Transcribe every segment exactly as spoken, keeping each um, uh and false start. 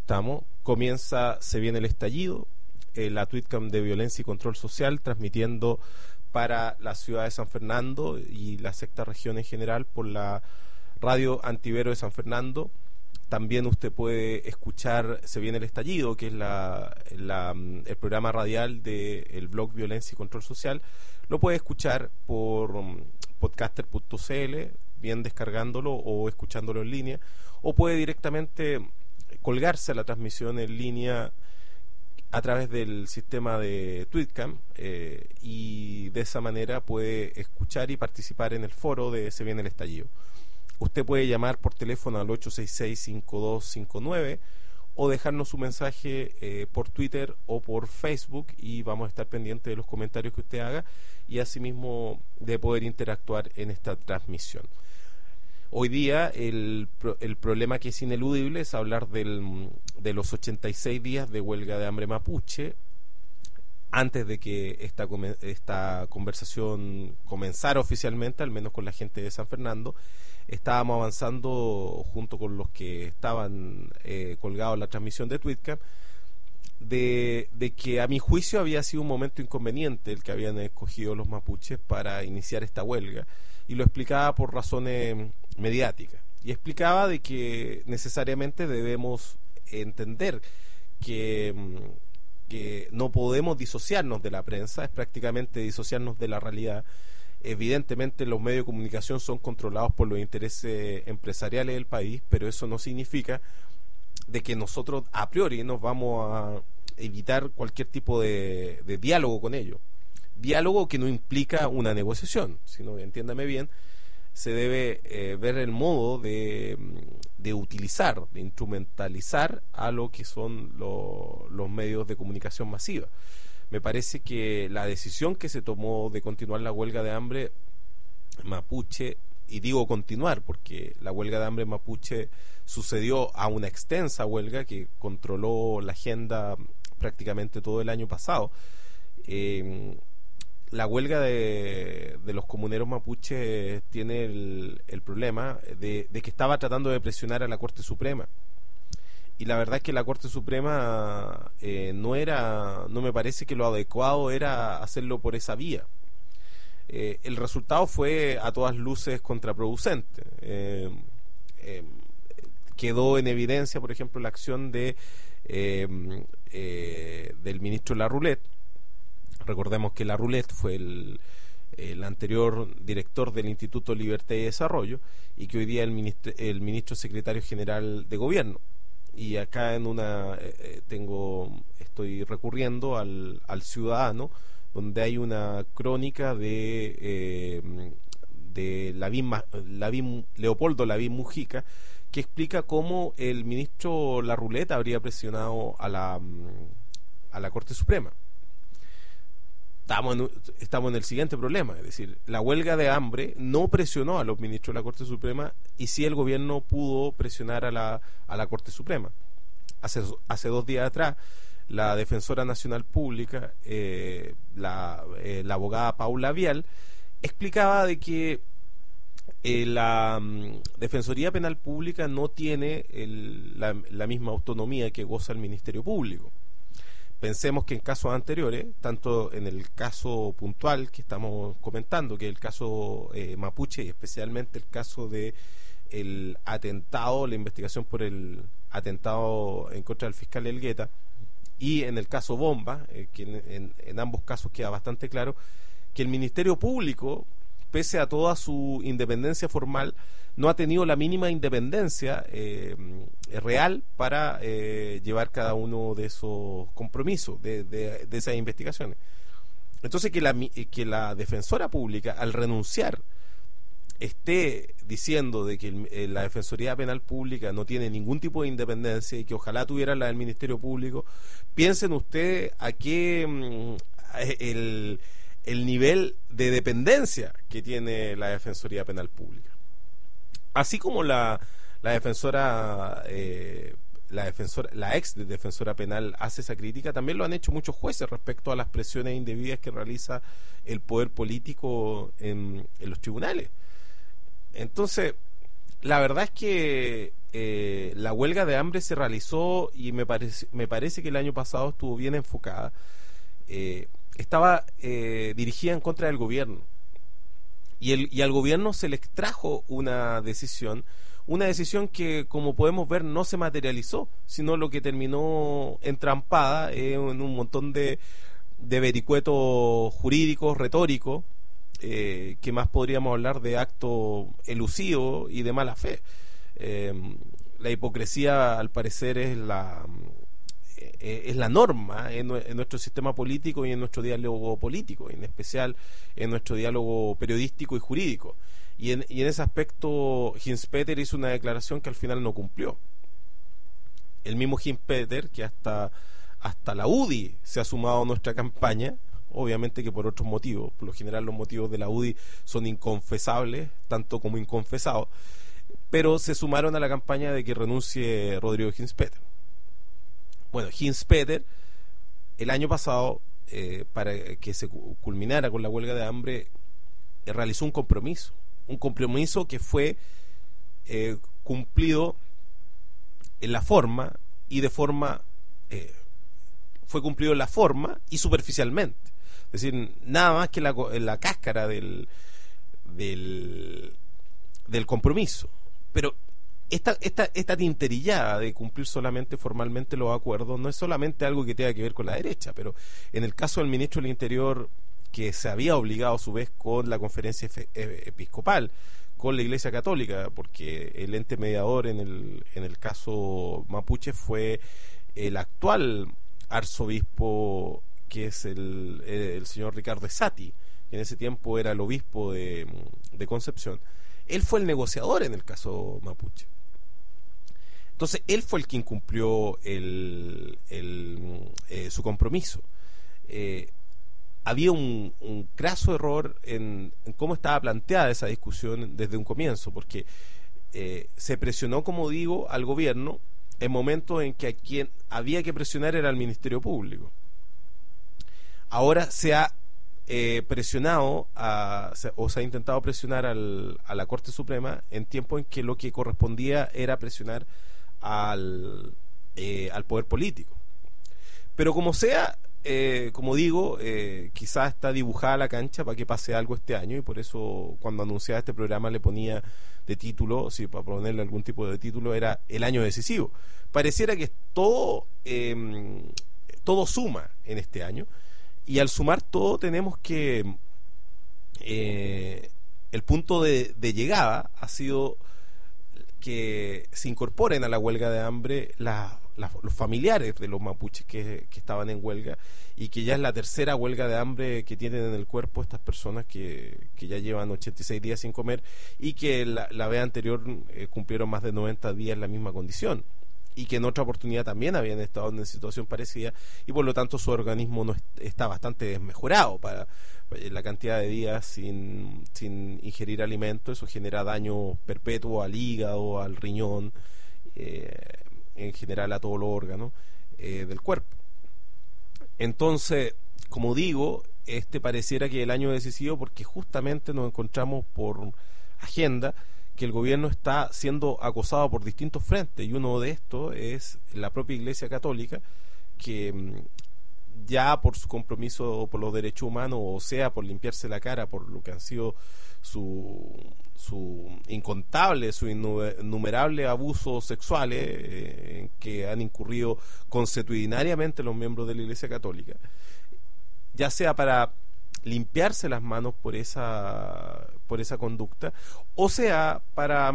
estamos. Comienza Se Viene el Estallido, eh, la Tweetcam de Violencia y Control Social, transmitiendo para la ciudad de San Fernando y la sexta región en general por la radio Antivero de San Fernando. También usted puede escuchar Se Viene el Estallido, que es la, la, el programa radial del blog Violencia y Control Social. Lo puede escuchar por um, podcaster punto c l, bien descargándolo o escuchándolo en línea, o puede directamente colgarse a la transmisión en línea a través del sistema de Tweetcam, eh, y de esa manera puede escuchar y participar en el foro de Se Viene el Estallido. Usted puede llamar por teléfono al ocho seis seis, cinco dos cinco nueve o dejarnos su mensaje eh, por Twitter o por Facebook, y vamos a estar pendientes de los comentarios que usted haga y asimismo de poder interactuar en esta transmisión. Hoy día el, el problema que es ineludible es hablar del, de los ochenta y seis días de huelga de hambre mapuche. Antes de que esta, esta conversación comenzara oficialmente, al menos con la gente de San Fernando, estábamos avanzando junto con los que estaban eh, colgados en la transmisión de Tweetcam, de, de que a mi juicio había sido un momento inconveniente el que habían escogido los mapuches para iniciar esta huelga, y lo explicaba por razones mediáticas, y explicaba de que necesariamente debemos entender que, que no podemos disociarnos de la prensa, es prácticamente disociarnos de la realidad. Evidentemente los medios de comunicación son controlados por los intereses empresariales del país, pero eso no significa de que nosotros a priori nos vamos a evitar cualquier tipo de, de diálogo con ellos. Diálogo que no implica una negociación, sino, entiéndame bien, se debe eh, ver el modo de, de utilizar, de instrumentalizar a lo que son lo, los medios de comunicación masiva. Me parece que la decisión que se tomó de continuar la huelga de hambre mapuche, y digo continuar porque la huelga de hambre mapuche sucedió a una extensa huelga que controló la agenda prácticamente todo el año pasado. Eh, la huelga de, de los comuneros mapuches tiene el, el problema de, de que estaba tratando de presionar a la Corte Suprema. Y la verdad es que la Corte Suprema eh, no era, no me parece que lo adecuado era hacerlo por esa vía. Eh, el resultado fue a todas luces contraproducente. Eh, eh, quedó en evidencia, por ejemplo, la acción de eh, eh, del ministro Larroulet. Recordemos que Larroulet fue el, el anterior director del Instituto Libertad y Desarrollo, y que hoy día es el ministro, el ministro secretario general de Gobierno. Y acá en una eh, tengo estoy recurriendo al, al Ciudadano, donde hay una crónica de eh, de Lavín, Lavín, Leopoldo Lavín Mujica, que explica cómo el ministro Larroulet habría presionado a la a la Corte Suprema. Estamos en, estamos en el siguiente problema, es decir, la huelga de hambre no presionó a los ministros de la Corte Suprema, y sí el gobierno pudo presionar a la, a la Corte Suprema. Hace, hace dos días atrás, la Defensora Nacional Pública, eh, la, eh, la abogada Paula Vial, explicaba de que eh, la um, Defensoría Penal Pública no tiene el, la, la misma autonomía que goza el Ministerio Público. Pensemos que en casos anteriores, tanto en el caso puntual que estamos comentando, que es el caso eh, mapuche, y especialmente el caso de el atentado, la investigación por el atentado en contra del fiscal Elgueta, y en el caso Bomba, eh, que en, en, en ambos casos queda bastante claro que el Ministerio Público, pese a toda su independencia formal, no ha tenido la mínima independencia eh, real para eh, llevar cada uno de esos compromisos, de, de, de esas investigaciones. Entonces, que la, que la Defensora Pública, al renunciar, esté diciendo de que el, la Defensoría Penal Pública no tiene ningún tipo de independencia y que ojalá tuviera la del Ministerio Público, piensen ustedes a qué el, el nivel de dependencia que tiene la Defensoría Penal Pública. Así como la, la defensora eh, la defensora, la ex defensora penal hace esa crítica, también lo han hecho muchos jueces respecto a las presiones indebidas que realiza el poder político en, en los tribunales. Entonces, la verdad es que eh, la huelga de hambre se realizó y me parece, me parece que el año pasado estuvo bien enfocada. Eh, estaba eh, dirigida en contra del gobierno. Y, el, y al gobierno se le extrajo una decisión, una decisión que, como podemos ver, no se materializó, sino lo que terminó entrampada eh, en un montón de, de vericuetos jurídicos, retóricos, eh, que más podríamos hablar de acto elusivo y de mala fe. Eh, la hipocresía, al parecer, es la eh, es la norma en, en nuestro sistema político y en nuestro diálogo político, en especial en nuestro diálogo periodístico y jurídico. Y en, y en ese aspecto, Hinspeter hizo una declaración que al final no cumplió. El mismo Hinspeter, que hasta, hasta la U D I se ha sumado a nuestra campaña, obviamente que por otros motivos. Por lo general los motivos de la U D I son inconfesables, tanto como inconfesados, pero se sumaron a la campaña de que renuncie Rodrigo Hinspeter. Bueno, Hinspeter el año pasado, eh, para que se culminara con la huelga de hambre, eh, realizó un compromiso, un compromiso que fue eh, cumplido en la forma y de forma eh, fue cumplido en la forma y superficialmente. Es decir, nada más que la, la cáscara del, del, del compromiso. Pero esta, esta, esta tinterillada de cumplir solamente formalmente los acuerdos no es solamente algo que tenga que ver con la derecha, pero en el caso del ministro del Interior, que se había obligado a su vez con la conferencia episcopal, con la Iglesia Católica, porque el ente mediador en el, en el caso mapuche fue el actual arzobispo, que es el, el señor Ricardo Esati, que en ese tiempo era el obispo de, de Concepción. Él fue el negociador en el caso mapuche. Entonces, él fue el que incumplió el, el, eh, su compromiso. Eh, había un, un craso error en, en cómo estaba planteada esa discusión desde un comienzo, porque eh, se presionó, como digo, al gobierno en momentos en que a quien había que presionar era al Ministerio Público. Ahora se ha eh, presionado a, se, o se ha intentado presionar al, a la Corte Suprema en tiempo en que lo que correspondía era presionar al, eh, al poder político. Pero como sea, eh, como digo, eh, quizás está dibujada la cancha para que pase algo este año, y por eso cuando anunciaba este programa le ponía de título, sí, para ponerle algún tipo de título, era el año decisivo. Pareciera que todo eh, todo suma en este año, y al sumar todo tenemos que eh, el punto de, de llegada ha sido que se incorporen a la huelga de hambre la, la, los familiares de los mapuches que, que estaban en huelga, y que ya es la tercera huelga de hambre que tienen en el cuerpo estas personas que, que ya llevan ochenta y seis días sin comer, y que la, la vez anterior eh, cumplieron más de noventa días en la misma condición, y que en otra oportunidad también habían estado en una situación parecida, y por lo tanto su organismo no es, está bastante desmejorado para la cantidad de días sin, sin ingerir alimentos. Eso genera daño perpetuo al hígado, al riñón, eh, en general a todos los órganos eh, del cuerpo. Entonces, como digo, este pareciera que el año decisivo, porque justamente nos encontramos por agenda que el gobierno está siendo acosado por distintos frentes, y uno de estos es la propia Iglesia Católica, que ya por su compromiso por los derechos humanos, o sea, por limpiarse la cara por lo que han sido su, su incontable, su innumerables abusos sexuales eh, en que han incurrido consuetudinariamente los miembros de la Iglesia Católica, ya sea para limpiarse las manos por esa por esa conducta, o sea para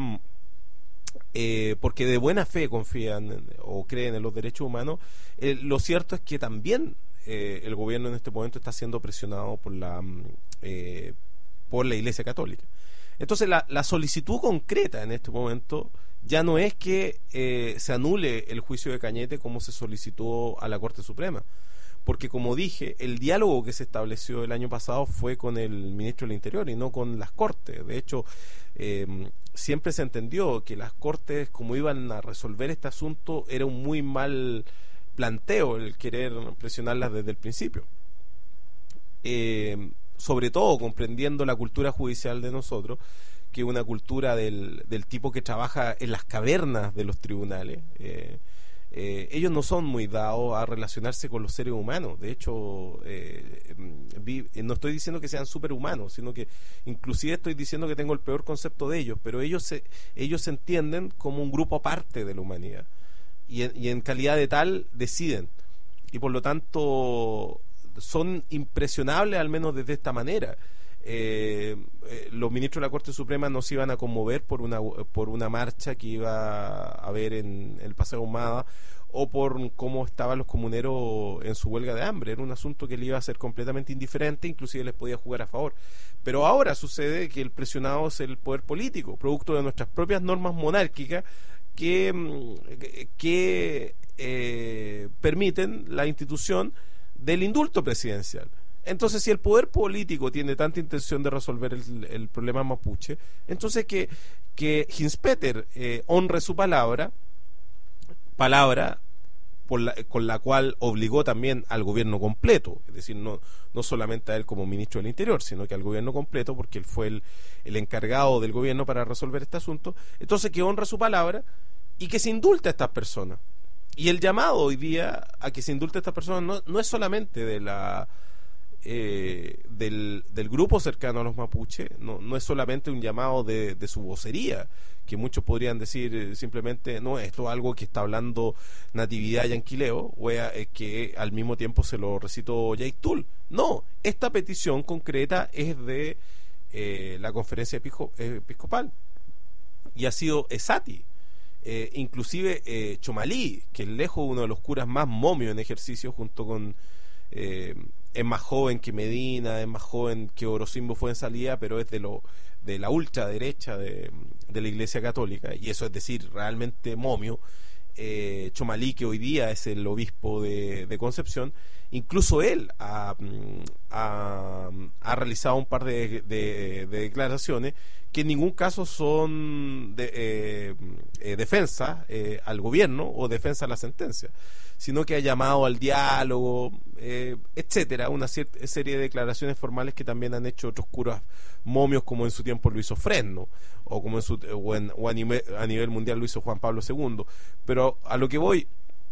eh, porque de buena fe confían o creen en los derechos humanos. Eh, lo cierto es que también eh, el gobierno en este momento está siendo presionado por la eh, por la Iglesia Católica. Entonces la, la solicitud concreta en este momento ya no es que eh, se anule el juicio de Cañete como se solicitó a la Corte Suprema, porque, como dije, el diálogo que se estableció el año pasado fue con el ministro del Interior y no con las Cortes. De hecho, eh, siempre se entendió que las Cortes, como iban a resolver este asunto, era un muy mal planteo el querer presionarlas desde el principio. Eh, sobre todo comprendiendo la cultura judicial de nosotros, que es una cultura del, del tipo que trabaja en las cavernas de los tribunales. Eh, eh, ellos no son muy dados a relacionarse con los seres humanos. De hecho, eh, vi, no estoy diciendo que sean superhumanos, sino que inclusive estoy diciendo que tengo el peor concepto de ellos, pero ellos se, ellos se entienden como un grupo aparte de la humanidad, y en, y en calidad de tal deciden, y por lo tanto son impresionables, al menos desde esta manera. Eh, eh, los ministros de la Corte Suprema no se iban a conmover por una por una marcha que iba a haber en el Paseo Ahumada, o por cómo estaban los comuneros en su huelga de hambre. Era un asunto que le iba a ser completamente indiferente, inclusive les podía jugar a favor. Pero ahora sucede que el presionado es el poder político, producto de nuestras propias normas monárquicas que, que eh, permiten la institución del indulto presidencial. Entonces, si el poder político tiene tanta intención de resolver el, el problema mapuche, entonces que, que Hinspeter eh, honre su palabra, palabra por la, con la cual obligó también al gobierno completo, es decir, no, no solamente a él como ministro del Interior, sino que al gobierno completo, porque él fue el, el encargado del gobierno para resolver este asunto. Entonces, que honre su palabra y que se indulte a estas personas. Y el llamado hoy día a que se indulte a estas personas no, no es solamente de la... Eh, del, del grupo cercano a los mapuches, no, no es solamente un llamado de, de su vocería, que muchos podrían decir eh, simplemente, no, esto es algo que está hablando Natividad Yanquileo, o eh, que al mismo tiempo se lo recitó Yaitul. No, esta petición concreta es de eh, la conferencia episco, eh, episcopal, y ha sido Esati. Eh, inclusive eh, Chomalí, que es lejos uno de los curas más momios en ejercicio, junto con eh, es más joven que Medina, es más joven que Orocimbo fue en salida, pero es de lo de la ultraderecha de, de la Iglesia Católica, y eso es decir, realmente momio. eh, Chomalí, que hoy día es el obispo de, de Concepción, incluso él ha, ha, ha realizado un par de, de, de declaraciones que en ningún caso son de, eh, eh, defensa eh, al gobierno o defensa a la sentencia, sino que ha llamado al diálogo, eh, etcétera, una cierta serie de declaraciones formales que también han hecho otros curas momios, como en su tiempo lo hizo Fresno, o como en su o, en, o a, nivel, a nivel mundial lo hizo Juan Pablo segundo. Pero a lo que voy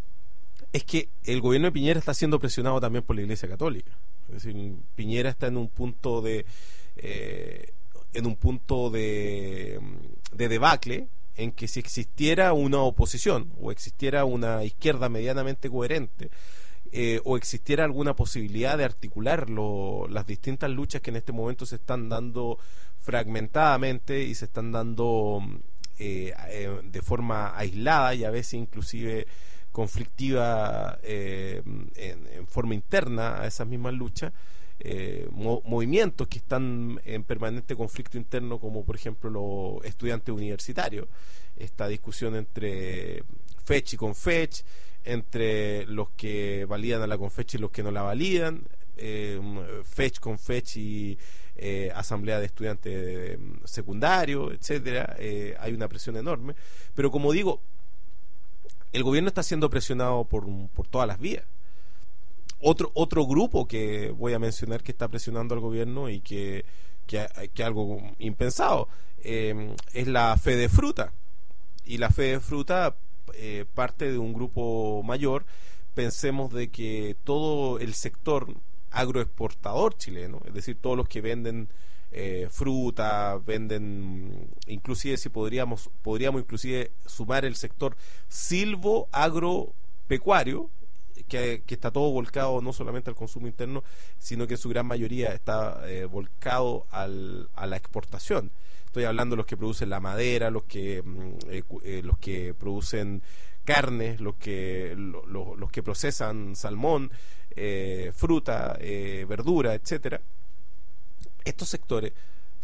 es que el gobierno de Piñera está siendo presionado también por la Iglesia Católica. Es decir, Piñera está en un punto de eh, en un punto de, de debacle, en que si existiera una oposición o existiera una izquierda medianamente coherente, eh, o existiera alguna posibilidad de articular lo, las distintas luchas que en este momento se están dando fragmentadamente y se están dando eh, eh, de forma aislada y a veces inclusive conflictiva, eh, en, en forma interna a esas mismas luchas, eh, mo movimientos que están en permanente conflicto interno, como por ejemplo los estudiantes universitarios, esta discusión entre Fech y Confech, entre los que validan a la Confech y los que no la validan, eh, Fech, Confech y eh, Asamblea de Estudiantes Secundarios, etcétera. Eh, hay una presión enorme, pero como digo, el gobierno está siendo presionado por, por todas las vías. Otro otro grupo que voy a mencionar que está presionando al gobierno y que que, que algo impensado eh, es la Fedefruta. Y la Fedefruta eh, parte de un grupo mayor. Pensemos de que todo el sector agroexportador chileno, es decir, todos los que venden eh, fruta, venden, inclusive si podríamos podríamos inclusive sumar el sector silvo agropecuario, que, que está todo volcado no solamente al consumo interno, sino que en su gran mayoría está eh, volcado al, a la exportación. Estoy hablando de los que producen la madera, los que eh, eh, los que producen carnes, los que lo, lo, los que procesan salmón, eh, fruta, eh, verdura, etcétera. Estos sectores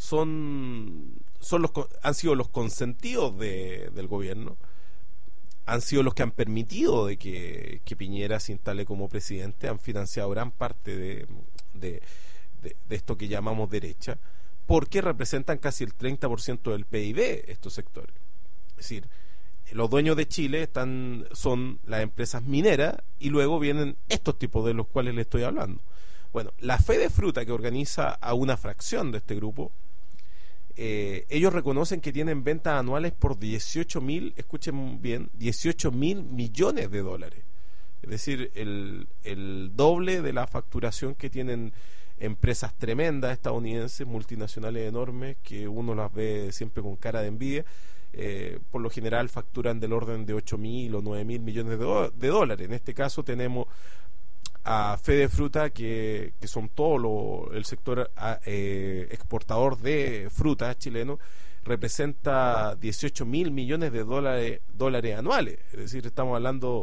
son son los han sido los consentidos de, del gobierno, han sido los que han permitido de que, que Piñera se instale como presidente, han financiado gran parte de, de, de, de esto que llamamos derecha, porque representan casi el treinta por ciento del P I B estos sectores. Es decir, los dueños de Chile están son las empresas mineras, y luego vienen estos tipos de los cuales les estoy hablando. Bueno, la Fedefruta, que organiza a una fracción de este grupo, eh, ellos reconocen que tienen ventas anuales por dieciocho mil, escuchen bien, dieciocho mil millones de dólares. Es decir, el, el doble de la facturación que tienen empresas tremendas estadounidenses, multinacionales enormes, que uno las ve siempre con cara de envidia. Eh, por lo general facturan del orden de ocho mil o nueve mil millones de, do- de dólares. En este caso tenemos a Fede Fruta, que, que son todo lo, el sector a, eh, exportador de fruta chileno, representa dieciocho mil millones de dólares, dólares anuales. Es decir, estamos hablando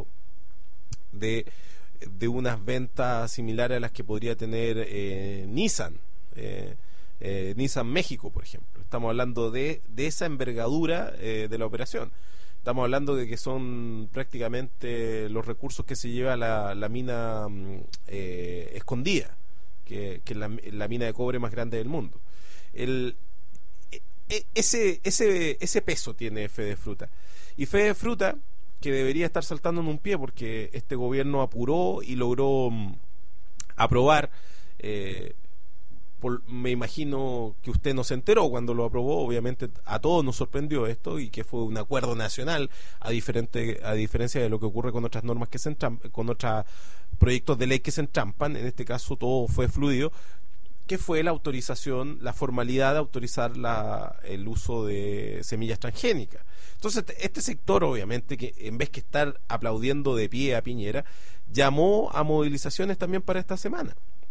de, de unas ventas similares a las que podría tener eh, Nissan, eh, eh, Nissan México, por ejemplo. Estamos hablando de, de esa envergadura eh, de la operación. Estamos hablando de que son prácticamente los recursos que se lleva la, la mina eh, escondida, que, que es la, la mina de cobre más grande del mundo. El, e, ese, ese, ese peso tiene Fede Fruta. Y Fede Fruta, que debería estar saltando en un pie porque este gobierno apuró y logró mm, aprobar, eh, por, me imagino que usted no se enteró cuando lo aprobó, obviamente a todos nos sorprendió esto, y que fue un acuerdo nacional, a diferente a diferencia de lo que ocurre con otras normas que se entrampan, con otros proyectos de ley que se entrampan. En este caso todo fue fluido, que fue la autorización, la formalidad de autorizar la, el uso de semillas transgénicas. Entonces, este sector, obviamente, que en vez que estar aplaudiendo de pie a Piñera, llamó a movilizaciones también para esta semana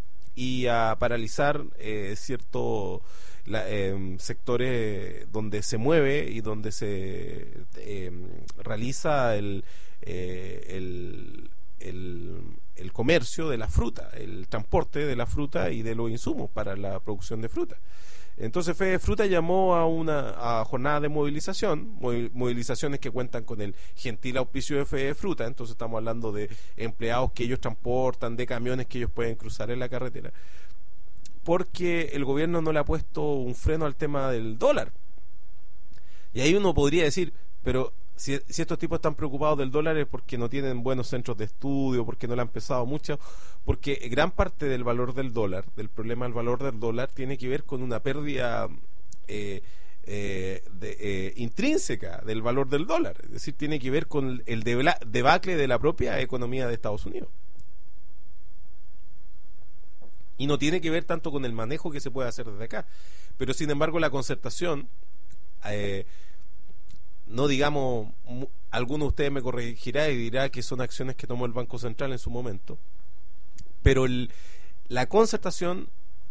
y a paralizar eh, ciertos eh, sectores donde se mueve y donde se eh, realiza el, eh, el, el, el comercio de la fruta, el transporte de la fruta y de los insumos para la producción de fruta. Entonces Fede Fruta llamó a una a jornada de movilización, movilizaciones que cuentan con el gentil auspicio de Fede Fruta. Entonces estamos hablando de empleados que ellos transportan, de camiones que ellos pueden cruzar en la carretera, porque el gobierno no le ha puesto un freno al tema del dólar. Y ahí uno podría decir, pero si, si estos tipos están preocupados del dólar es porque no tienen buenos centros de estudio, porque no le han pesado mucho, porque gran parte del valor del dólar, del problema del valor del dólar, tiene que ver con una pérdida eh, eh, de, eh, intrínseca del valor del dólar. Es decir, tiene que ver con el debla, debacle de la propia economía de Estados Unidos. Y no tiene que ver tanto con el manejo que se puede hacer desde acá. Pero sin embargo la concertación... Eh, no digamos, alguno de ustedes me corregirá y dirá que son acciones que tomó el Banco Central en su momento, pero el, la concertación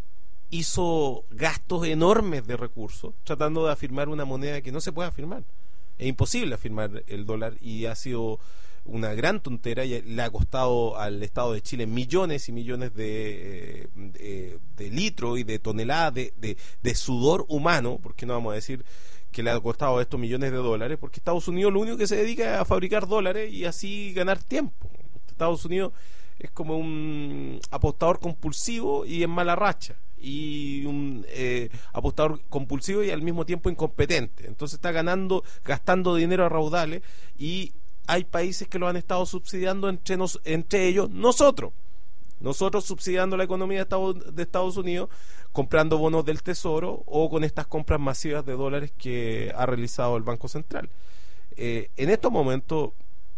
hizo gastos enormes de recursos tratando de afirmar una moneda que no se puede afirmar. Es imposible afirmar el dólar, y ha sido una gran tontera, y le ha costado al Estado de Chile millones y millones de, de, de litros y de toneladas de, de, de sudor humano, porque no vamos a decir que le ha costado estos millones de dólares, porque Estados Unidos lo único que se dedica es a fabricar dólares y así ganar tiempo. Estados Unidos es como un apostador compulsivo y en mala racha, y un eh, apostador compulsivo y al mismo tiempo incompetente. Entonces está ganando, gastando dinero a raudales, y hay países que lo han estado subsidiando, entre, nos, entre ellos nosotros. Nosotros subsidiando la economía de Estados, de Estados Unidos, comprando bonos del Tesoro o con estas compras masivas de dólares que ha realizado el Banco Central. Eh, en estos momentos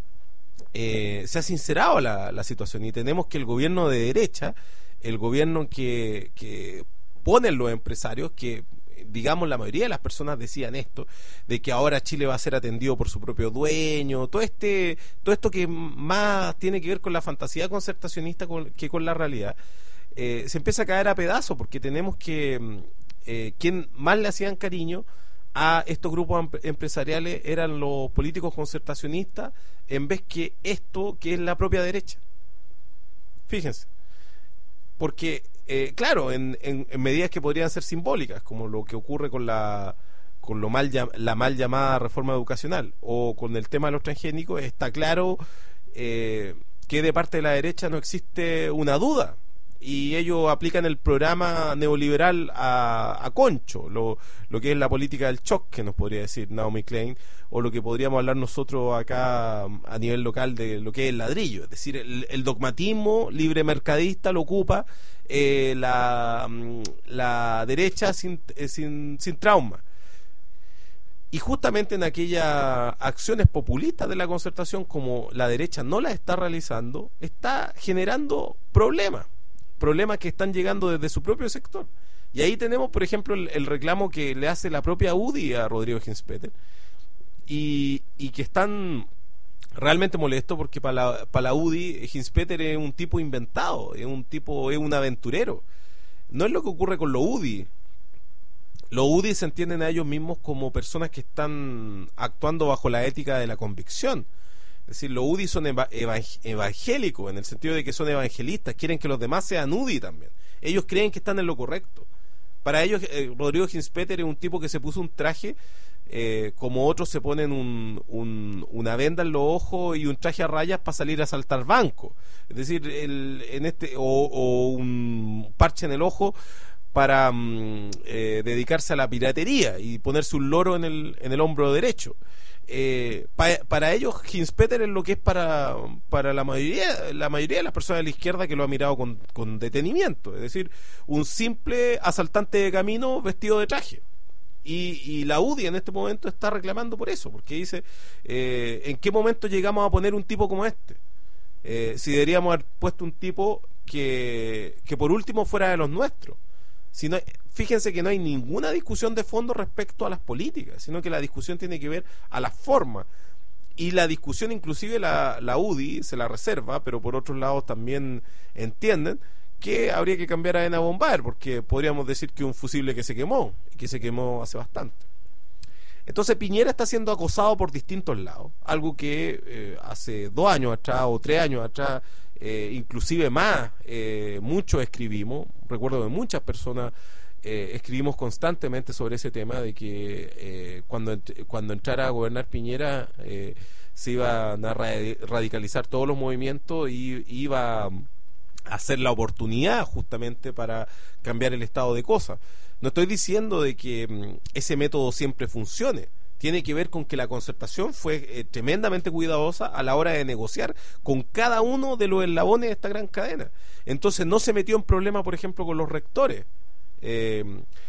eh, se ha sincerado la, la situación, y tenemos que el gobierno de derecha, el gobierno que, que ponen los empresarios, que digamos la mayoría de las personas decían esto, de que ahora Chile va a ser atendido por su propio dueño, todo este todo esto que más tiene que ver con la fantasía concertacionista con, que con la realidad, eh, se empieza a caer a pedazos, porque tenemos que eh, quien más le hacían cariño a estos grupos em- empresariales eran los políticos concertacionistas, en vez que esto que es la propia derecha. Fíjense, porque Eh, claro, en, en, en medidas que podrían ser simbólicas, como lo que ocurre con la con lo mal la mal llamada reforma educacional, o con el tema de los transgénicos, está claro eh, que de parte de la derecha no existe una duda, y ellos aplican el programa neoliberal a, a concho, lo, lo que es la política del shock, que nos podría decir Naomi Klein, o lo que podríamos hablar nosotros acá a nivel local de lo que es el ladrillo. Es decir, el, el dogmatismo libre mercadista lo ocupa eh, la, la derecha sin, eh, sin, sin trauma. Y justamente en aquellas acciones populistas de la concertación, como la derecha no las está realizando, está generando problemas, problemas que están llegando desde su propio sector. Y ahí tenemos, por ejemplo, el, el reclamo que le hace la propia U D I a Rodrigo Ginspeter, y, y que están realmente molestos porque para la, para la U D I Ginspeter es un tipo inventado, es un tipo, es un aventurero. No es lo que ocurre con los U D I. Los U D I se entienden a ellos mismos como personas que están actuando bajo la ética de la convicción. Es decir, los U D I son eva evang evangélicos, en el sentido de que son evangelistas, quieren que los demás sean U D I también. Ellos creen que están en lo correcto. Para ellos, eh, Rodrigo Ginspeter es un tipo que se puso un traje, eh, como otros se ponen un, un, una venda en los ojos y un traje a rayas para salir a asaltar bancos. Es decir, el, en este o, o un parche en el ojo para mm, eh, dedicarse a la piratería y ponerse un loro en el, en el hombro derecho. Eh, pa, para ellos Ginspeter es lo que es para, para la mayoría la mayoría de las personas de la izquierda, que lo ha mirado con, con detenimiento, es decir, un simple asaltante de camino vestido de traje. Y, y la U D I en este momento está reclamando por eso, porque dice, eh, ¿en qué momento llegamos a poner un tipo como este? Eh, si deberíamos haber puesto un tipo que, que por último fuera de los nuestros. Si no, fíjense que no hay ninguna discusión de fondo respecto a las políticas, sino que la discusión tiene que ver a la forma. Y la discusión, inclusive la, la U D I se la reserva, pero por otros lados también entienden que habría que cambiar a Ena Bombaer, porque podríamos decir que un fusible que se quemó, y que se quemó hace bastante. Entonces Piñera está siendo acosado por distintos lados, algo que eh, hace dos años atrás o tres años atrás, eh, inclusive más, eh, muchos escribimos. Recuerdo que muchas personas eh, escribimos constantemente sobre ese tema, de que eh, cuando, cuando entrara a gobernar Piñera eh, se iban a radicalizar todos los movimientos y iba a hacer la oportunidad justamente para cambiar el estado de cosas. No estoy diciendo de que mm, ese método siempre funcione. Tiene que ver con que la concertación fue eh, tremendamente cuidadosa a la hora de negociar con cada uno de los eslabones de esta gran cadena. Entonces no se metió en problema, por ejemplo, con los rectores. Eh,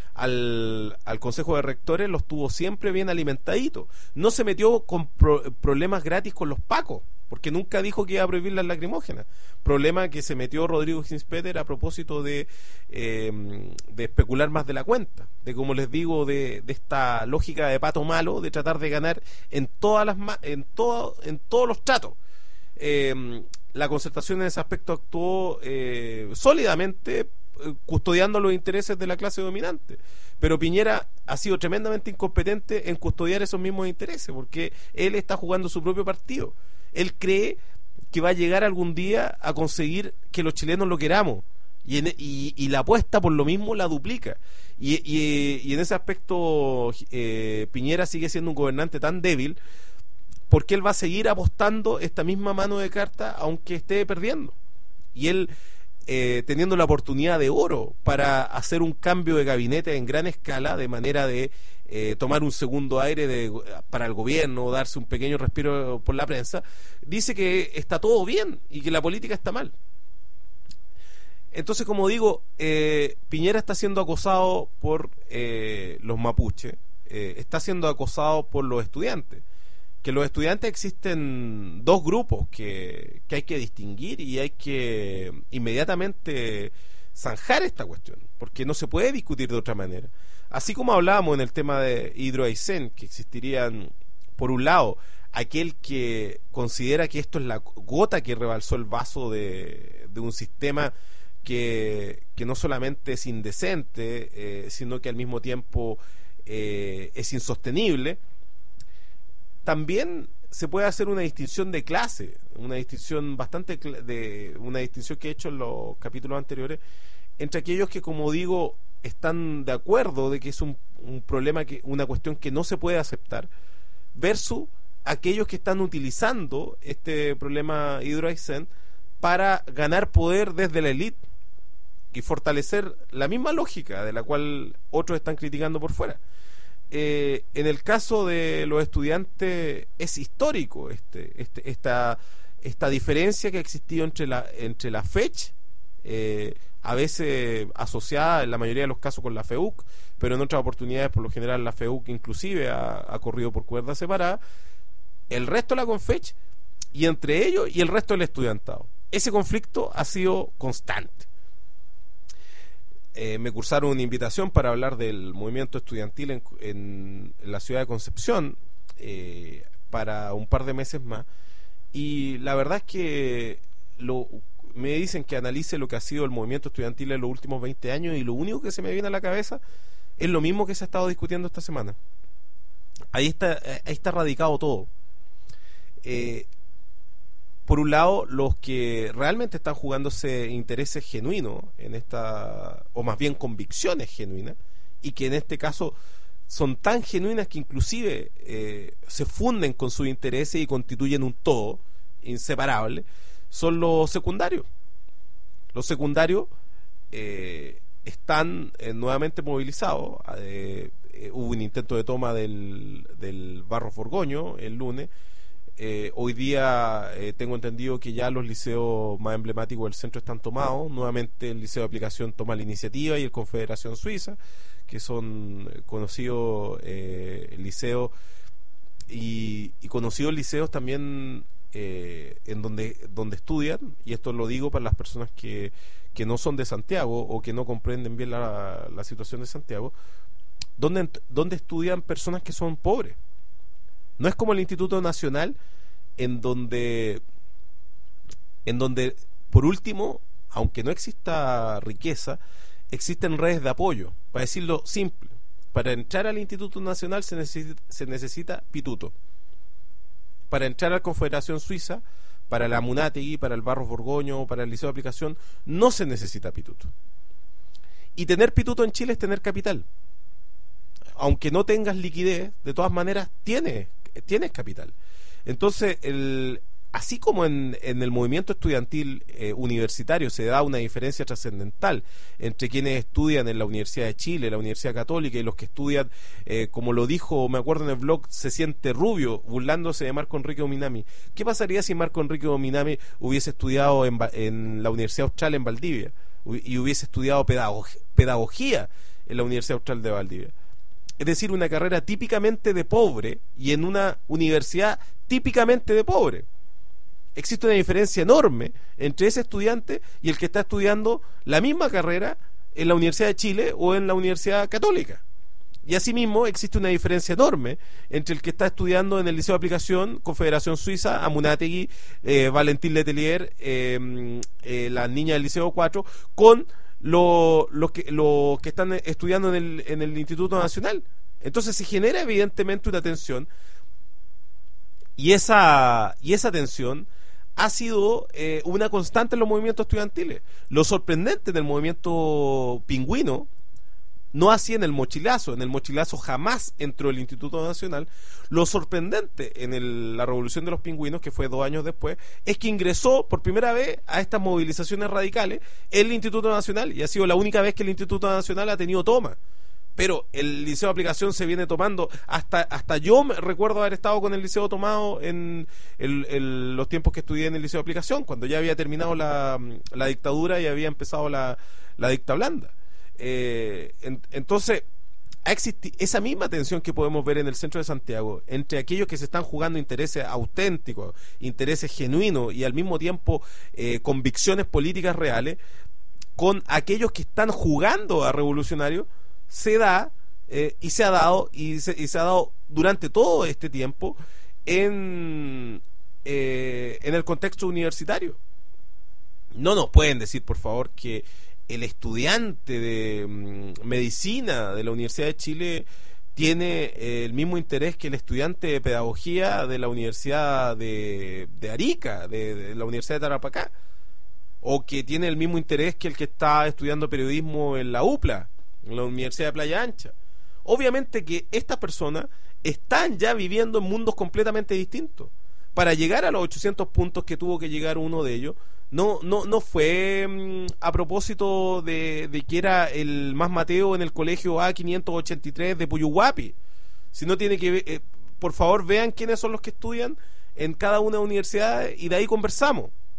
al, al Consejo de Rectores los tuvo siempre bien alimentaditos. No se metió con pro, problemas gratis con los pacos, porque nunca dijo que iba a prohibir las lacrimógenas. Problema que se metió Rodrigo Ginspeter a propósito de, eh, de especular más de la cuenta, de, como les digo, de, de esta lógica de pato malo, de tratar de ganar en todas las en todo, en todos los tratos. Eh, la concertación en ese aspecto actuó eh, sólidamente, eh, custodiando los intereses de la clase dominante. Pero Piñera ha sido tremendamente incompetente en custodiar esos mismos intereses, porque él está jugando su propio partido. Él cree que va a llegar algún día a conseguir que los chilenos lo queramos, y, en, y, y la apuesta por lo mismo la duplica, y, y, y en ese aspecto eh, Piñera sigue siendo un gobernante tan débil, porque él va a seguir apostando esta misma mano de carta aunque esté perdiendo, y él eh, teniendo la oportunidad de oro para hacer un cambio de gabinete en gran escala, de manera de Eh, tomar un segundo aire de, para el gobierno, darse un pequeño respiro por la prensa, dice que está todo bien y que la política está mal. Entonces, como digo, eh, Piñera está siendo acosado por eh, los mapuches, eh, está siendo acosado por los estudiantes. Que los estudiantes, existen dos grupos que, que hay que distinguir y hay que inmediatamente zanjar esta cuestión, porque no se puede discutir de otra manera. Así como hablábamos en el tema de Hydro Aysén, que existirían, por un lado, aquel que considera que esto es la gota que rebalsó el vaso de, de un sistema que, que no solamente es indecente, eh, sino que al mismo tiempo eh, es insostenible. También se puede hacer una distinción de clase, una distinción bastante de una distinción que he hecho en los capítulos anteriores, entre aquellos que, como digo, están de acuerdo de que es un, un problema, que una cuestión que no se puede aceptar, versus aquellos que están utilizando este problema Hydro Aysén para ganar poder desde la élite y fortalecer la misma lógica de la cual otros están criticando por fuera. Eh, en el caso de los estudiantes es histórico este, este, esta, esta diferencia que ha existido entre la, entre la FECH, eh, a veces asociada en la mayoría de los casos con la FEUC, pero en otras oportunidades por lo general la FEUC inclusive ha, ha corrido por cuerda separada, el resto de la CONFECH y entre ellos y el resto del estudiantado. Ese conflicto ha sido constante. Eh, me cursaron una invitación para hablar del movimiento estudiantil en, en, en la ciudad de Concepción eh, para un par de meses más, y la verdad es que lo, me dicen que analice lo que ha sido el movimiento estudiantil en los últimos veinte años, y lo único que se me viene a la cabeza es lo mismo que se ha estado discutiendo esta semana. Ahí está, ahí está radicado todo. Eh, por un lado, los que realmente están jugándose intereses genuinos en esta, o más bien convicciones genuinas, y que en este caso son tan genuinas que inclusive eh, se funden con sus intereses y constituyen un todo inseparable, son los secundarios. Los secundarios eh, están eh, nuevamente movilizados. Eh, eh, hubo un intento de toma del, del Barros Borgoño el lunes. Eh, hoy día eh, tengo entendido que ya los liceos más emblemáticos del centro están tomados. Nuevamente el Liceo de Aplicación toma la iniciativa, y el Confederación Suiza, que son conocidos eh, liceos y, y conocidos liceos también eh, en donde, donde estudian, y esto lo digo para las personas que, que no son de Santiago o que no comprenden bien la, la situación de Santiago, donde, donde estudian personas que son pobres. No es como el Instituto Nacional, en donde, en donde, por último, aunque no exista riqueza, existen redes de apoyo. Para decirlo simple, para entrar al Instituto Nacional se necesita, se necesita pituto. Para entrar a la Confederación Suiza, para la Munategui, para el Barros Borgoño, para el Liceo de Aplicación, no se necesita pituto. Y tener pituto en Chile es tener capital. Aunque no tengas liquidez, de todas maneras tienes tienes capital. Entonces, el, así como en, en el movimiento estudiantil eh, universitario se da una diferencia trascendental entre quienes estudian en la Universidad de Chile, la Universidad Católica, y los que estudian, eh, como lo dijo, me acuerdo en el blog, Se Siente Rubio, burlándose de Marco Enrique Ominami. ¿Qué pasaría si Marco Enrique Ominami hubiese estudiado en, en la Universidad Austral en Valdivia y hubiese estudiado pedagog, pedagogía en la Universidad Austral de Valdivia? Es decir, una carrera típicamente de pobre y en una universidad típicamente de pobre. Existe una diferencia enorme entre ese estudiante y el que está estudiando la misma carrera en la Universidad de Chile o en la Universidad Católica. Y asimismo existe una diferencia enorme entre el que está estudiando en el Liceo de Aplicación, Confederación Suiza, Amunátegui, eh, Valentín Letelier, eh, eh, la niña del Liceo cuatro, con los lo que, lo que están estudiando en el, en el Instituto Nacional. Entonces se genera evidentemente una tensión, y esa, y esa tensión ha sido eh, una constante en los movimientos estudiantiles. Lo sorprendente del movimiento pingüino, no así en el mochilazo, en el mochilazo jamás entró el Instituto Nacional. Lo sorprendente en el, la revolución de los pingüinos, que fue dos años después, es que ingresó por primera vez a estas movilizaciones radicales el Instituto Nacional, y ha sido la única vez que el Instituto Nacional ha tenido toma. Pero el Liceo de Aplicación se viene tomando, hasta hasta yo me recuerdo haber estado con el Liceo tomado en el, el, los tiempos que estudié en el Liceo de Aplicación, cuando ya había terminado la, la dictadura y había empezado la, la dicta blanda. Eh, en, entonces ha existido esa misma tensión que podemos ver en el centro de Santiago entre aquellos que se están jugando intereses auténticos, intereses genuinos y al mismo tiempo eh, convicciones políticas reales, con aquellos que están jugando a revolucionarios. Se da eh, y se ha dado y se, y se ha dado durante todo este tiempo en eh, en el contexto universitario. No nos pueden decir, por favor, que el estudiante de mm, medicina de la Universidad de Chile tiene eh, el mismo interés que el estudiante de pedagogía de la Universidad de, de Arica, de, de la Universidad de Tarapacá, o que tiene el mismo interés que el que está estudiando periodismo en la UPLA, en la Universidad de Playa Ancha. Obviamente que estas personas están ya viviendo en mundos completamente distintos. Para llegar a los ochocientos puntos que tuvo que llegar uno de ellos, no no no fue mmm, a propósito de, de que era el más Mateo en el colegio A quinientos ochenta y tres de Puyuhuapi, sino tiene que eh, por favor vean quiénes son los que estudian en cada una de las universidades y de ahí conversamos.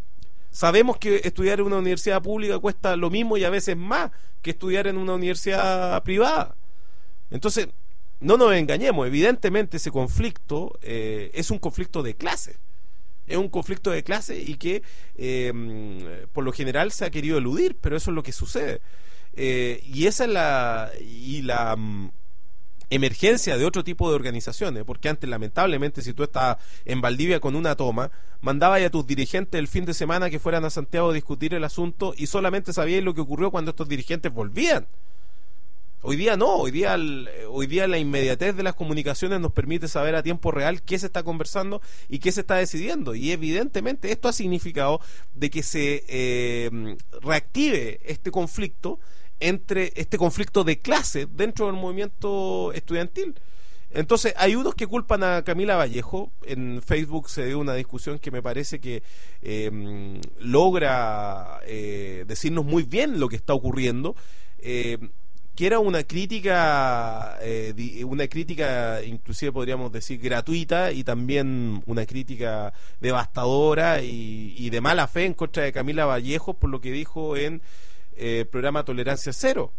Sabemos que estudiar en una universidad pública cuesta lo mismo y a veces más que estudiar en una universidad privada. Entonces, no nos engañemos, evidentemente ese conflicto eh, es un conflicto de clase. Es un conflicto de clase y que eh, por lo general se ha querido eludir, pero eso es lo que sucede. Eh, y esa es la... Y la um, emergencia de otro tipo de organizaciones, porque antes lamentablemente si tú estabas en Valdivia con una toma, mandabas a tus dirigentes el fin de semana que fueran a Santiago a discutir el asunto y solamente sabíais lo que ocurrió cuando estos dirigentes volvían. Hoy día no, hoy día, hoy día la inmediatez de las comunicaciones nos permite saber a tiempo real qué se está conversando y qué se está decidiendo, y evidentemente esto ha significado de que se eh, reactive este conflicto entre este conflicto de clase dentro del movimiento estudiantil. Entonces hay unos que culpan a Camila Vallejo. En Facebook se dio una discusión que me parece que eh, logra eh, decirnos muy bien lo que está ocurriendo, eh, que era una crítica eh, una crítica inclusive podríamos decir gratuita, y también una crítica devastadora y, y de mala fe en contra de Camila Vallejo por lo que dijo en Eh, programa Tolerancia Cero.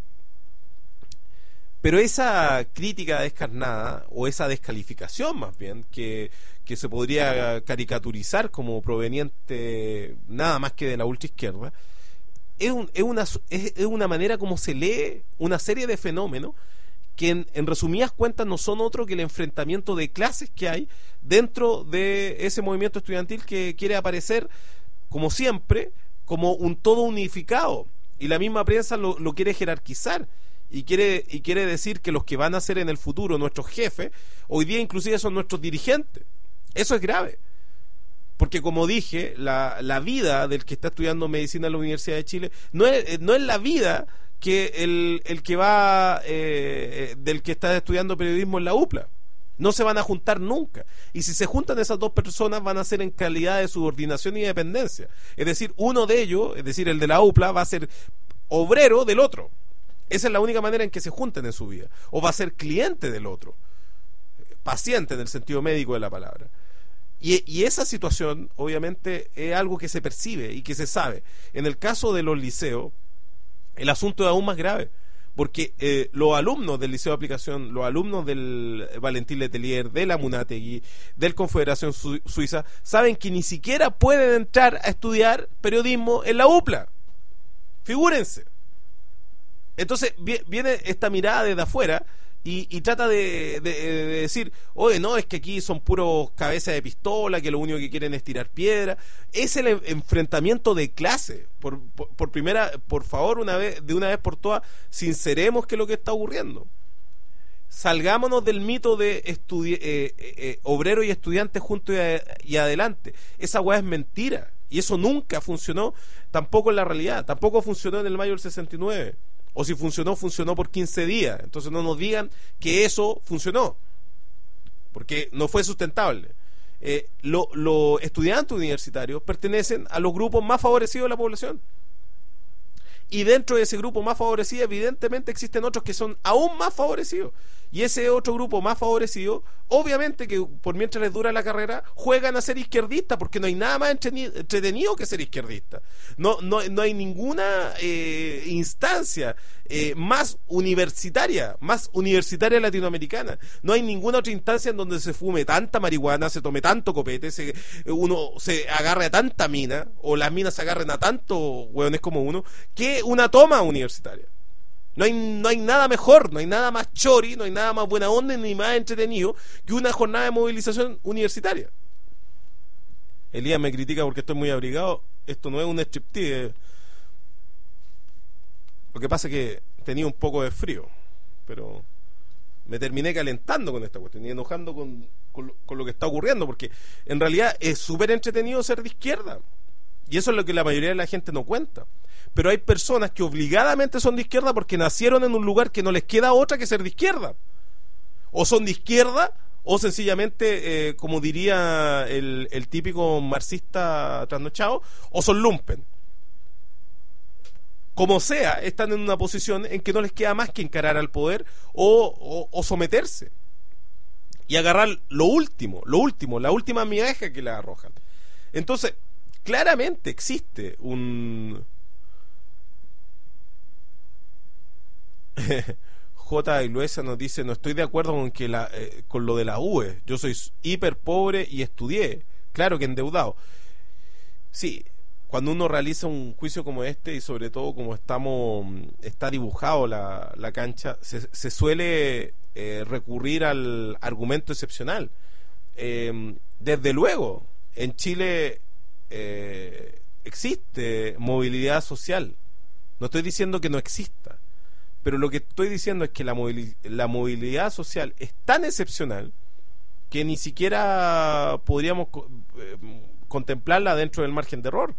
Pero esa crítica descarnada, o esa descalificación más bien, que, que se podría caricaturizar como proveniente nada más que de la ultraizquierda, es, un, es, una, es, es una manera como se lee una serie de fenómenos que en, en resumidas cuentas no son otro que el enfrentamiento de clases que hay dentro de ese movimiento estudiantil que quiere aparecer, como siempre, como un todo unificado. Y la misma prensa lo, lo quiere jerarquizar y quiere, y quiere decir que los que van a ser en el futuro nuestros jefes, hoy día inclusive son nuestros dirigentes. Eso es grave. Porque como dije, la, la vida del que está estudiando medicina en la Universidad de Chile no es, no es la vida que el, el que va, eh, del que está estudiando periodismo en la U P L A. No se van a juntar nunca. Y si se juntan esas dos personas van a ser en calidad de subordinación y dependencia. Es decir, uno de ellos, es decir, el de la U P L A, va a ser obrero del otro. Esa es la única manera en que se junten en su vida. O va a ser cliente del otro. Paciente en el sentido médico de la palabra. Y, y esa situación, obviamente, es algo que se percibe y que se sabe. En el caso de los liceos, el asunto es aún más grave. Porque eh, los alumnos del Liceo de Aplicación, los alumnos del Valentín Letelier, de la Munategui, del Confederación Su- Suiza, saben que ni siquiera pueden entrar a estudiar periodismo en la U P L A. Figúrense. Entonces vi- viene esta mirada desde afuera y, y trata de, de, de decir, oye, no, es que aquí son puros cabezas de pistola, que lo único que quieren es tirar piedra. Es el en- enfrentamiento de clase. Por, por, por primera, por favor, una vez, de una vez por todas, sinceremos que es lo que está ocurriendo. Salgámonos del mito de estudi- eh, eh, eh, obrero y estudiante juntos y, a- y adelante. Esa weá es mentira. Y eso nunca funcionó, tampoco en la realidad. Tampoco funcionó en el mayo del sesenta y nueve. O si funcionó, funcionó por quince días. Entonces no nos digan que eso funcionó, porque no fue sustentable. Eh, Los lo estudiantes universitarios pertenecen a los grupos más favorecidos de la población. Y dentro de ese grupo más favorecido, evidentemente existen otros que son aún más favorecidos. Y ese otro grupo más favorecido, obviamente que por mientras les dura la carrera, juegan a ser izquierdistas, porque no hay nada más entretenido que ser izquierdista. No, no, no hay ninguna eh, instancia eh, más universitaria, más universitaria latinoamericana. No hay ninguna otra instancia en donde se fume tanta marihuana, se tome tanto copete, se, uno se agarre a tanta mina, o las minas se agarren a tantos hueones como uno, que una toma universitaria. No hay, no hay nada mejor, no hay nada más chori, no hay nada más buena onda ni más entretenido que una jornada de movilización universitaria. Elías me critica porque estoy muy abrigado. Esto no es un striptease. Lo que pasa es que tenía un poco de frío, pero me terminé calentando con esta cuestión y enojando con, con, lo, con lo que está ocurriendo, porque en realidad es súper entretenido ser de izquierda. Y eso es lo que la mayoría de la gente no cuenta. Pero hay personas que obligadamente son de izquierda porque nacieron en un lugar que no les queda otra que ser de izquierda. O son de izquierda, o sencillamente, eh, como diría el, el típico marxista trasnochado, o son lumpen. Como sea, están en una posición en que no les queda más que encarar al poder o, o, o someterse. Y agarrar lo último, lo último, la última migaja que le arrojan. Entonces, claramente existe un... J. Iluesa nos dice: no estoy de acuerdo con que la, eh, con lo de la U E. Yo soy hiper pobre y estudié. Claro que endeudado. Sí, cuando uno realiza un juicio como este, y sobre todo como estamos está dibujado la, la cancha, se, se suele eh, recurrir al argumento excepcional. Eh, desde luego, en Chile eh, existe movilidad social. No estoy diciendo que no exista, pero lo que estoy diciendo es que la, movili- la movilidad social es tan excepcional que ni siquiera podríamos co- eh, contemplarla dentro del margen de error.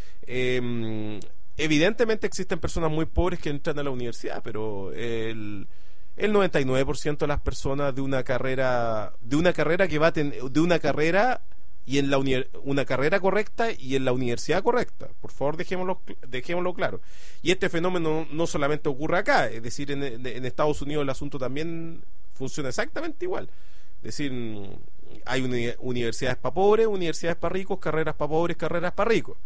Eh, evidentemente existen personas muy pobres que entran a la universidad, pero el, el noventa y nueve por ciento de las personas de una carrera de una carrera que va a ten- de una carrera y en la uni- una carrera correcta y en la universidad correcta. Por favor, dejémoslo dejémoslo claro. Y este fenómeno no solamente ocurre acá, es decir, en, en Estados Unidos el asunto también funciona exactamente igual. Es decir, hay uni- universidades para pobres, universidades para ricos, carreras para pobres, carreras para ricos.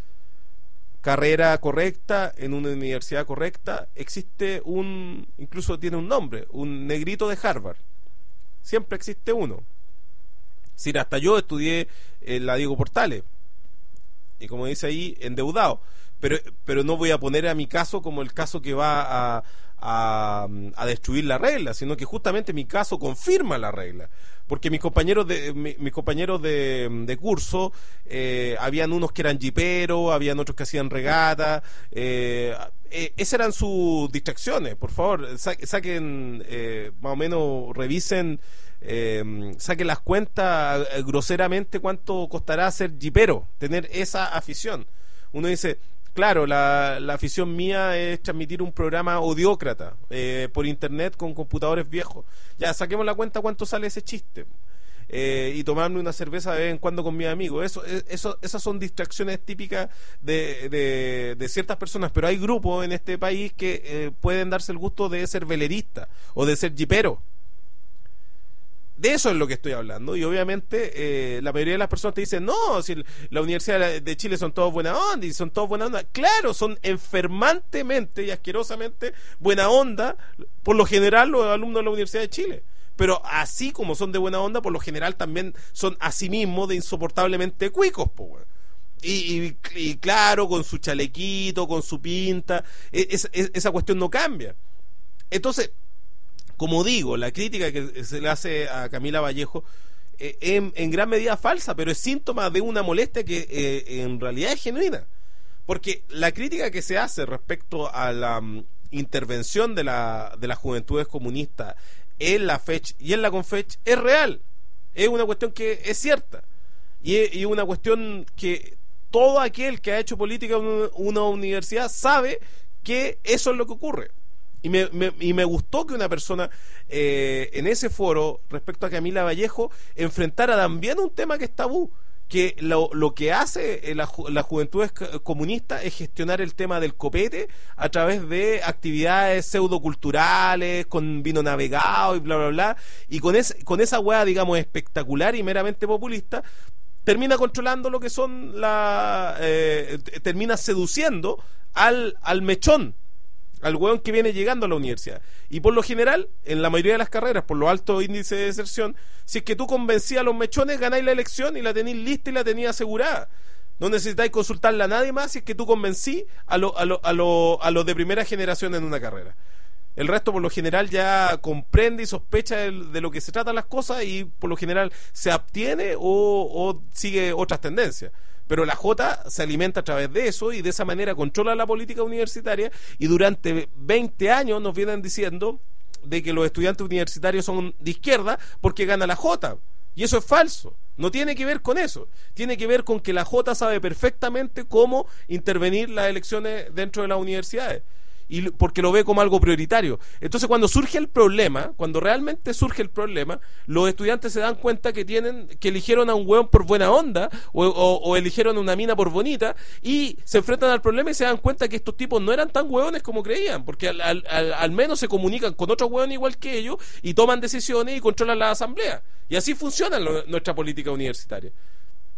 Carrera correcta en una universidad correcta, existe un, incluso tiene un nombre, un negrito de Harvard. Siempre existe uno. Es decir, hasta yo estudié en la Diego Portales, y como dice ahí, endeudado. Pero, pero no voy a poner a mi caso como el caso que va a, a, a destruir la regla, sino que justamente mi caso confirma la regla. Porque mis compañeros de mi, mis compañeros de, de curso, eh, habían unos que eran jiperos, habían otros que hacían regata, eh, eh, esas eran sus distracciones. Por favor, sa saquen, eh, más o menos revisen, eh, saquen las cuentas eh, groseramente cuánto costará ser jipero, tener esa afición. Uno dice, claro, la, la afición mía es transmitir un programa odiócrata eh, por internet con computadores viejos. Ya, saquemos la cuenta cuánto sale ese chiste. Eh, y tomarme una cerveza de vez en cuando con mis amigos. Eso, eso, esas son distracciones típicas de, de, de ciertas personas, pero hay grupos en este país que eh, pueden darse el gusto de ser veleristas o de ser jiperos. De eso es lo que estoy hablando. Y obviamente eh, la mayoría de las personas te dicen, no, si la Universidad de Chile son todos buena onda y son todos buena onda. Claro, son enfermantemente y asquerosamente buena onda, por lo general, los alumnos de la Universidad de Chile. Pero así como son de buena onda, por lo general también son asimismo de insoportablemente cuicos, po, güey. Y, y, y claro, con su chalequito, con su pinta, es, es, esa cuestión no cambia. Entonces, como digo, la crítica que se le hace a Camila Vallejo eh, en, en gran medida falsa, pero es síntoma de una molestia que eh, en realidad es genuina. Porque la crítica que se hace respecto a la um, intervención de, la, de las juventudes comunistas en la FECH y en la CONFECH es real. Es una cuestión que es cierta. Y es y una cuestión que todo aquel que ha hecho política en una, una universidad sabe que eso es lo que ocurre. Y me, me, y me gustó que una persona eh, en ese foro, respecto a Camila Vallejo, enfrentara también un tema que es tabú, que lo, lo que hace la, la juventud comunista es gestionar el tema del copete a través de actividades pseudoculturales, con vino navegado y bla, bla, bla, y con, ese, con esa hueá, digamos, espectacular y meramente populista, termina controlando lo que son la... Eh, termina seduciendo al, al mechón, al hueón que viene llegando a la universidad. Y por lo general, en la mayoría de las carreras, por los altos índices de deserción, si es que tú convencías a los mechones, ganáis la elección y la tenéis lista y la tenéis asegurada. No necesitáis consultarla a nadie más si es que tú convencí a los a lo, a lo, a los de primera generación en una carrera. El resto, por lo general, ya comprende y sospecha de, de lo que se tratan las cosas y por lo general se abstiene o, o sigue otras tendencias. Pero la J se alimenta a través de eso y de esa manera controla la política universitaria, y durante veinte años nos vienen diciendo de que los estudiantes universitarios son de izquierda porque gana la J, y eso es falso. No tiene que ver con eso, tiene que ver con que la J sabe perfectamente cómo intervenir las elecciones dentro de las universidades, y porque lo ve como algo prioritario. Entonces, cuando surge el problema, cuando realmente surge el problema, los estudiantes se dan cuenta que tienen que eligieron a un hueón por buena onda o, o, o eligieron a una mina por bonita, y se enfrentan al problema y se dan cuenta que estos tipos no eran tan hueones como creían, porque al, al, al, al menos se comunican con otros hueones igual que ellos y toman decisiones y controlan la asamblea. Y así funciona lo, nuestra política universitaria.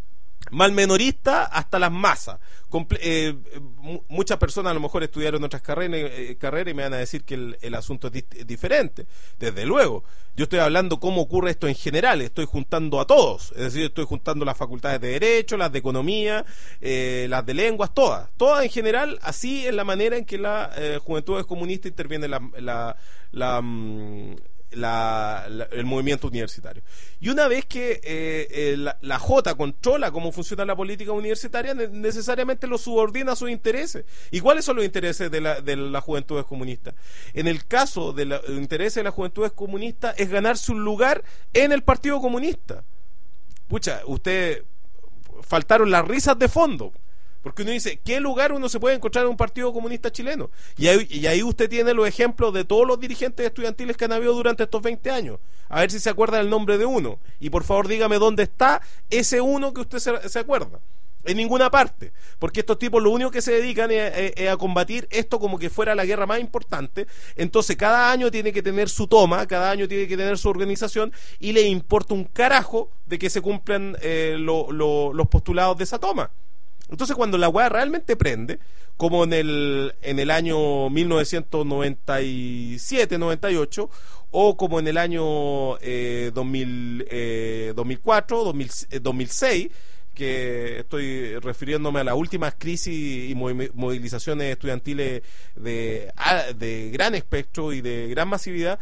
mal menorista hasta las masas. Comple eh, muchas personas a lo mejor estudiaron otras carreras, eh, carreras y me van a decir que el, el asunto es di diferente. Desde luego, yo estoy hablando cómo ocurre esto en general, estoy juntando a todos, es decir, estoy juntando las facultades de Derecho, las de Economía, eh, las de Lenguas, todas, todas en general, así es la manera en que la eh, Juventud Comunista interviene la... la, la mm, La, la, el movimiento universitario. Y una vez que eh, eh, la, la J controla cómo funciona la política universitaria, ne necesariamente lo subordina a sus intereses. ¿Y cuáles son los intereses de la, de la Juventud Comunista? En el caso de los intereses de la Juventud Comunista es ganarse un lugar en el Partido Comunista. Pucha, usted faltaron las risas de fondo. Porque uno dice, ¿qué lugar uno se puede encontrar en un partido comunista chileno? Y ahí, y ahí usted tiene los ejemplos de todos los dirigentes estudiantiles que han habido durante estos veinte años. A ver si se acuerda del nombre de uno. Y por favor dígame dónde está ese uno que usted se, se acuerda. En ninguna parte. Porque estos tipos lo único que se dedican es, es, es a combatir esto como que fuera la guerra más importante. Entonces cada año tiene que tener su toma, cada año tiene que tener su organización y le importa un carajo de que se cumplan eh, lo, lo, los postulados de esa toma. Entonces cuando la weá realmente prende, como en el en el año mil novecientos noventa y siete noventa y ocho, o como en el año eh, dos mil, eh, dos mil cuatro, dos mil, eh, dos mil seis, que estoy refiriéndome a las últimas crisis y movilizaciones estudiantiles de, de gran espectro y de gran masividad,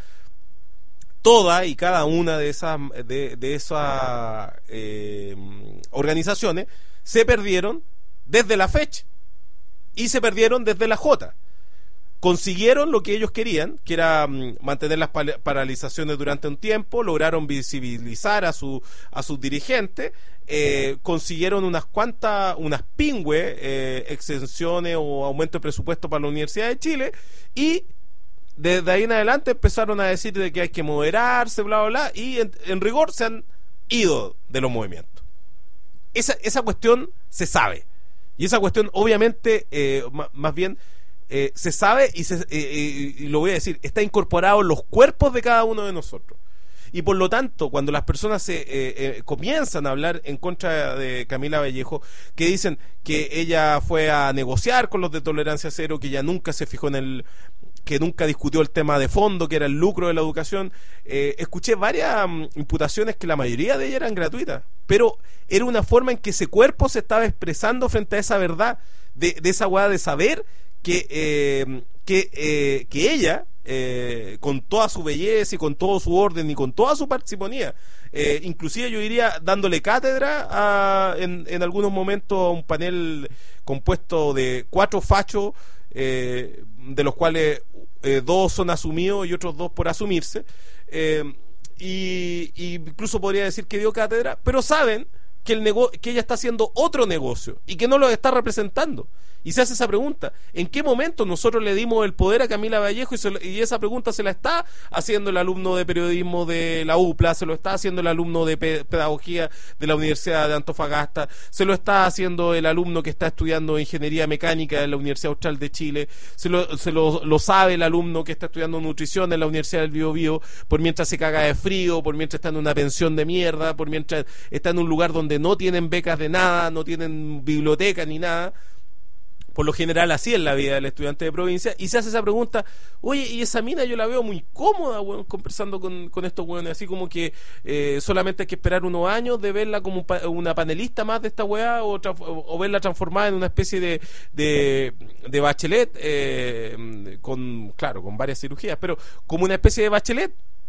toda y cada una de esas, de, de esas eh, organizaciones se perdieron desde la fecha y se perdieron desde la J. Consiguieron lo que ellos querían, que era um, mantener las paralizaciones durante un tiempo, lograron visibilizar a su a sus dirigentes, eh, consiguieron unas cuantas, unas pingües eh, exenciones o aumento de presupuesto para la Universidad de Chile, y desde ahí en adelante empezaron a decir de que hay que moderarse, bla, bla, bla, y en, en rigor se han ido de los movimientos. Esa, esa cuestión se sabe. Y esa cuestión, obviamente, eh, más bien, eh, se sabe y, se, eh, y lo voy a decir, está incorporado en los cuerpos de cada uno de nosotros. Y por lo tanto, cuando las personas se eh, eh, comienzan a hablar en contra de Camila Vallejo, que dicen que ella fue a negociar con los de Tolerancia Cero, que ella nunca se fijó en el... que nunca discutió el tema de fondo, que era el lucro de la educación, eh, escuché varias um, imputaciones que la mayoría de ellas eran gratuitas, pero era una forma en que ese cuerpo se estaba expresando frente a esa verdad, de, de esa hueá de saber que, eh, que, eh, que ella, eh, con toda su belleza y con todo su orden y con toda su parsimonia, eh, inclusive yo diría dándole cátedra a, en, en algunos momentos a un panel compuesto de cuatro fachos, eh, de los cuales eh, dos son asumidos y otros dos por asumirse, eh, y, y incluso podría decir que dio cátedra, pero saben que, el nego que ella está haciendo otro negocio y que no lo está representando. Y se hace esa pregunta, ¿en qué momento nosotros le dimos el poder a Camila Vallejo? Y, se, y esa pregunta se la está haciendo el alumno de periodismo de la U P L A, se lo está haciendo el alumno de pe pedagogía de la Universidad de Antofagasta, se lo está haciendo el alumno que está estudiando ingeniería mecánica en la Universidad Austral de Chile, se lo, se lo, lo sabe el alumno que está estudiando nutrición en la Universidad del Biobío, por mientras se caga de frío, por mientras está en una pensión de mierda, por mientras está en un lugar donde no tienen becas de nada, no tienen biblioteca ni nada. Por lo general así es la vida del estudiante de provincia, y se hace esa pregunta, oye, y esa mina yo la veo muy cómoda, bueno, conversando con, con estos weones, así como que eh, solamente hay que esperar unos años de verla como un pa una panelista más de esta weá, o, o verla transformada en una especie de, de, de Bachelet, eh, con, claro, con varias cirugías, pero como una especie de Bachelet.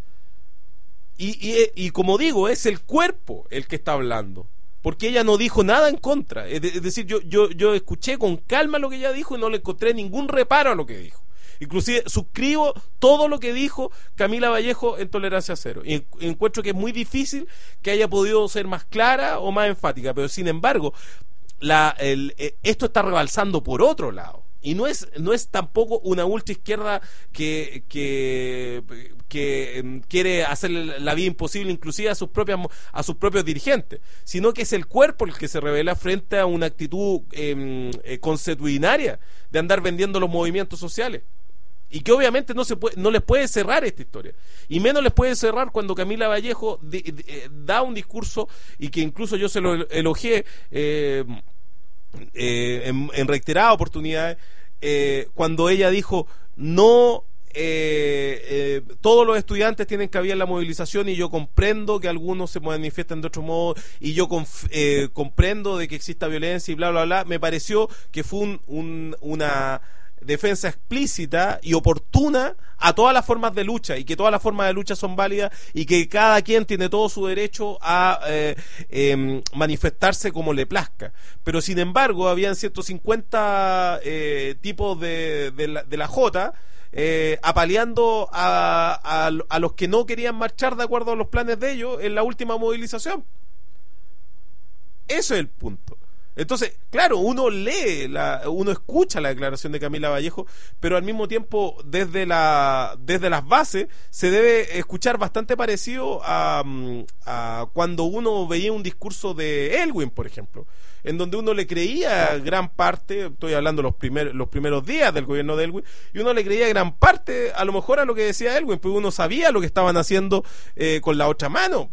Y, y, y como digo, es el cuerpo el que está hablando, porque ella no dijo nada en contra. Es, de, es decir, yo, yo, yo escuché con calma lo que ella dijo y no le encontré ningún reparo a lo que dijo. Inclusive suscribo todo lo que dijo Camila Vallejo en Tolerancia Cero. Y encuentro que es muy difícil que haya podido ser más clara o más enfática, pero sin embargo, la, el, esto está rebalsando por otro lado. Y no es, no es tampoco una ultra izquierda que, que, que quiere hacer la vida imposible inclusive a sus propias a sus propios dirigentes, sino que es el cuerpo el que se revela frente a una actitud eh, eh, consuetudinaria de andar vendiendo los movimientos sociales. y que obviamente no se puede, no les puede cerrar esta historia, y menos les puede cerrar cuando Camila Vallejo de, de, de, da un discurso, y que incluso yo se lo elogié eh, eh, en, en reiteradas oportunidades, eh, cuando ella dijo no eh, eh, todos los estudiantes tienen cabida en la movilización, y yo comprendo que algunos se manifiesten de otro modo, y yo conf, eh, comprendo de que exista violencia y bla bla bla. Me pareció que fue un, un, una defensa explícita y oportuna a todas las formas de lucha, y que todas las formas de lucha son válidas, y que cada quien tiene todo su derecho a eh, eh, manifestarse como le plazca. Pero sin embargo habían ciento cincuenta eh, tipos de, de, la, de la Jota eh, apaleando a, a, a los que no querían marchar de acuerdo a los planes de ellos en la última movilización. Eso es el punto. Entonces, claro, uno lee, la, uno escucha la declaración de Camila Vallejo, pero al mismo tiempo, desde la desde las bases, se debe escuchar bastante parecido a, a cuando uno veía un discurso de Elwin, por ejemplo, en donde uno le creía gran parte, estoy hablando los primeros los primeros días del gobierno de Elwin, y uno le creía gran parte, a lo mejor, a lo que decía Elwin, porque uno sabía lo que estaban haciendo eh, con la otra mano.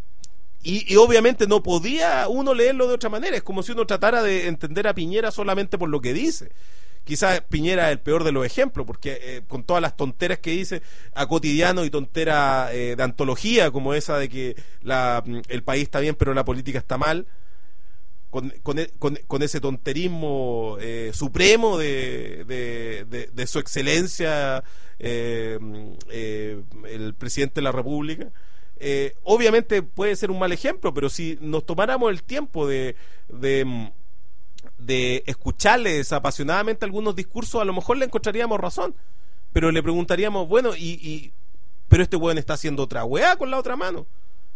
Y, y obviamente no podía uno leerlo de otra manera. Es como si uno tratara de entender a Piñera solamente por lo que dice. Quizás Piñera es el peor de los ejemplos, porque eh, con todas las tonteras que dice a cotidiano, y tonteras eh, de antología como esa de que la, el país está bien pero la política está mal, con, con, con, con ese tonterismo eh, supremo de, de, de, de su excelencia eh, eh, el presidente de la República. Eh, obviamente puede ser un mal ejemplo, pero si nos tomáramos el tiempo de, de, de escucharles apasionadamente algunos discursos, a lo mejor le encontraríamos razón, pero le preguntaríamos, bueno, y, y pero este weón está haciendo otra weá con la otra mano.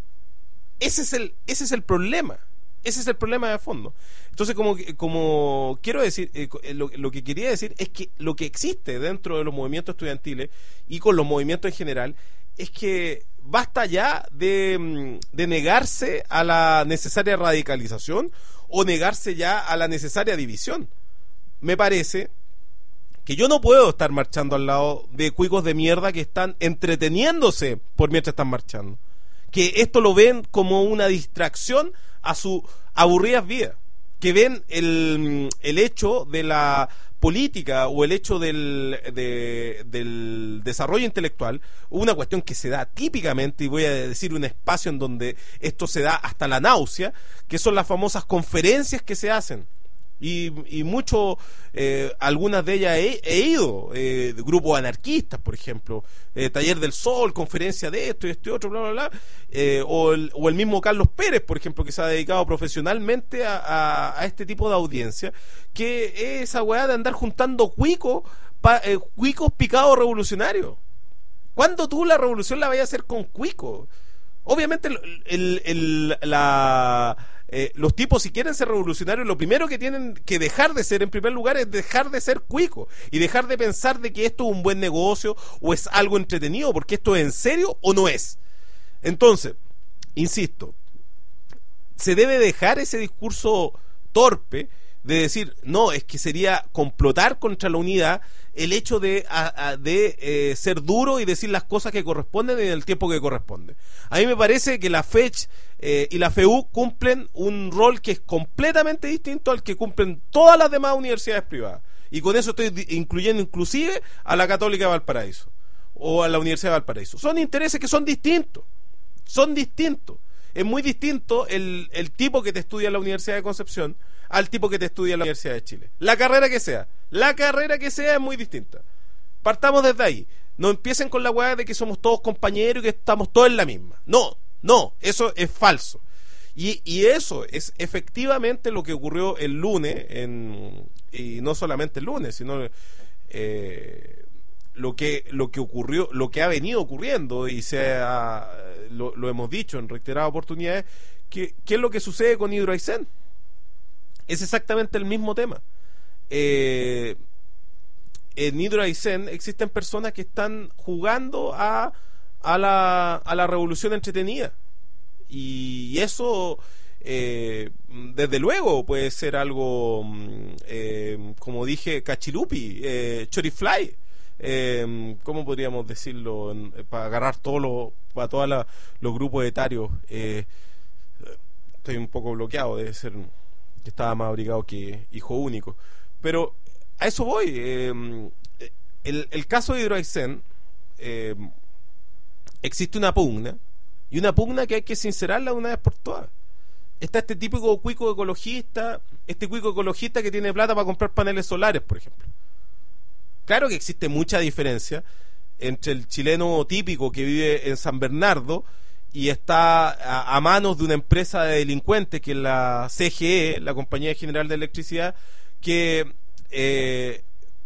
Ese es el, ese es el problema. Ese es el problema de fondo. Entonces, como, como quiero decir, eh, lo, lo que quería decir es que lo que existe dentro de los movimientos estudiantiles y con los movimientos en general es que basta ya de, de negarse a la necesaria radicalización o negarse ya a la necesaria división. Me parece que yo no puedo estar marchando al lado de cuicos de mierda que están entreteniéndose por mientras están marchando, que esto lo ven como una distracción a sus aburridas vidas, que ven el, el hecho de la política o el hecho del, de, del desarrollo intelectual, una cuestión que se da típicamente, y voy a decir un espacio en donde esto se da hasta la náusea, que son las famosas conferencias que se hacen. Y, y mucho, eh, algunas de ellas he, he ido, eh, de grupos anarquistas, por ejemplo, eh, Taller del Sol, conferencia de esto y este otro, bla, bla, bla, eh, o, el, o el mismo Carlos Pérez, por ejemplo, que se ha dedicado profesionalmente a, a, a este tipo de audiencia, que es esa weá de andar juntando cuicos, pa, eh, cuicos picados revolucionarios. ¿Cuándo tú la revolución la vayas a hacer con cuicos? Obviamente el, el, el, la... Eh, los tipos, si quieren ser revolucionarios, lo primero que tienen que dejar de ser, en primer lugar, es dejar de ser cuicos y dejar de pensar de que esto es un buen negocio o es algo entretenido, porque esto es en serio o no es. Entonces, insisto, se debe dejar ese discurso torpe de decir, no, es que sería complotar contra la unidad el hecho de, a, a, de eh, ser duro y decir las cosas que corresponden en el tiempo que corresponde. A mí me parece que la FECH eh, y la FEU cumplen un rol que es completamente distinto al que cumplen todas las demás universidades privadas. Y con eso estoy incluyendo inclusive a la Católica de Valparaíso o a la Universidad de Valparaíso. Son intereses que son distintos. Son distintos. Es muy distinto el, el tipo que te estudia en la Universidad de Concepción al tipo que te estudia en la Universidad de Chile. La carrera que sea. La carrera que sea es muy distinta. Partamos desde ahí. No empiecen con la hueá de que somos todos compañeros y que estamos todos en la misma. No, no, eso es falso. Y, y eso es efectivamente lo que ocurrió el lunes, en, y no solamente el lunes, sino eh, lo que lo que ocurrió, lo que ha venido ocurriendo, y se ha, lo, lo hemos dicho en reiteradas oportunidades, que, ¿qué es lo que sucede con Hidroaicén? Es exactamente el mismo tema. Eh, en Hidroaicén existen personas que están jugando a, a, la, a la revolución entretenida. Y eso, eh, desde luego, puede ser algo, eh, como dije, cachilupi, eh, chorifly. eh, ¿cómo podríamos decirlo? En, para agarrar todos los, para todos la, los grupos etarios. Eh, estoy un poco bloqueado, debe ser que estaba más abrigado que hijo único. Pero a eso voy. Eh, el, el caso de Hidroaicén, eh, existe una pugna, y una pugna que hay que sincerarla una vez por todas. Está este típico cuico ecologista, este cuico ecologista que tiene plata para comprar paneles solares, por ejemplo. Claro que existe mucha diferencia entre el chileno típico que vive en San Bernardo y está a, a manos de una empresa de delincuentes, que es la C G E, la Compañía General de Electricidad, que eh,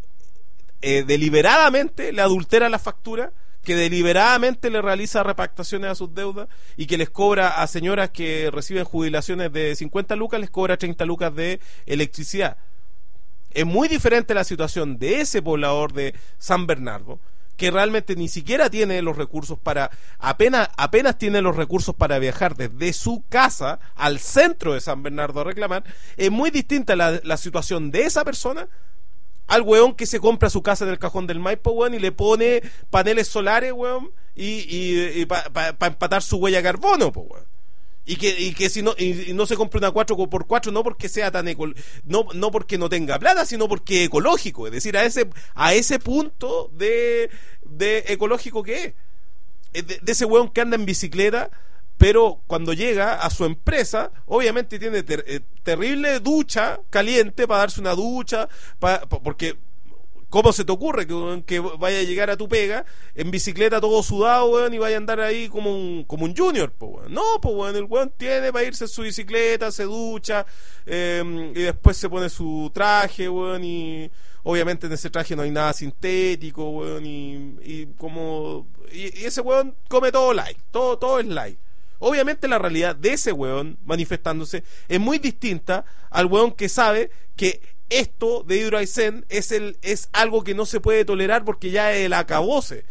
eh, deliberadamente le adultera la factura, que deliberadamente le realiza repactaciones a sus deudas y que les cobra a señoras que reciben jubilaciones de cincuenta lucas, les cobra treinta lucas de electricidad. Es muy diferente la situación de ese poblador de San Bernardo, que realmente ni siquiera tiene los recursos para, apenas, apenas tiene los recursos para viajar desde su casa al centro de San Bernardo a reclamar. Es muy distinta la, la situación de esa persona al weón que se compra su casa en el Cajón del Maipo, weón, y le pone paneles solares, weón, y, y, y para pa, pa empatar su huella de carbono, po, weón. Y que, y que si no, y, y no se compra una cuatro por cuatro, no porque sea tan eco, no, no porque no tenga plata, sino porque es ecológico. Es decir, a ese, a ese punto de, de ecológico que es. De, de ese weón que anda en bicicleta, pero cuando llega a su empresa, obviamente tiene ter, eh, terrible ducha caliente para darse una ducha, pa, pa, porque ¿cómo se te ocurre que, que vaya a llegar a tu pega en bicicleta todo sudado, weón, y vaya a andar ahí como un, como un junior, po, weón? No, pues weón, el weón tiene para irse en su bicicleta, se ducha, eh, y después se pone su traje, weón, y obviamente en ese traje no hay nada sintético, weón, y, y como y, y ese weón come todo light, todo, todo es light. Obviamente la realidad de ese weón manifestándose es muy distinta al weón que sabe que esto de Hidroaicén es, el, es algo que no se puede tolerar porque ya es el acabose.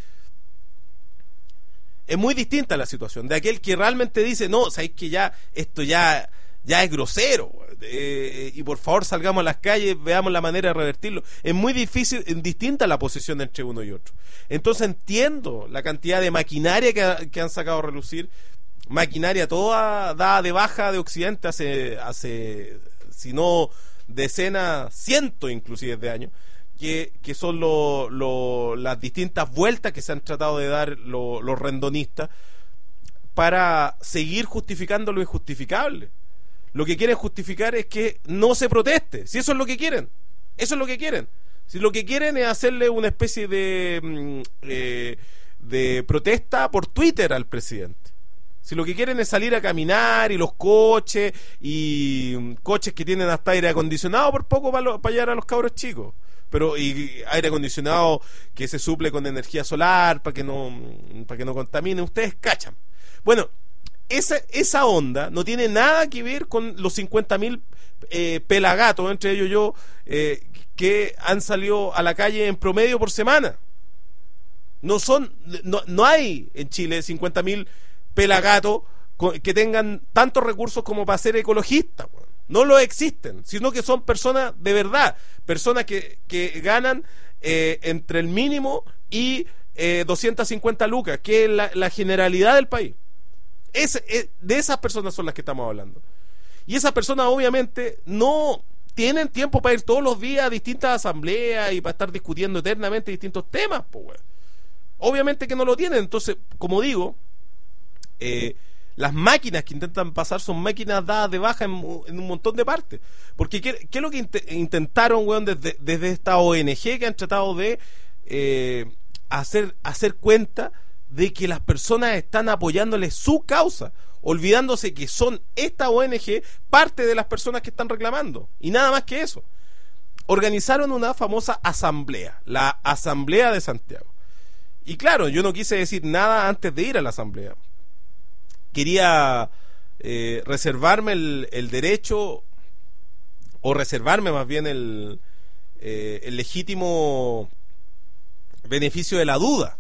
Es muy distinta la situación de aquel que realmente dice, no, sabéis que ya esto ya, ya es grosero, eh, y por favor salgamos a las calles, veamos la manera de revertirlo. Es muy difícil, distinta la posición entre uno y otro. Entonces entiendo la cantidad de maquinaria que, que han sacado a relucir, maquinaria toda dada de baja de Occidente hace, hace si no decenas, cientos inclusive de años, que, que son lo, lo, las distintas vueltas que se han tratado de dar lo, los rendonistas para seguir justificando lo injustificable. Lo que quieren justificar es que no se proteste, si eso es lo que quieren, eso es lo que quieren. Si lo que quieren es hacerle una especie de, eh, de protesta por Twitter al presidente. Si lo que quieren es salir a caminar y los coches y coches que tienen hasta aire acondicionado por poco para, para llegar a los cabros chicos, pero y aire acondicionado que se suple con energía solar para que no para que no contamine, ustedes cachan. Bueno, esa esa onda no tiene nada que ver con los cincuenta mil eh, pelagatos, entre ellos yo, eh, que han salido a la calle en promedio por semana. No son no, no hay en Chile cincuenta mil pelagatos que tengan tantos recursos como para ser ecologistas. No lo existen, sino que son personas de verdad, personas que, que ganan eh, entre el mínimo y eh, doscientas cincuenta lucas, que es la, la generalidad del país. Es, es, de esas personas son las que estamos hablando. Y esas personas obviamente no tienen tiempo para ir todos los días a distintas asambleas y para estar discutiendo eternamente distintos temas, pues, bueno. Obviamente que no lo tienen. Entonces, como digo, eh, las máquinas que intentan pasar son máquinas dadas de baja en, en un montón de partes. Porque ¿qué, qué es lo que int intentaron, weón, desde, desde esta O N G que han tratado de eh, hacer, hacer cuenta de que las personas están apoyándoles su causa, olvidándose que son esta O N G parte de las personas que están reclamando, y nada más que eso. Organizaron una famosa asamblea, la Asamblea de Santiago. Y claro, yo no quise decir nada antes de ir a la asamblea. Quería eh, reservarme el, el derecho, o reservarme más bien el, eh, el legítimo beneficio de la duda.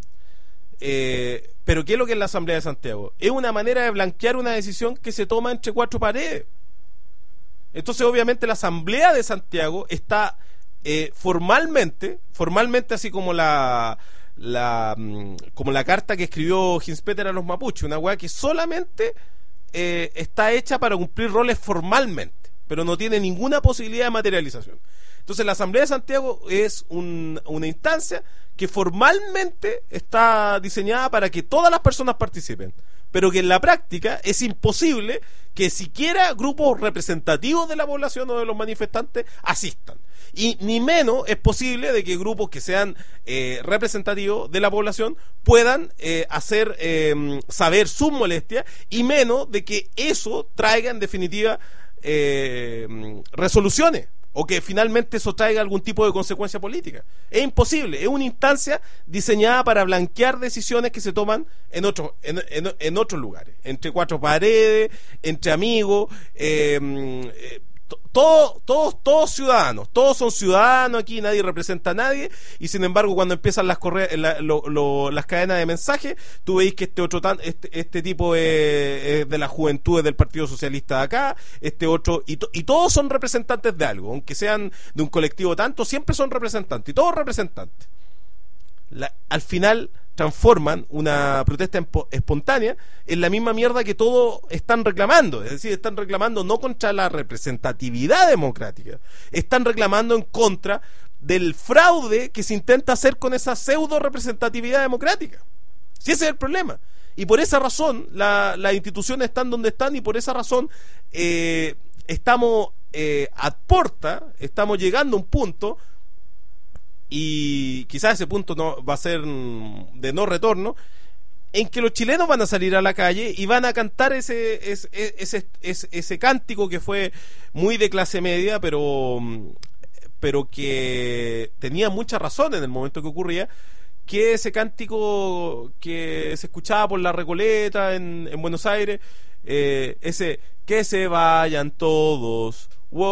Eh, pero ¿qué es lo que es la Asamblea de Santiago? Es una manera de blanquear una decisión que se toma entre cuatro paredes. Entonces obviamente la Asamblea de Santiago está eh, formalmente, formalmente así como la, la como la carta que escribió Hinspeter a los mapuches, una weá que solamente eh, está hecha para cumplir roles formalmente, pero no tiene ninguna posibilidad de materialización. Entonces la Asamblea de Santiago es un, una instancia que formalmente está diseñada para que todas las personas participen, pero que en la práctica es imposible que siquiera grupos representativos de la población o de los manifestantes asistan. Y ni menos es posible de que grupos que sean eh, representativos de la población puedan eh, hacer eh, saber sus molestias, y menos de que eso traiga en definitiva eh, resoluciones, o que finalmente eso traiga algún tipo de consecuencia política. Es imposible, es una instancia diseñada para blanquear decisiones que se toman en otros en, en, en otros lugares, entre cuatro paredes, entre amigos, eh, eh, todos todos todos ciudadanos, todos son ciudadanos aquí, nadie representa a nadie, y sin embargo cuando empiezan las corre la, lo, lo, las cadenas de mensajes, tú veis que este otro tan, este, este tipo es, es de las juventudes del Partido Socialista de acá, este otro, y, to, y todos son representantes de algo, aunque sean de un colectivo tanto, siempre son representantes, y todos representantes. La, al final transforman una protesta espontánea en la misma mierda que todos están reclamando. Es decir, están reclamando no contra la representatividad democrática, están reclamando en contra del fraude que se intenta hacer con esa pseudo representatividad democrática. Si ese es el problema. Y por esa razón la, las instituciones están donde están, y por esa razón eh, estamos eh, a puerta, estamos llegando a un punto, y quizás ese punto no va a ser de no retorno, en que los chilenos van a salir a la calle y van a cantar ese ese, ese, ese, ese cántico que fue muy de clase media, pero pero que tenía mucha razón en el momento que ocurría, que ese cántico que se escuchaba por la Recoleta en, en Buenos Aires, eh, ese que se vayan todos,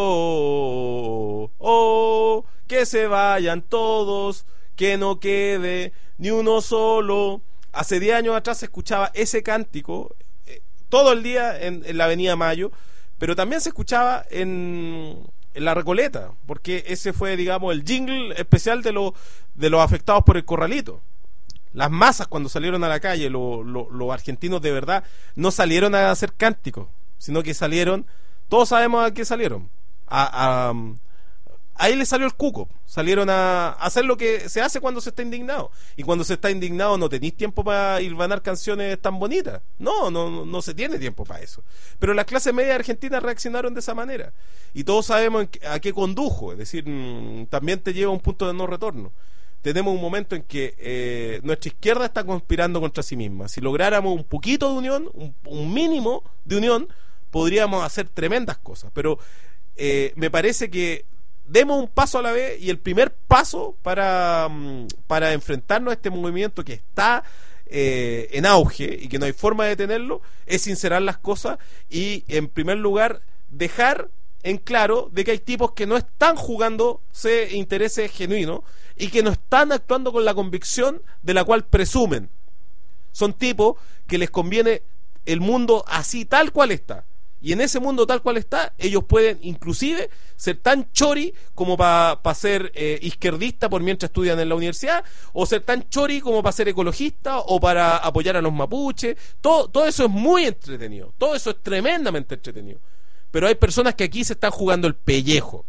wow, oh, que se vayan todos, que no quede ni uno solo. Hace diez años atrás se escuchaba ese cántico eh, todo el día en, en la Avenida Mayo, pero también se escuchaba en, en la Recoleta, porque ese fue, digamos, el jingle especial de, lo, de los afectados por el Corralito. Las masas, cuando salieron a la calle, lo, lo, los argentinos de verdad no salieron a hacer cánticos, sino que salieron, todos sabemos a qué salieron, a, a ahí les salió el cuco, salieron a hacer lo que se hace cuando se está indignado, y cuando se está indignado no tenéis tiempo para hilvanar canciones tan bonitas, no, no, no se tiene tiempo para eso, pero las clases medias argentinas reaccionaron de esa manera, y todos sabemos a qué condujo, es decir, también te lleva a un punto de no retorno. Tenemos un momento en que eh, nuestra izquierda está conspirando contra sí misma. Si lográramos un poquito de unión, un, un mínimo de unión, podríamos hacer tremendas cosas, pero eh, me parece que demos un paso a la vez, y el primer paso para, para enfrentarnos a este movimiento que está eh, en auge y que no hay forma de detenerlo, es sincerar las cosas y, en primer lugar, dejar en claro de que hay tipos que no están jugándose intereses genuinos y que no están actuando con la convicción de la cual presumen. Son tipos que les conviene el mundo así tal cual está, y en ese mundo tal cual está ellos pueden inclusive ser tan chori como para pa ser eh, izquierdista por mientras estudian en la universidad, o ser tan chori como para ser ecologista o para apoyar a los mapuches. Todo, todo eso es muy entretenido, todo eso es tremendamente entretenido, pero hay personas que aquí se están jugando el pellejo.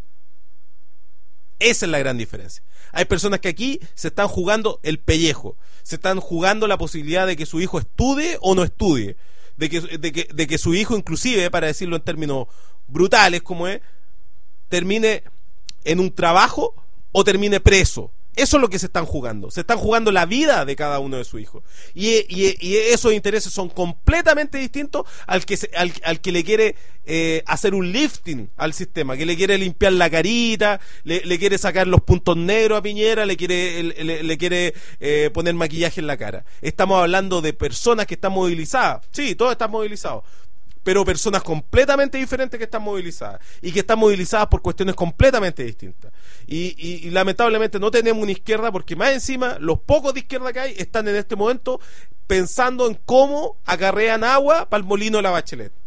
Esa es la gran diferencia. Hay personas que aquí se están jugando el pellejo, se están jugando la posibilidad de que su hijo estudie o no estudie, de que, de que, de que su hijo, inclusive, para decirlo en términos brutales como es, termine en un trabajo o termine preso. Eso es lo que se están jugando. Se están jugando la vida de cada uno de sus hijos. Y, y, y esos intereses son completamente distintos al que, se, al, al que le quiere eh, hacer un lifting al sistema, que le quiere limpiar la carita, le, le quiere sacar los puntos negros a Piñera, le quiere, le, le quiere eh, poner maquillaje en la cara. Estamos hablando de personas que están movilizadas. Sí, todos están movilizados, pero personas completamente diferentes que están movilizadas, y que están movilizadas por cuestiones completamente distintas. Y, y, y lamentablemente no tenemos una izquierda, porque más encima los pocos de izquierda que hay están en este momento pensando en cómo acarrean agua para el molino de la Bachelet.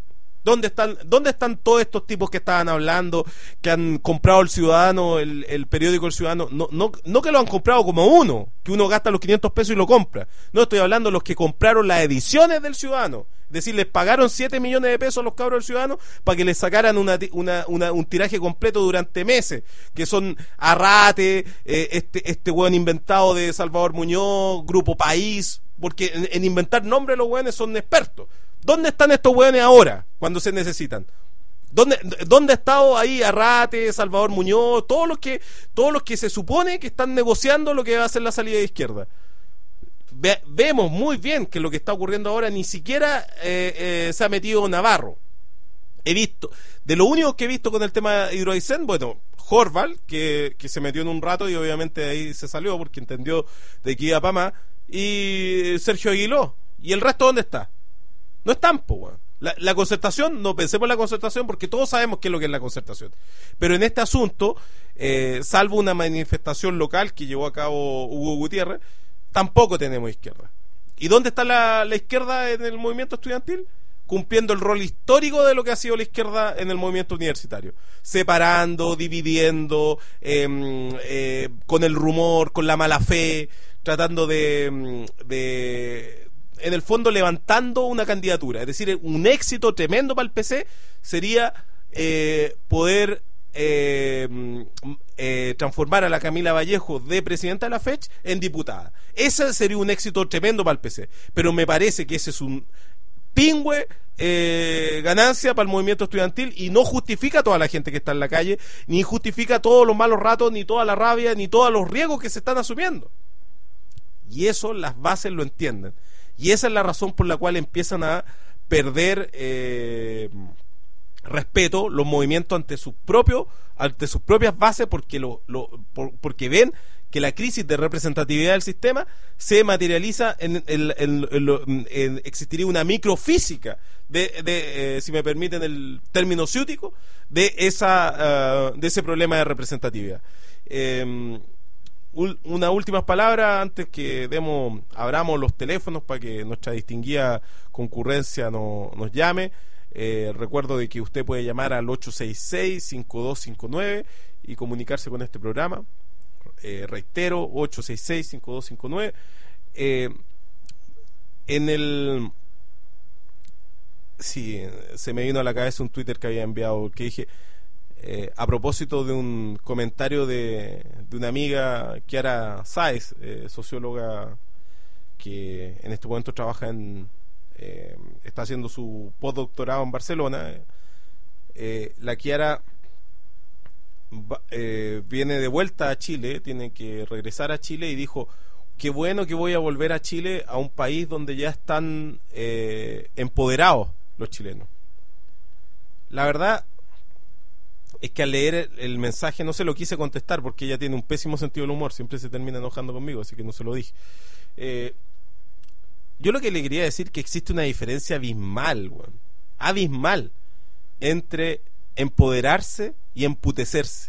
¿Dónde están, ¿Dónde están todos estos tipos que estaban hablando, que han comprado el Ciudadano, el, el periódico El Ciudadano? No, no, no que lo han comprado como uno, que uno gasta los quinientos pesos y lo compra. No, estoy hablando de los que compraron las ediciones del Ciudadano. Es decir, les pagaron siete millones de pesos a los cabros del Ciudadano para que les sacaran una, una, una, un tiraje completo durante meses, que son Arrate, eh, este, este weón inventado de Salvador Muñoz, Grupo País, porque en, en inventar nombres los weones son expertos. ¿Dónde están estos weones ahora, cuando se necesitan? ¿Dónde, dónde ha estado ahí Arrate, Salvador Muñoz, todos los que, todos los que se supone que están negociando lo que va a ser la salida de izquierda? Ve, vemos muy bien que lo que está ocurriendo ahora ni siquiera eh, eh, se ha metido Navarro. He visto, de lo único que he visto con el tema de Hidroaicén, bueno, Horval, que, que se metió en un rato y obviamente de ahí se salió porque entendió de que iba para más, y Sergio Aguiló. ¿Y el resto dónde está? No están, po, weón. La, la concertación, no pensemos en la concertación porque todos sabemos qué es lo que es la concertación. Pero en este asunto, eh, salvo una manifestación local que llevó a cabo Hugo Gutiérrez, tampoco tenemos izquierda. ¿Y dónde está la, la izquierda en el movimiento estudiantil? Cumpliendo el rol histórico de lo que ha sido la izquierda en el movimiento universitario, separando, dividiendo, eh, eh, con el rumor, con la mala fe, tratando de, de en el fondo levantando una candidatura. Es decir, un éxito tremendo para el P C sería eh, poder eh, eh, transformar a la Camila Vallejo de presidenta de la FECH en diputada. Ese sería un éxito tremendo para el P C, pero me parece que ese es un pingüe eh, ganancia para el movimiento estudiantil y no justifica a toda la gente que está en la calle, ni justifica todos los malos ratos, ni toda la rabia, ni todos los riesgos que se están asumiendo. Y eso las bases lo entienden. Y esa es la razón por la cual empiezan a perder eh, respeto los movimientos ante sus propios, ante sus propias bases, porque lo, lo por, porque ven que la crisis de representatividad del sistema se materializa en, en, en, en, en existiría una microfísica de, de eh, si me permiten el término ciútico, de esa uh, de ese problema de representatividad. Eh, Una última palabra antes que demos, abramos los teléfonos para que nuestra distinguida concurrencia no, nos llame. Eh, recuerdo de que usted puede llamar al ocho seis seis, cinco dos cinco nueve y comunicarse con este programa. Eh, reitero, ocho seis seis, cinco dos cinco nueve. Eh, en el... Sí, se me vino a la cabeza un Twitter que había enviado que dije... Eh, a propósito de un comentario de, de una amiga, Kiara Sáez, eh, socióloga que en este momento trabaja en eh, está haciendo su postdoctorado en Barcelona. eh, la Kiara va, eh, viene de vuelta a Chile, tiene que regresar a Chile y dijo, qué bueno que voy a volver a Chile, a un país donde ya están eh, empoderados los chilenos. La verdad es que al leer el, el mensaje no se lo quise contestar porque ella tiene un pésimo sentido del humor, siempre se termina enojando conmigo, así que no se lo dije. Eh, yo lo que le quería decir es que existe una diferencia abismal, bueno, abismal, entre empoderarse y emputecerse.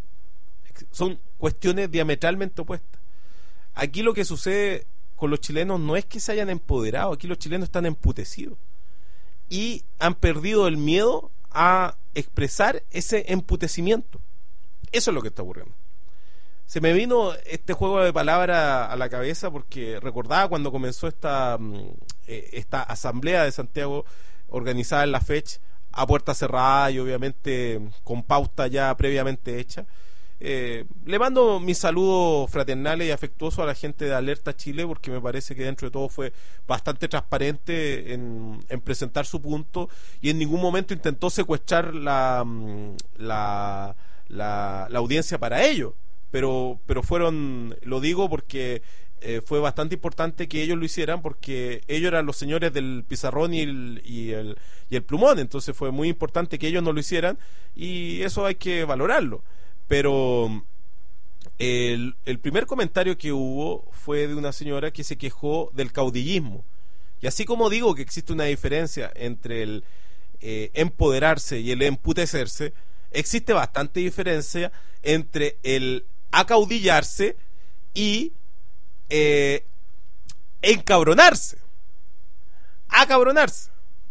Son cuestiones diametralmente opuestas. Aquí lo que sucede con los chilenos no es que se hayan empoderado, aquí los chilenos están emputecidos y han perdido el miedo a expresar ese emputecimiento. Eso es lo que está ocurriendo. Se me vino este juego de palabras a la cabeza porque recordaba cuando comenzó esta esta asamblea de Santiago organizada en la FECH a puerta cerrada y obviamente con pauta ya previamente hecha. Eh, le mando mis saludos fraternales y afectuosos a la gente de Alerta Chile porque me parece que dentro de todo fue bastante transparente en, en presentar su punto y en ningún momento intentó secuestrar la la, la, la audiencia para ello, pero, pero fueron, lo digo porque eh, fue bastante importante que ellos lo hicieran porque ellos eran los señores del pizarrón y el, y el, y el plumón, entonces fue muy importante que ellos no lo hicieran y eso hay que valorarlo. Pero el, el primer comentario que hubo fue de una señora que se quejó del caudillismo. Y así como digo que existe una diferencia entre el eh, empoderarse y el emputecerse, existe bastante diferencia entre el acaudillarse y eh, encabronarse. Acabronarse.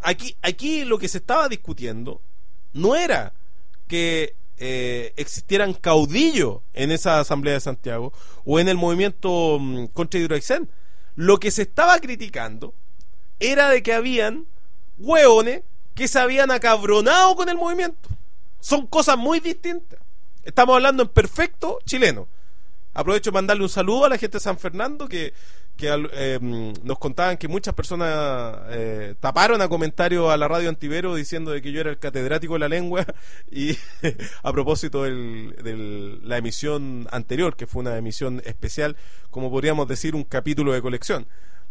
aquí, aquí lo que se estaba discutiendo no era que eh, existieran caudillos en esa Asamblea de Santiago o en el movimiento um, contra Hidroaicén. Lo que se estaba criticando era de que habían hueones que se habían acabronado con el movimiento. Son cosas muy distintas. Estamos hablando en perfecto chileno. Aprovecho de mandarle un saludo a la gente de San Fernando que, que eh, nos contaban que muchas personas eh, taparon a comentarios a la radio Antivero diciendo de que yo era el catedrático de la lengua y a propósito de la emisión anterior, que fue una emisión especial, como podríamos decir, un capítulo de colección.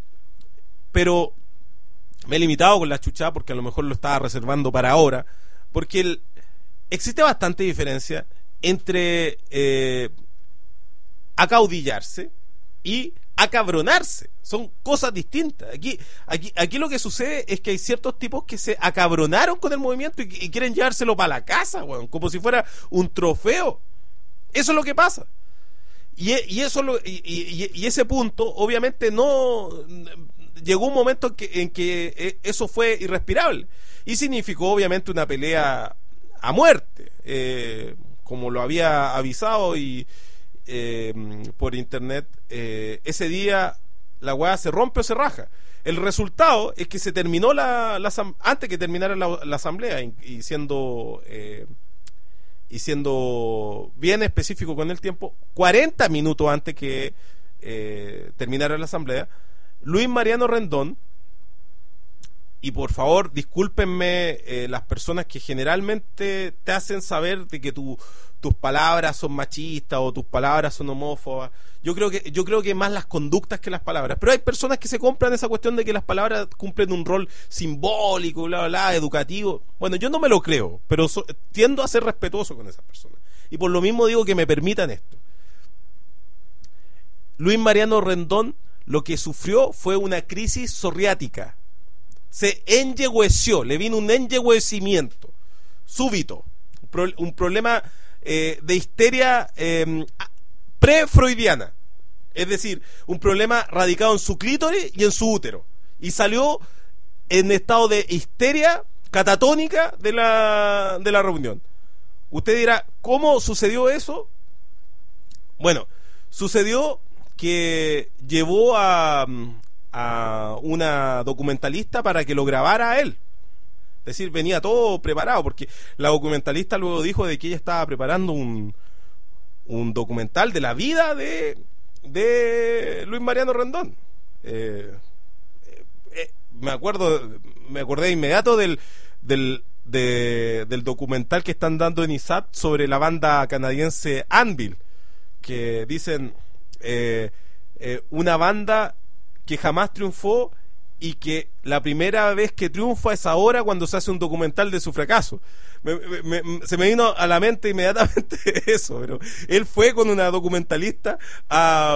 Pero me he limitado con la chuchada porque a lo mejor lo estaba reservando para ahora, porque el, existe bastante diferencia entre eh, acaudillarse y acabronarse. Son cosas distintas. Aquí, aquí, aquí lo que sucede es que hay ciertos tipos que se acabronaron con el movimiento y, y quieren llevárselo para la casa, bueno, como si fuera un trofeo. Eso es lo que pasa. Y, y eso lo, y, y, y ese punto, obviamente, no llegó un momento en que, en que eso fue irrespirable. Y significó, obviamente, una pelea a muerte. Eh, como lo había avisado y eh, por internet, eh, ese día la weá se rompe o se raja. El resultado es que se terminó la, la antes que terminara la, la asamblea y, y siendo eh, y siendo bien específico con el tiempo, cuarenta minutos antes que eh, terminara la asamblea, Luis Mariano Rendón, y por favor discúlpenme eh, las personas que generalmente te hacen saber de que tu, tus palabras son machistas o tus palabras son homófobas. Yo creo que yo creo que más las conductas que las palabras. Pero hay personas que se compran esa cuestión de que las palabras cumplen un rol simbólico, bla, bla, bla, educativo. Bueno, yo no me lo creo, pero so, tiendo a ser respetuoso con esas personas. Y por lo mismo digo que me permitan esto. Luis Mariano Rendón lo que sufrió fue una crisis psoriática. Se enyegueció, le vino un enyeguecimiento súbito, un, pro, un problema eh, de histeria eh, pre-freudiana, es decir, un problema radicado en su clítoris y en su útero, y salió en estado de histeria catatónica de la, de la reunión. Usted dirá, ¿cómo sucedió eso? Bueno, sucedió que llevó a... a una documentalista para que lo grabara a él. Es decir, venía todo preparado, porque la documentalista luego dijo de que ella estaba preparando un, un documental de la vida de, de Luis Mariano Rendón. Eh, eh, me acuerdo, me acordé de inmediato del, del, de, del documental que están dando en I S A T sobre la banda canadiense Anvil, que dicen eh, eh, una banda que jamás triunfó y que la primera vez que triunfa es ahora cuando se hace un documental de su fracaso. Me, me, me, se me vino a la mente inmediatamente eso, pero él fue con una documentalista a,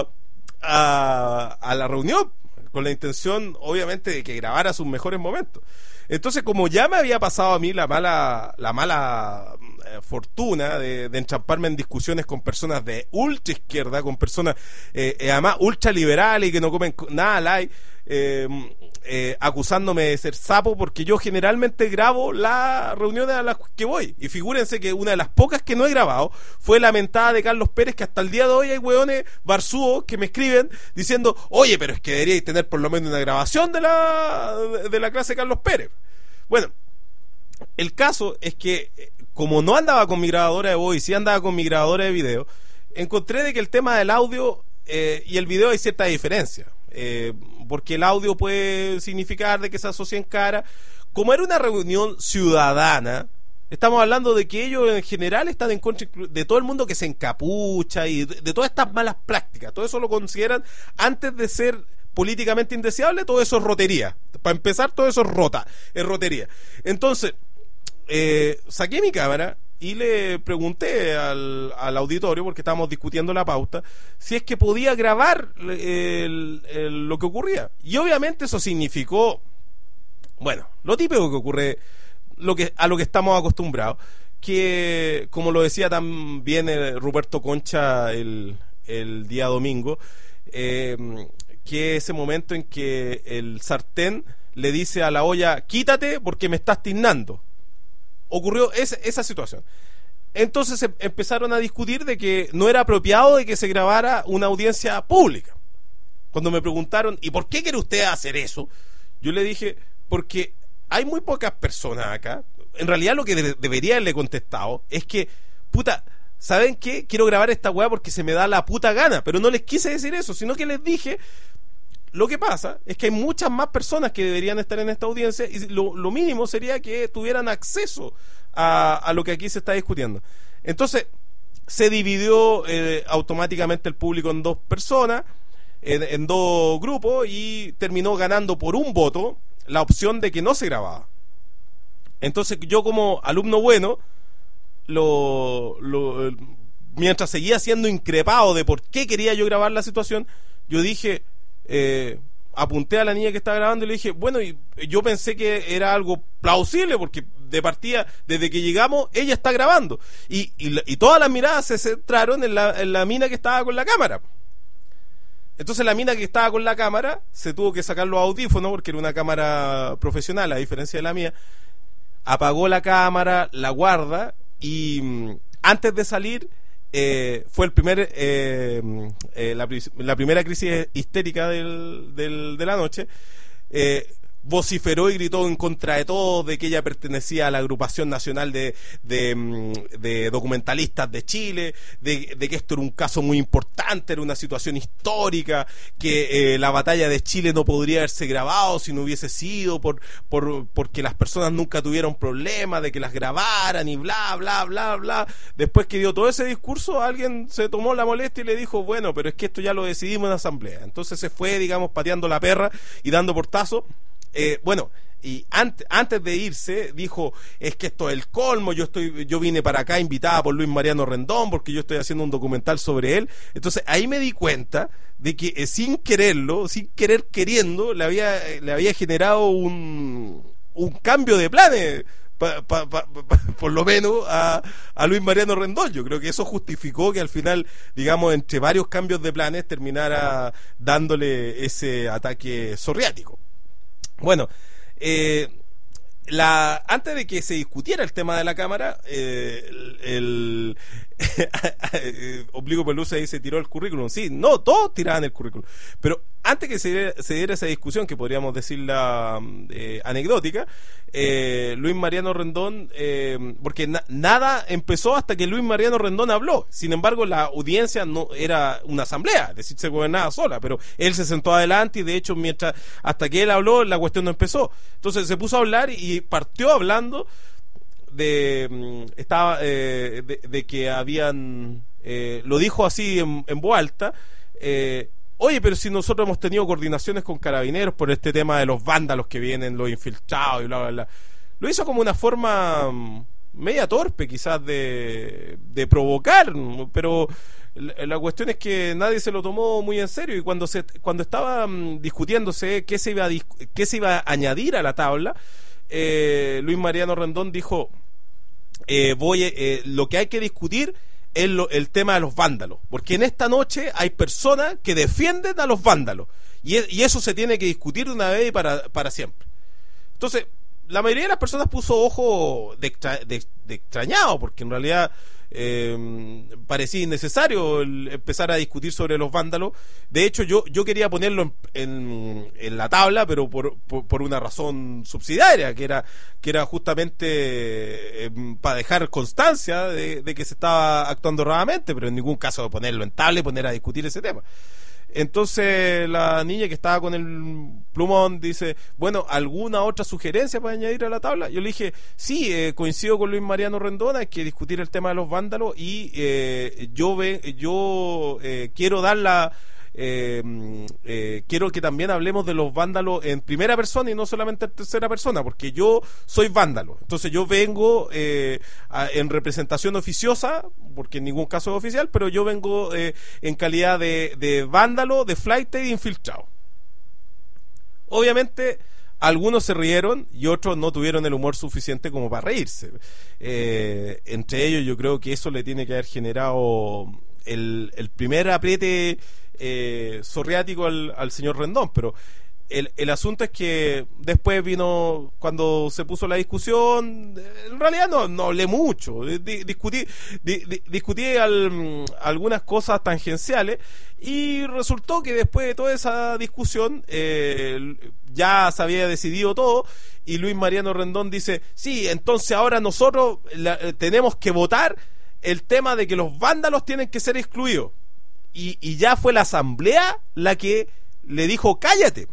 a, a la reunión con la intención, obviamente, de que grabara sus mejores momentos. Entonces, como ya me había pasado a mí la mala la mala eh, fortuna de, de enchamparme en discusiones con personas de ultra izquierda, con personas eh, eh, además ultra liberales y que no comen nada light, eh, eh, acusándome de ser sapo, porque yo generalmente grabo las reuniones a las que voy, y figúrense que una de las pocas que no he grabado fue la mentada de Carlos Pérez, que hasta el día de hoy hay hueones barzúos que me escriben diciendo, oye, pero es que deberíais tener por lo menos una grabación de la de la clase de Carlos Pérez. Bueno, el caso es que como no andaba con mi grabadora de voz y sí andaba con mi grabadora de video, encontré de que el tema del audio eh, y el video hay cierta diferencia, eh, porque el audio puede significar de que se asocien cara. Como era una reunión ciudadana, estamos hablando de que ellos en general están en contra de todo el mundo que se encapucha y de, de todas estas malas prácticas. Todo eso lo consideran, antes de ser políticamente indeseable, todo eso es rotería. Para empezar, todo eso es rota, es rotería. Entonces, eh, saqué mi cámara y le pregunté al, al auditorio, porque estábamos discutiendo la pauta, si es que podía grabar el, el, lo que ocurría. Y obviamente eso significó, bueno, lo típico que ocurre, lo que a lo que estamos acostumbrados, que, como lo decía también el Ruperto Concha el, el día domingo, eh, que ese momento en que el sartén le dice a la olla, quítate porque me estás tiznando. Ocurrió esa, esa situación. Entonces em, empezaron a discutir de que no era apropiado de que se grabara una audiencia pública. Cuando me preguntaron, ¿y por qué quiere usted hacer eso? Yo le dije, porque hay muy pocas personas acá. En realidad lo que de- debería haberle contestado es que, puta, ¿saben qué? Quiero grabar esta weá porque se me da la puta gana. Pero no les quise decir eso, sino que les dije, lo que pasa es que hay muchas más personas que deberían estar en esta audiencia y lo, lo mínimo sería que tuvieran acceso a, a lo que aquí se está discutiendo. Entonces, se dividió eh, automáticamente el público en dos personas, en, en dos grupos, y terminó ganando por un voto la opción de que no se grababa. Entonces yo, como alumno bueno, lo, lo, mientras seguía siendo increpado de por qué quería yo grabar la situación, yo dije, eh, apunté a la niña que estaba grabando y le dije, bueno, y yo pensé que era algo plausible porque de partida, desde que llegamos, ella está grabando, y, y, y todas las miradas se centraron en la, en la mina que estaba con la cámara. Entonces la mina que estaba con la cámara se tuvo que sacar los audífonos porque era una cámara profesional, a diferencia de la mía. Apagó la cámara, la guarda, y mm, antes de salir eh, fue el primer eh, eh, la, la primera crisis histérica del, del, de la noche. eh, vociferó y gritó en contra de todo, de que ella pertenecía a la agrupación nacional de, de, de documentalistas de Chile, de, de que esto era un caso muy importante, era una situación histórica, que eh, la batalla de Chile no podría haberse grabado si no hubiese sido por, por porque las personas nunca tuvieron problemas de que las grabaran y bla, bla, bla, bla. Después que dio todo ese discurso, alguien se tomó la molestia y le dijo, bueno, pero es que esto ya lo decidimos en asamblea. Entonces se fue, digamos, pateando la perra y dando portazo. Eh, bueno, y antes, antes de irse dijo, es que esto es el colmo, yo estoy yo vine para acá invitada por Luis Mariano Rendón porque yo estoy haciendo un documental sobre él. Entonces ahí me di cuenta de que eh, sin quererlo, sin querer queriendo, le había, le había generado un, un cambio de planes, pa, pa, pa, pa, por lo menos a, a Luis Mariano Rendón. Yo creo que eso justificó que al final, digamos, entre varios cambios de planes terminara dándole ese ataque psoriático. Bueno, eh, la, antes de que se discutiera el tema de la cámara, eh, el, el Obligo Pelusa dice, tiró el currículum. Sí, no, todos tiraban el currículum. Pero antes que se diera, se diera esa discusión, que podríamos decirla eh, anecdótica, eh, Luis Mariano Rendón, eh, porque na, nada empezó hasta que Luis Mariano Rendón habló. Sin embargo, la audiencia no era una asamblea, es decir, se gobernaba sola, pero él se sentó adelante y de hecho, mientras hasta que él habló, la cuestión no empezó. Entonces se puso a hablar y partió hablando de estaba eh, de, de que habían eh, lo dijo así en, en voz alta, eh, oye, pero si nosotros hemos tenido coordinaciones con carabineros por este tema de los vándalos que vienen, los infiltrados y bla bla bla. Lo hizo como una forma media torpe quizás de, de provocar, pero la, la cuestión es que nadie se lo tomó muy en serio, y cuando se cuando estaba um, discutiéndose qué se iba a discu- qué se iba a añadir a la tabla, eh, Luis Mariano Rendón dijo, eh, voy eh, lo que hay que discutir es lo, el tema de los vándalos, porque en esta noche hay personas que defienden a los vándalos, y, es, y eso se tiene que discutir de una vez y para, para siempre. Entonces la mayoría de las personas puso ojo de, extra, de, de extrañado, porque en realidad eh, parecía innecesario el empezar a discutir sobre los vándalos. De hecho, yo yo quería ponerlo en, en, en la tabla, pero por, por, por una razón subsidiaria, que era que era justamente eh, para dejar constancia de, de que se estaba actuando erradamente, pero en ningún caso ponerlo en tabla y poner a discutir ese tema. Entonces la niña que estaba con el plumón dice, bueno, ¿alguna otra sugerencia para añadir a la tabla? Yo le dije, sí, eh, coincido con Luis Mariano Rendón, hay que discutir el tema de los vándalos, y eh, yo ve, yo eh, quiero dar la eh, eh, quiero que también hablemos de los vándalos en primera persona y no solamente en tercera persona, porque yo soy vándalo. Entonces yo vengo eh, a, en representación oficiosa, porque en ningún caso es oficial, pero yo vengo eh, en calidad de, de vándalo, de flight y de infiltrado. Obviamente algunos se rieron y otros no tuvieron el humor suficiente como para reírse. Eh, entre ellos yo creo que eso le tiene que haber generado el, el primer apriete eh, sorriático al, al señor Rendón, pero el, el asunto es que después vino, cuando se puso la discusión, en realidad no, no hablé mucho, di, discutí, di, di, discutí al, algunas cosas tangenciales, y resultó que después de toda esa discusión eh, ya se había decidido todo, y Luis Mariano Rendón dice, sí, entonces ahora nosotros la, tenemos que votar el tema de que los vándalos tienen que ser excluidos, y, y ya fue la asamblea la que le dijo cállate.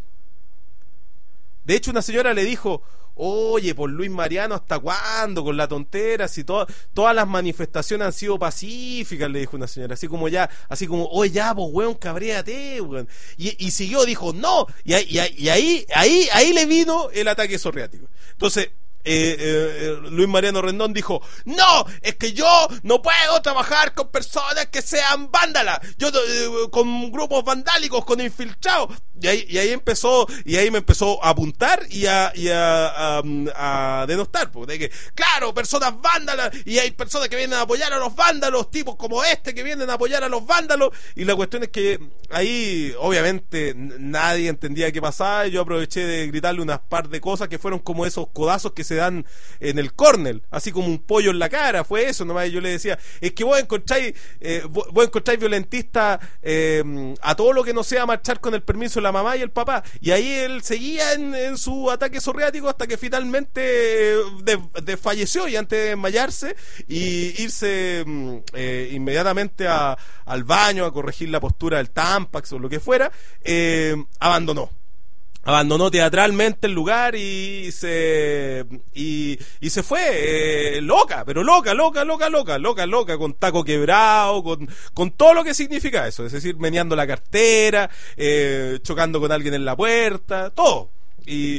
De hecho, una señora le dijo, oye, por Luis Mariano, ¿hasta cuándo con la tontera? Si to todas las manifestaciones han sido pacíficas, le dijo una señora, así como ya, así como, oye, ya, pues, weón, cabréate, weón. Y, y siguió, dijo, no, y, y, y ahí, ahí, ahí le vino el ataque sorriático. Entonces, Eh, eh, Luis Mariano Rendón dijo, no, es que yo no puedo trabajar con personas que sean vándalas, yo eh, con grupos vandálicos, con infiltrados, y ahí, y ahí empezó, y ahí me empezó a apuntar y a, y a, a, a denostar, porque de que, claro, personas vándalas, y hay personas que vienen a apoyar a los vándalos, tipos como este que vienen a apoyar a los vándalos, y la cuestión es que ahí obviamente nadie entendía qué pasaba, y yo aproveché de gritarle unas par de cosas que fueron como esos codazos que se dan en el córner, así como un pollo en la cara, fue eso nomás. Yo le decía, es que vos encontráis eh, vos, vos encontráis violentista eh, a todo lo que no sea marchar con el permiso de la mamá y el papá, y ahí él seguía en, en su ataque sorriático hasta que finalmente eh, desfalleció, y antes de desmayarse y irse eh, inmediatamente a, al baño a corregir la postura del Tampax o lo que fuera, eh, abandonó abandonó teatralmente el lugar y se y, y se fue eh, loca, pero loca, loca, loca, loca, loca, loca, con taco quebrado, con, con todo lo que significa eso, es decir, meneando la cartera, eh, chocando con alguien en la puerta, todo. Y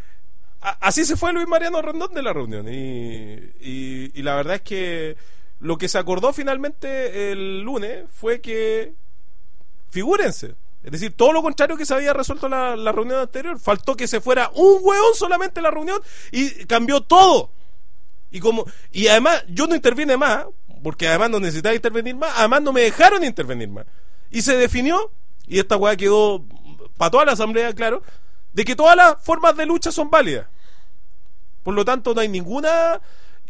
a, así se fue Luis Mariano Rendón de la reunión, y, y, y la verdad es que lo que se acordó finalmente el lunes fue que, figúrense, es decir, todo lo contrario que se había resuelto la, la reunión anterior. Faltó que se fuera un hueón solamente a la reunión y cambió todo. Y como y además yo no intervine más, porque además no necesitaba intervenir más, además no me dejaron intervenir más. Y se definió, y esta hueá quedó para toda la asamblea claro, de que todas las formas de lucha son válidas. Por lo tanto, no hay ninguna...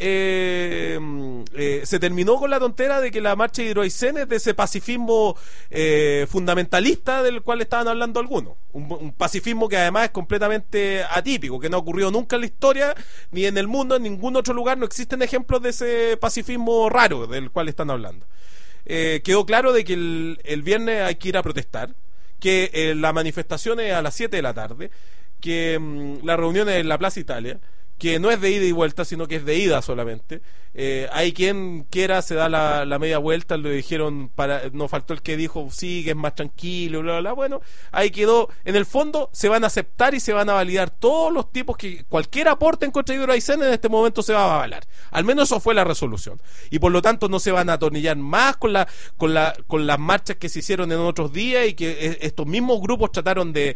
Eh, eh, se terminó con la tontera de que la marcha de Hidroaicén es de ese pacifismo eh, fundamentalista del cual estaban hablando algunos, un, un pacifismo que además es completamente atípico, que no ha ocurrido nunca en la historia ni en el mundo, en ningún otro lugar no existen ejemplos de ese pacifismo raro del cual están hablando. Eh, quedó claro de que el, el viernes hay que ir a protestar, que eh, la manifestación es a las siete de la tarde, que mm, la reunión es en la Plaza Italia, que no es de ida y vuelta, sino que es de ida solamente. Eh, hay quien quiera, se da la, la media vuelta, le dijeron, para, nos faltó el que dijo, sí, que es más tranquilo, bla, bla, bla. Bueno, ahí quedó. En el fondo, se van a aceptar y se van a validar todos los tipos que, cualquier aporte en contra de Hidroaicén en este momento se va a avalar. Al menos eso fue la resolución. Y por lo tanto, no se van a atornillar más con, la, con, la, con las marchas que se hicieron en otros días y que estos mismos grupos trataron de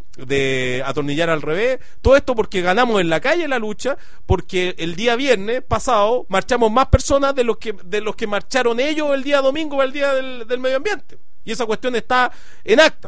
de atornillar al revés. Todo esto porque ganamos en la calle la lucha, porque el día viernes pasado marchamos más personas de los que de los que marcharon ellos el día domingo, el día del, del medio ambiente, y esa cuestión está en acta.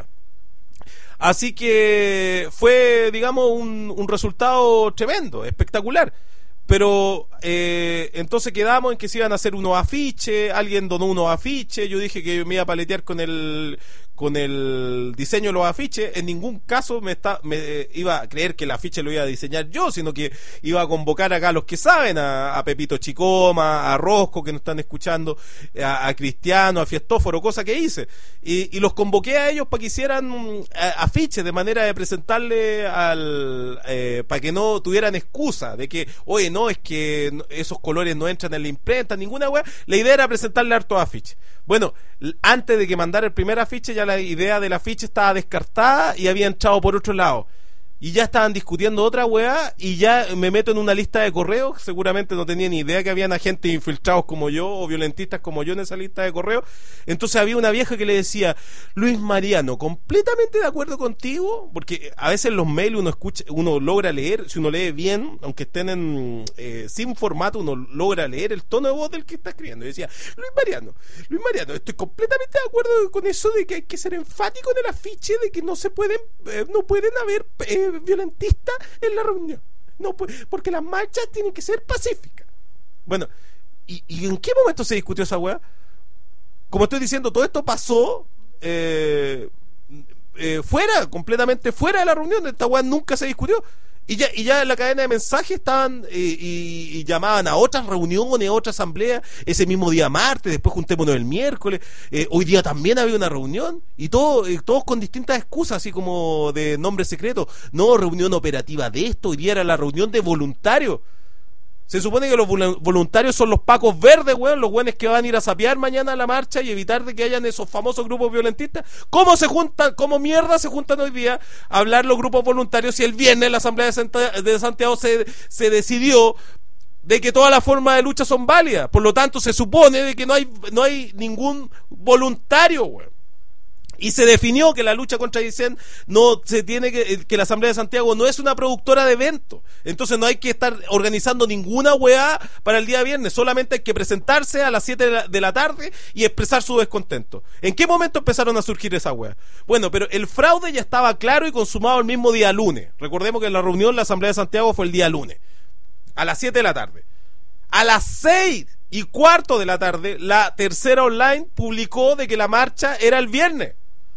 Así que fue, digamos, un, un resultado tremendo, espectacular. Pero eh, entonces quedamos en que se iban a hacer unos afiches, alguien donó unos afiches, yo dije que me iba a paletear con el con el diseño de los afiches. En ningún caso me, está, me eh, iba a creer que el afiche lo iba a diseñar yo, sino que iba a convocar acá a los que saben, a, a Pepito Chicoma, a Rosco, que nos están escuchando, a, a Cristiano, a Fiestóforo, cosa que hice, y, y los convoqué a ellos para que hicieran a, afiches de manera de presentarle al eh, para que no tuvieran excusa de que, oye, no, es que esos colores no entran en la imprenta, ninguna weá. La idea era presentarle hartos afiches. Bueno, antes de que mandara el primer afiche, ya la idea del afiche estaba descartada y había entrado por otro lado. y ya estaban discutiendo otra weá, y ya me meto en una lista de correos, seguramente no tenía ni idea que habían agentes infiltrados como yo, o violentistas como yo en esa lista de correos. Entonces había una vieja que le decía: Luis Mariano, completamente de acuerdo contigo, porque a veces los mails uno escucha, uno logra leer, si uno lee bien, aunque estén en eh, sin formato, uno logra leer el tono de voz del que está escribiendo. Y decía: Luis Mariano, Luis Mariano, estoy completamente de acuerdo con eso de que hay que ser enfático en el afiche de que no se pueden, eh, no pueden haber eh, violentistas en la reunión, no, porque las marchas tienen que ser pacíficas. Bueno, ¿y, y en qué momento se discutió esa weá? Como estoy diciendo, todo esto pasó eh, eh, fuera, completamente fuera de la reunión. Esta weá nunca se discutió. Y ya, y ya en la cadena de mensajes estaban eh, y, y llamaban a otras reuniones, a otra asamblea, ese mismo día martes, después juntémonos el miércoles, eh, hoy día también había una reunión, y todo, eh, todos con distintas excusas, así como de nombre secreto. No, reunión operativa de esto, hoy día era la reunión de voluntarios. Se supone que los voluntarios son los pacos verdes, weón, los weones que van a ir a sapear mañana a la marcha y evitar de que hayan esos famosos grupos violentistas. ¿Cómo se juntan, cómo mierda se juntan hoy día a hablar los grupos voluntarios si el viernes la Asamblea de Santiago se, se decidió de que todas las formas de lucha son válidas? Por lo tanto, se supone de que no hay, no hay ningún voluntario, weón. Y se definió que la lucha contra Aysén no se tiene que, que la Asamblea de Santiago no es una productora de eventos. Entonces no hay que estar organizando ninguna weá para el día viernes. Solamente hay que presentarse a las siete de la, de la tarde y expresar su descontento. ¿En qué momento empezaron a surgir esa weá? Bueno, pero el fraude ya estaba claro y consumado el mismo día lunes. Recordemos que en la reunión la Asamblea de Santiago fue el día lunes, a las siete de la tarde. A las seis y cuarto de la tarde, la Tercera Online publicó de que la marcha era el viernes.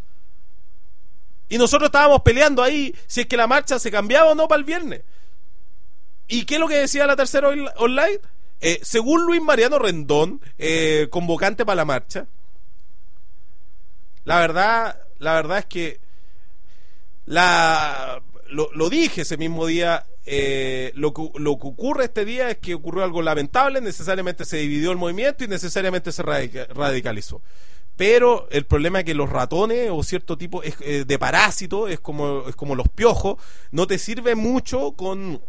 Y nosotros estábamos peleando ahí si es que la marcha se cambiaba o no para el viernes. ¿Y qué es lo que decía la Tercera Online? Eh, según Luis Mariano Rendón, eh, convocante para la marcha, la verdad, la verdad es que la lo, lo dije ese mismo día. Eh, lo, que, lo que ocurre este día es que ocurrió algo lamentable, necesariamente se dividió el movimiento y necesariamente se radica, radicalizó. Pero el problema es que los ratones o cierto tipo es, eh, de parásito, es como, es como los piojos, no te sirve mucho con,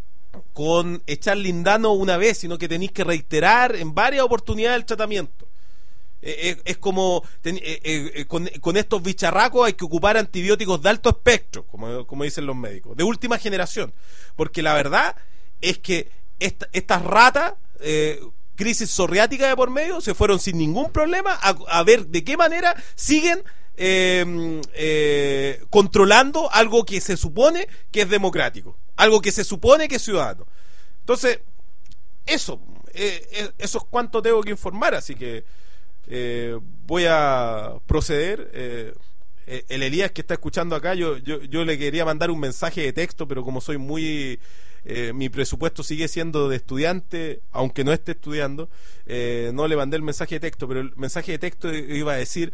con echar lindano una vez, sino que tenéis que reiterar en varias oportunidades el tratamiento. Eh, eh, es como ten, eh, eh, con, con estos bicharracos hay que ocupar antibióticos de alto espectro, como, como dicen los médicos, de última generación. Porque la verdad es que esta, estas ratas... Eh, crisis psoriática de por medio, se fueron sin ningún problema a, a ver de qué manera siguen eh, eh, controlando algo que se supone que es democrático, algo que se supone que es ciudadano. Entonces, eso, eh, eso es cuanto tengo que informar, así que eh, voy a proceder. Eh, el Elías que está escuchando acá, yo, yo, yo le quería mandar un mensaje de texto, pero como soy muy... Eh, mi presupuesto sigue siendo de estudiante, aunque no esté estudiando, eh, no le mandé el mensaje de texto, pero el mensaje de texto iba a decir: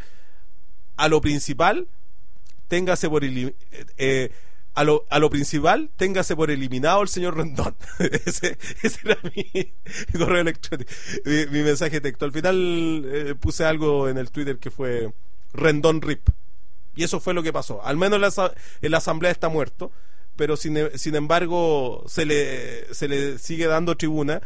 a lo principal, téngase por elim- eh, a, lo, a lo principal, téngase por eliminado el señor Rendón. ese, ese era mi, mi correo electrónico, mi, mi mensaje de texto. Al final eh, puse algo en el Twitter que fue Rendón Rip, y eso fue lo que pasó. Al menos la, en la asamblea está muerto, pero sin, sin embargo se le, se le sigue dando tribuna,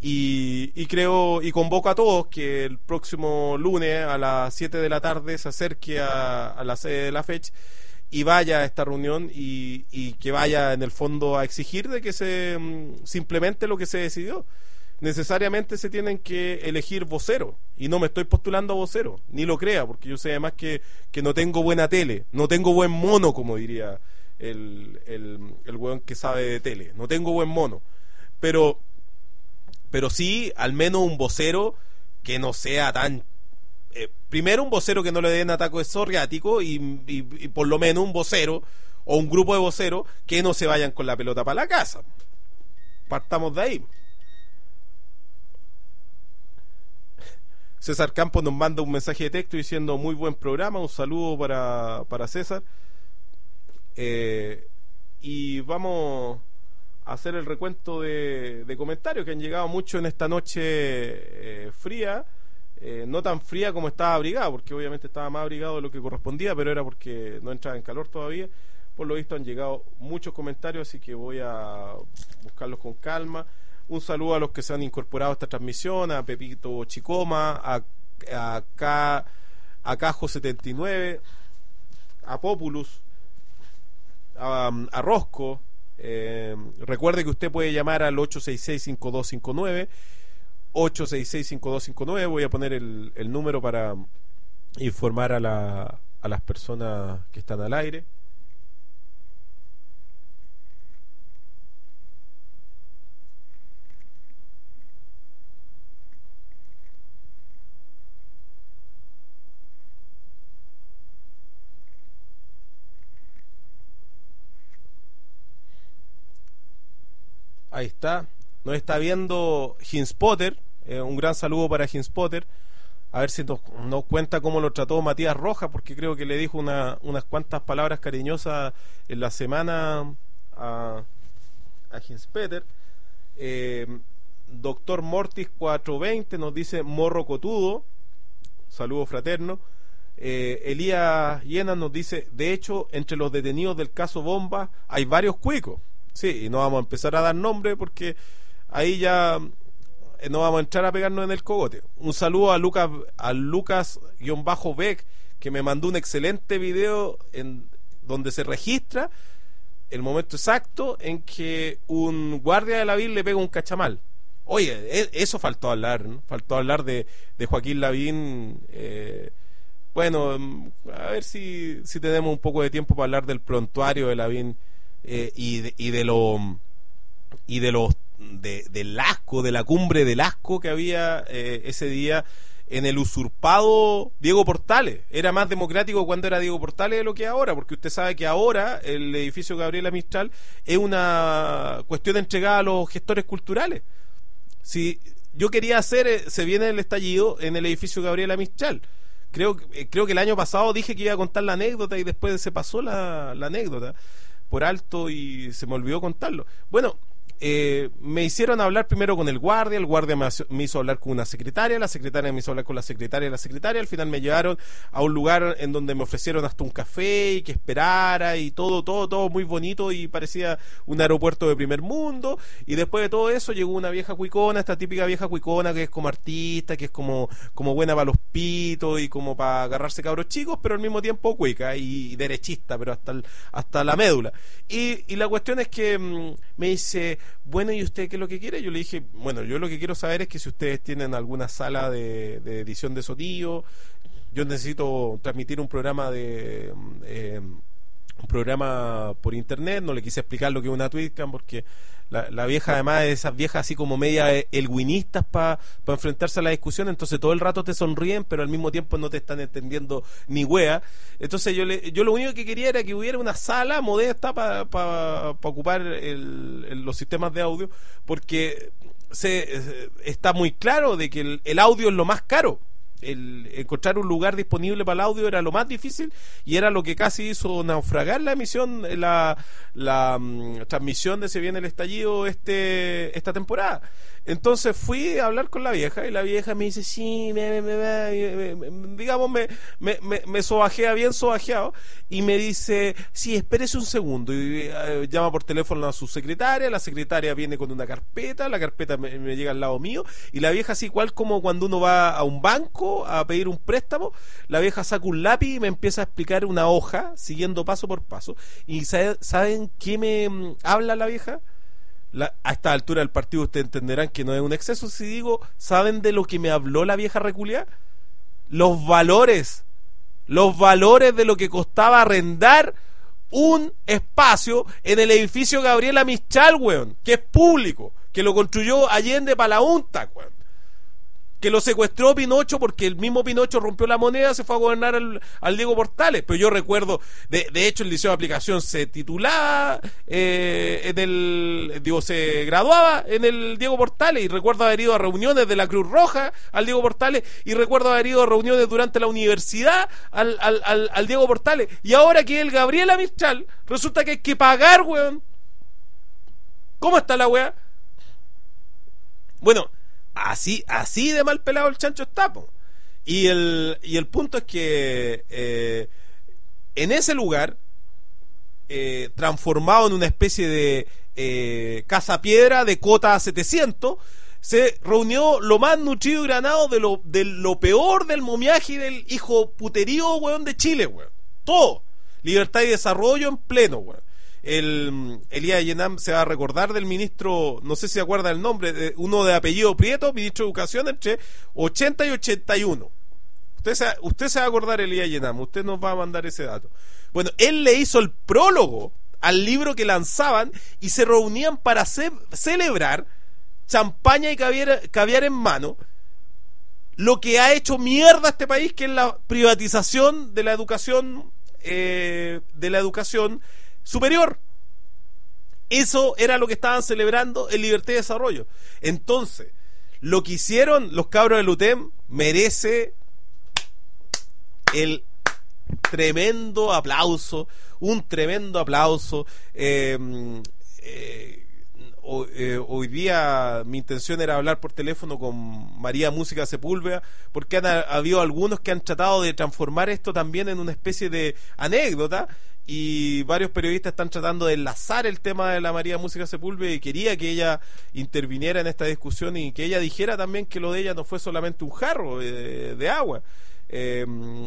y, y creo y convoco a todos que el próximo lunes a las siete de la tarde se acerque a, a la sede de la fecha y vaya a esta reunión, y, y que vaya en el fondo a exigir de que se simplemente lo que se decidió. Necesariamente se tienen que elegir voceros, y no me estoy postulando a vocero, ni lo crea, porque yo sé además que, que no tengo buena tele, no tengo buen mono, como diría el, el, el weón que sabe de tele, no tengo buen mono, pero pero sí al menos un vocero que no sea tan eh, primero un vocero que no le den ataque psoriático, y, y, y por lo menos un vocero o un grupo de voceros que no se vayan con la pelota para la casa. Partamos de ahí. César Campos nos manda un mensaje de texto diciendo: muy buen programa, un saludo para, para César. Eh, y vamos a hacer el recuento de, de comentarios que han llegado mucho en esta noche eh, fría, eh, no tan fría como estaba abrigado, porque obviamente estaba más abrigado de lo que correspondía, pero era porque no entraba en calor todavía. Por lo visto han llegado muchos comentarios, así que voy a buscarlos con calma. Un saludo a los que se han incorporado a esta transmisión, a Pepito Chicoma, a, a, Ca, a Cajo setenta y nueve, a Populus, a, a Rosco. Eh, recuerde que usted puede llamar al ocho seis seis, cinco dos cinco nueve, ocho seis seis, cinco dos cinco nueve. Voy a poner el, el número para informar a, la, a las personas que están al aire. Ahí está, nos está viendo Hinspotter, eh, un gran saludo para Hinspotter. A ver si nos, nos cuenta cómo lo trató Matías Rojas, porque creo que le dijo una, unas cuantas palabras cariñosas en la semana a, a Hinspotter. eh, Doctor Mortis cuatrocientos veinte nos dice morro cotudo, saludo fraterno. eh, Elías Llenas nos dice, de hecho, entre los detenidos del caso Bomba hay varios cuicos. Sí, y no vamos a empezar a dar nombre porque ahí ya eh, no vamos a entrar a pegarnos en el cogote. Un saludo a Lucas a Lucas-Beck, que me mandó un excelente video en donde se registra el momento exacto en que un guardia de la Lavín le pega un cachamal. Oye, eso faltó hablar, ¿no? Faltó hablar de, de Joaquín Lavín. Eh, bueno, a ver si, si tenemos un poco de tiempo para hablar del prontuario de Lavín. Eh, y, de, y de lo y de los de, del asco, de la cumbre del asco que había eh, ese día en el usurpado Diego Portales. Era más democrático cuando era Diego Portales de lo que ahora, porque usted sabe que ahora el edificio Gabriela Mistral es una cuestión entregada a los gestores culturales. Si yo quería hacer, se viene el estallido en el edificio Gabriela Mistral. Creo, creo que el año pasado dije que iba a contar la anécdota y después se pasó la, la anécdota por alto y se me olvidó contarlo. Bueno, eh, me hicieron hablar primero con el guardia, el guardia me, me hizo hablar con una secretaria, la secretaria me hizo hablar con la secretaria, la secretaria, al final me llevaron a un lugar en donde me ofrecieron hasta un café y que esperara y todo, todo, todo muy bonito y parecía un aeropuerto de primer mundo. Y después de todo eso llegó una vieja cuicona, esta típica vieja cuicona que es como artista, que es como, como buena para los pitos y como para agarrarse cabros chicos, pero al mismo tiempo cuica y, y derechista, pero hasta, el, hasta la médula. Y, y la cuestión es que mmm, me dice, bueno, ¿y usted qué es lo que quiere? Yo le dije, bueno, yo lo que quiero saber es que si ustedes tienen alguna sala de, de edición de sonido, yo necesito transmitir un programa de eh, un programa por internet. No le quise explicar lo que es una Twitcam porque la, la vieja, además de esas viejas así como media elwinistas para pa enfrentarse a la discusión, entonces todo el rato te sonríen pero al mismo tiempo no te están entendiendo ni wea. Entonces yo le, yo lo único que quería era que hubiera una sala modesta para pa, pa ocupar el, el, los sistemas de audio, porque se, está muy claro de que el, el audio es lo más caro. El encontrar un lugar disponible para el audio era lo más difícil y era lo que casi hizo naufragar la emisión, la, la um, transmisión de Se Viene el Estallido este esta temporada. Entonces fui a hablar con la vieja y la vieja me dice, sí, me, me, me, me, me, digamos, me, me, me, me sobajea bien sobajeado y me dice, sí, espérese un segundo. Y uh, llama por teléfono a su secretaria, la secretaria viene con una carpeta, la carpeta me, me llega al lado mío y la vieja así igual como cuando uno va a un banco a pedir un préstamo, la vieja saca un lápiz y me empieza a explicar una hoja siguiendo paso por paso. ¿Y sabe, saben qué me um, habla la vieja? La, a esta altura del partido ustedes entenderán que no es un exceso si digo, ¿saben de lo que me habló la vieja reculia? Los valores, los valores de lo que costaba arrendar un espacio en el edificio Gabriela Mistral, weón, que es público, que lo construyó Allende Palaunta, weón, que lo secuestró Pinocho porque el mismo Pinocho rompió la moneda, se fue a gobernar al, al Diego Portales. Pero yo recuerdo, de, de hecho el liceo de aplicación se titulaba eh, en el, digo, se graduaba en el Diego Portales, y recuerdo haber ido a reuniones de la Cruz Roja al Diego Portales, y recuerdo haber ido a reuniones durante la universidad al, al, al, al Diego Portales, y ahora que el Gabriela Mistral resulta que hay que pagar, weón. ¿Cómo está la weá? Bueno, Así, así de mal pelado el chancho está, po. Y el, y el punto es que eh, en ese lugar eh, transformado en una especie de eh, casa piedra de cota setecientos, se reunió lo más nutrido y granado de lo, de lo peor del momiaje y del hijo puterío, weón, de Chile, weón. Todo. Libertad y desarrollo en pleno, weón. El Elías Yenam se va a recordar del ministro, no sé si se acuerda el nombre, de, uno de apellido Prieto, ministro de Educación entre ochenta y ochenta y uno. Usted se, usted se va a acordar, Elías Yenam, usted nos va a mandar ese dato. Bueno, él le hizo el prólogo al libro que lanzaban y se reunían para ce- celebrar champaña y caviar, caviar en mano lo que ha hecho mierda a este país, que es la privatización de la educación eh, de la educación superior. Eso era lo que estaban celebrando en Libertad y Desarrollo. Entonces, lo que hicieron los cabros del U T E M merece el tremendo aplauso, un tremendo aplauso. Eh, eh, Hoy, eh, hoy día mi intención era hablar por teléfono con María Música Sepúlveda, porque han ha, habido algunos que han tratado de transformar esto también en una especie de anécdota, y varios periodistas están tratando de enlazar el tema de la María Música Sepúlveda, y quería que ella interviniera en esta discusión y que ella dijera también que lo de ella no fue solamente un jarro de, de agua. Eh,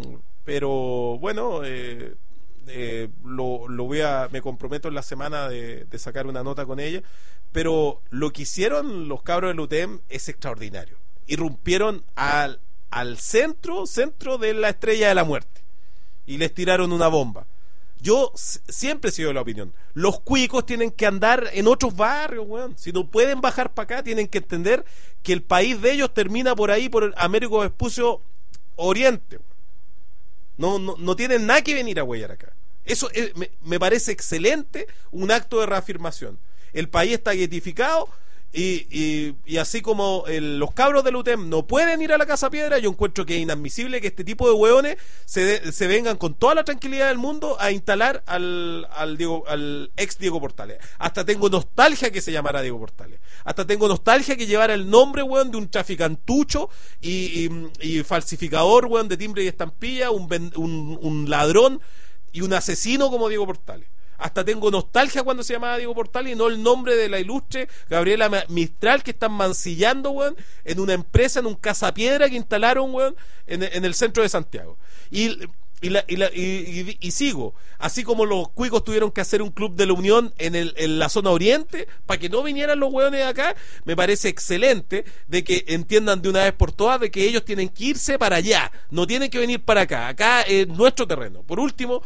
pero bueno, eh, Eh, lo, lo voy a, me comprometo en la semana de, de sacar una nota con ella. Pero lo que hicieron los cabros del U T E M es extraordinario. Irrumpieron al, al centro centro de la Estrella de la Muerte y les tiraron una bomba. Yo s- siempre he sido de la opinión, los cuicos tienen que andar en otros barrios, weón. Si no pueden bajar para acá, tienen que entender que el país de ellos termina por ahí, por el Américo Vespucio Oriente, weón. No, no, no tienen nada que venir a huellar acá. Eso es, me, me parece excelente, un acto de reafirmación. El país está guetificado, y, y, y así como el, los cabros del U T E M no pueden ir a la Casa Piedra, yo encuentro que es inadmisible que este tipo de hueones se, de, se vengan con toda la tranquilidad del mundo a instalar al, al, Diego, al ex Diego Portales. Hasta tengo nostalgia que se llamara Diego Portales. Hasta tengo nostalgia que llevara el nombre, weón, de un traficantucho y, y, y falsificador, weón, de timbre y estampilla, un, un, un ladrón y un asesino como Diego Portales. Hasta tengo nostalgia cuando se llamaba Diego Portales y no el nombre de la ilustre Gabriela Mistral, que están mancillando, weón, en una empresa, en un cazapiedra que instalaron, weón, en, en el centro de Santiago. Y, y, la, y, la, y, y, y sigo, así como los cuicos tuvieron que hacer un club de la Unión en, el, en la zona oriente para que no vinieran los weones de acá. Me parece excelente de que entiendan de una vez por todas de que ellos tienen que irse para allá, no tienen que venir para acá. Acá es nuestro terreno. Por último,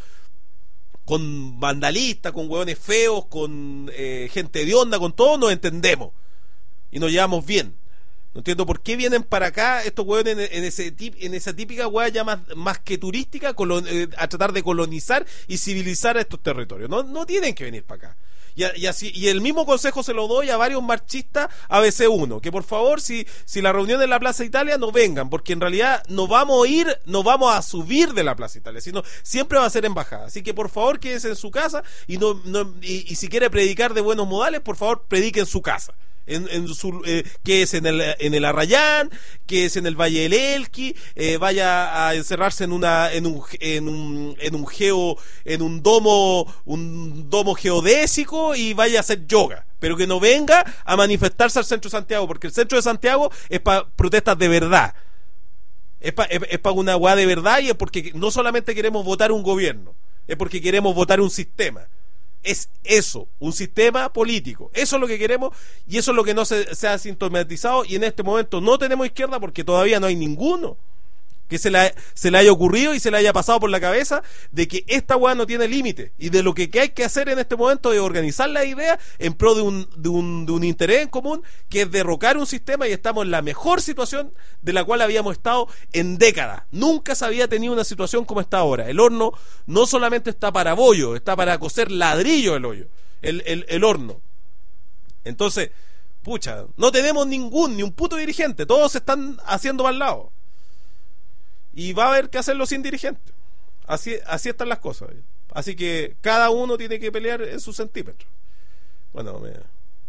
con vandalistas, con hueones feos, con eh, gente de onda, con todo nos entendemos y nos llevamos bien. No entiendo por qué vienen para acá estos hueones en, en, ese tip, en esa típica hueá ya más, más que turística, colon, eh, a tratar de colonizar y civilizar a estos territorios. No, no tienen que venir para acá. Y, y, así, y el mismo consejo se lo doy a varios marchistas A B C uno, que por favor, si, si la reunión en la Plaza Italia, no vengan, porque en realidad no vamos a ir, no vamos a subir de la Plaza Italia, sino siempre va a ser embajada. Así que por favor, quédese en su casa, y, no, no, y, y si quiere predicar de buenos modales, por favor, predique en su casa. En, en su, eh, que es en el, en el Arrayán, que es en el Valle del Elqui, eh, vaya a encerrarse en una en un en un en un geo en un domo un domo geodésico y vaya a hacer yoga, pero que no venga a manifestarse al centro de Santiago, porque el centro de Santiago es para protestas de verdad, es para es, es pa una hueá de verdad, y es porque no solamente queremos votar un gobierno, es porque queremos votar un sistema. Es eso, un sistema político. Eso es lo que queremos, y eso es lo que no se, se ha sintomatizado. Y en este momento no tenemos izquierda porque todavía no hay ninguno que se le, se le haya ocurrido y se le haya pasado por la cabeza de que esta weá no tiene límite, y de lo que, que hay que hacer en este momento es organizar la idea en pro de un, de, un, de un interés en común, que es derrocar un sistema, y estamos en la mejor situación de la cual habíamos estado en décadas. Nunca se había tenido una situación como está ahora. El horno no solamente está para bollo, está para cocer ladrillo el hoyo, el, el, el horno. Entonces, pucha, no tenemos ningún, ni un puto dirigente, todos se están haciendo para el lado. Y va a haber que hacerlo sin dirigente. Así, así están las cosas. Así que cada uno tiene que pelear en su centímetro. Bueno, me,